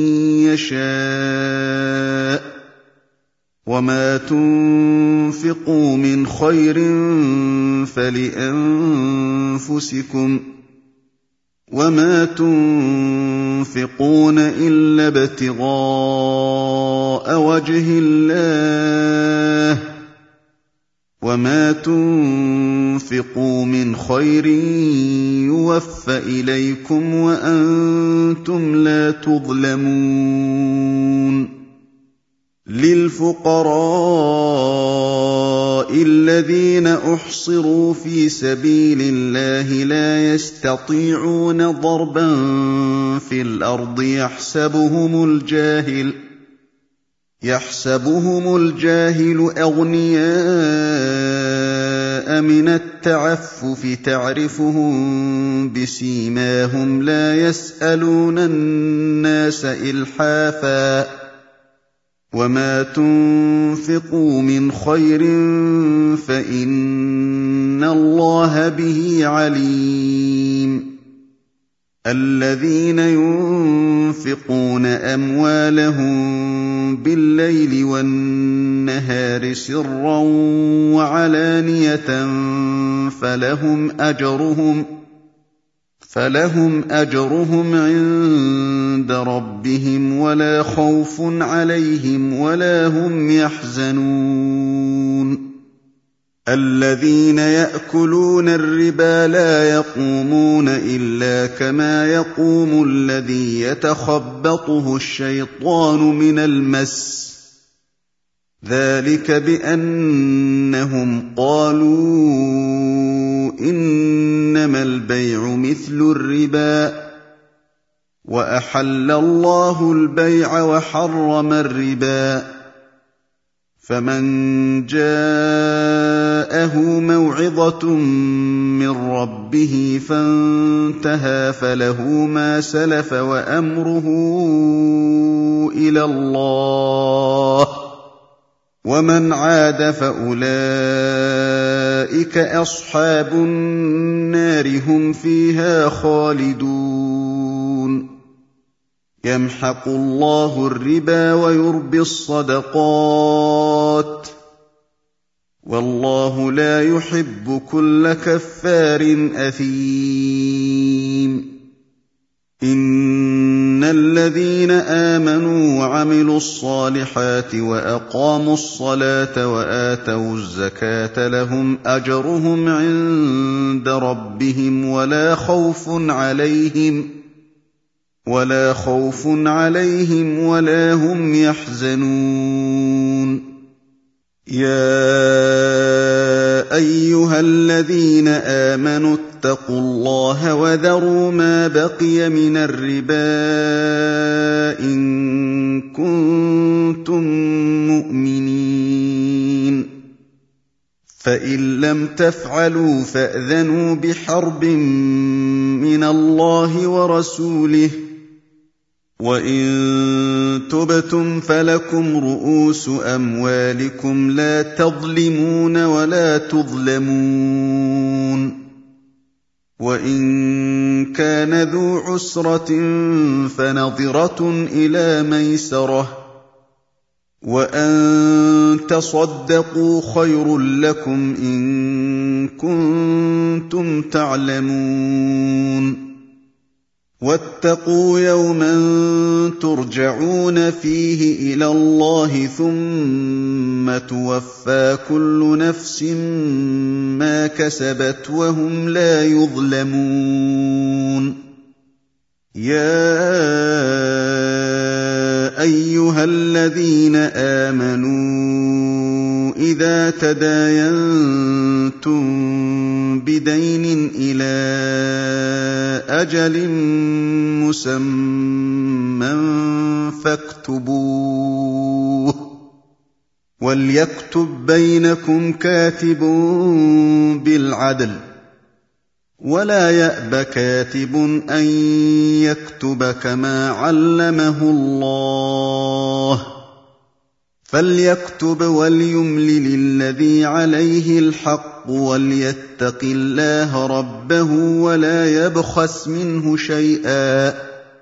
يشاء وما تنفقوا من خير فلأنفسكم وما تنفقون إلا ابتغاء وجه الله وما تنفقوا من خير يوفى إليكم وأنتم لا تظلمون للفقراء الذين أحصروا في سبيل الله لا يستطيعون ضربا في الأرض يحسبهم الجاهل يحسبهم الجاهل أغنياء من التعفف تعرفهم بسيماهم لا يسألون الناس إلحافا وما تنفقوا من خير فإن الله به عليم الذين ينفقون أموالهم بالليل والنهار سرا وعلانية فلهم أجرهم فلهم أجرهم عند ربهم ولا خوف عليهم ولا هم يحزنون الذين يأكلون الربا لا يقومون إلا كما يقوم الذي يتخبطه الشيطان من المس ذلك بأنهم قالوا إنما البيع مثل الربا وأحل الله البيع وحرم الربا فمن جاءه موعظة من ربه فانتهى فله ما سلف وأمره إلى الله ومن عاد فأولئك أصحاب النار هم فيها خالدون يمحق الله الربا ويربي الصدقات والله لا يحب كل كفار أثيم إن الذين آمنوا وعملوا الصالحات وأقاموا الصلاة وآتوا الزكاة لهم أجرهم عند ربهم ولا خوف عليهم ولا خوف عليهم ولا هم يحزنون. يا أيها الذين آمنوا اتقوا الله وذروا ما بقي من الربا إن كنتم مؤمنين، فإن لم تفعلوا فأذنوا بحرب من الله ورسوله، وإن تبتم فلكم رؤوس أموالكم لا تظلمون ولا تظلمون. وإن كان ذو عسرة فنظرة إلى ميسرة، وأن تصدقوا خير لكم إن كنتم تعلمون. واتقوا يوما ترجعون فيه إلى الله ثم توفى كل نفس ما كسبت وهم لا يظلمون. يا أيها الذين آمنوا إذا تداينتم بدين إلى أجل مسمى فاكتبوه، وليكتب بينكم كاتب بالعدل، ولا يأب كاتب أن يكتب كما علمه الله، فليكتب وليملل الذي عليه الحق وليتق الله ربه ولا يبخس منه شيئا،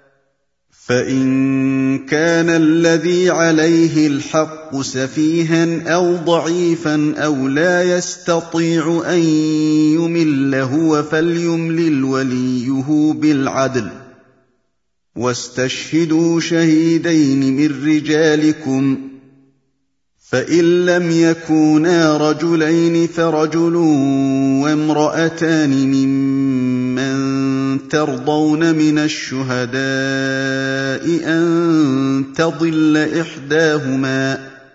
فإن كان الذي عليه الحق سفيها أو ضعيفا أو لا يستطيع أن يمل هو فليملل وليه بالعدل، واستشهدوا شهيدين من رجالكم، فإن لم يكونا رجلين فرجل وامرأتان ممن ترضون من الشهداء أن تضل إحداهما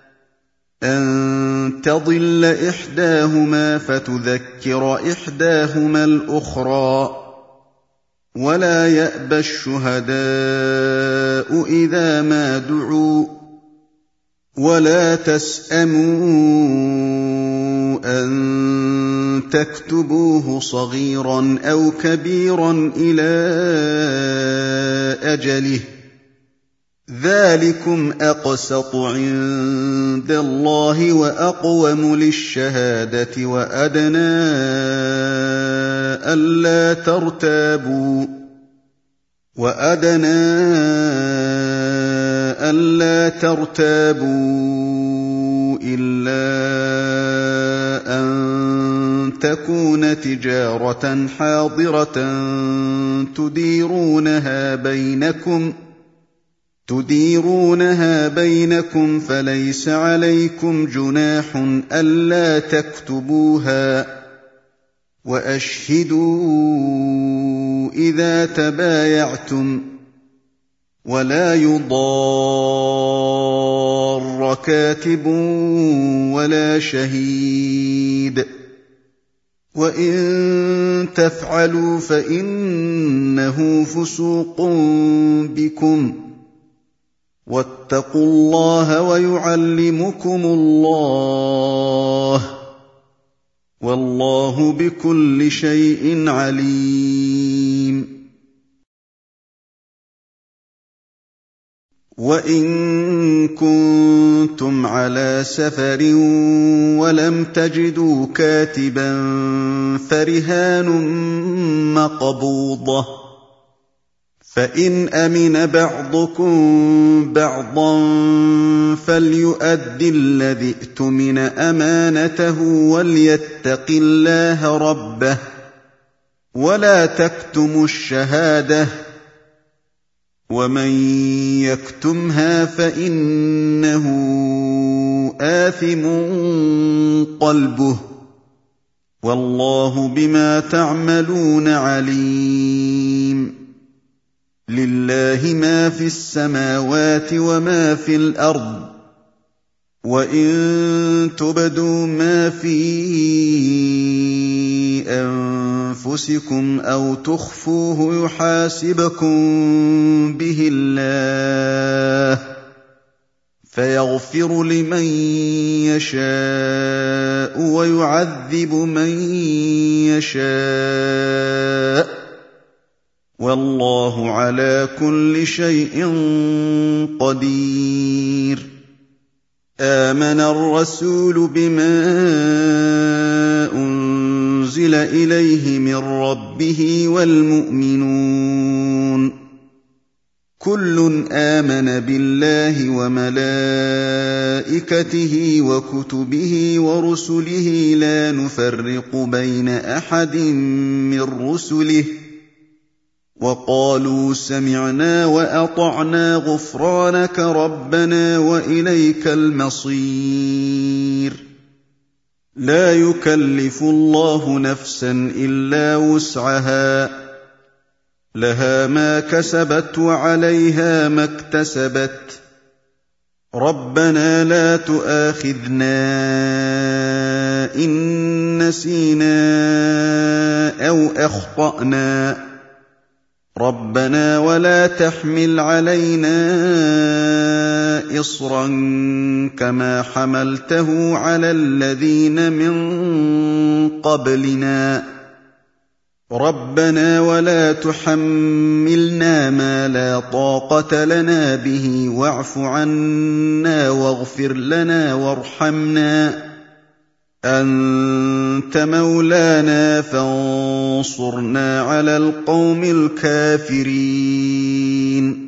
أن تضل إحداهما فتذكر إحداهما الأخرى، ولا يأبى الشهداء إذا ما دعوا، ولا تسأموا أن تكتبوه صغيرا أو كبيرا إلى أجله، ذلكم أقسط عند الله وأقوم للشهادة وأدنى ألا ترتابوا وأدنى ألا ترتابوا إلا أن تكون تجارة حاضرة تديرونها بينكم تديرونها بينكم فليس عليكم جناح ألا تكتبوها، وأشهدوا إذا تبايعتم، ولا يضار كاتب ولا شهيد، وإن تفعلوا فإنه فسوق بكم، واتقوا الله ويعلمكم الله، والله بكل شيء عليم. وإن كنتم على سفر ولم تجدوا كاتبا فرهان مقبوضة، فإن أمن بعضكم بعضا فليؤد الذي اؤتمن أمانته وليتق الله ربه، ولا تكتموا الشهادة ومن يكتمها فإنه آثم قلبه والله بما تعملون عليم لله ما في السماوات وما في الأرض وإن تبدوا ما في أنفسكم أو تخفوه يحاسبكم به الله فيغفر لمن يشاء ويعذب من يشاء والله على كل شيء قدير آمن الرسول بما أنزل إليه من ربه والمؤمنون كل آمن بالله وملائكته وكتبه ورسله لا نفرق بين أحد من رسله وقالوا سمعنا وأطعنا غفرانك ربنا وإليك المصير لا يكلف الله نفسا إلا وسعها لها ما كسبت وعليها ما اكتسبت ربنا لا تؤاخذنا إن نسينا أو أخطأنا ربنا ولا تحمل علينا إصرا كما حملته على الذين من قبلنا ربنا ولا تحملنا ما لا طاقة لنا به واعف عنا واغفر لنا وارحمنا أنت مولانا فانصرنا على القوم الكافرين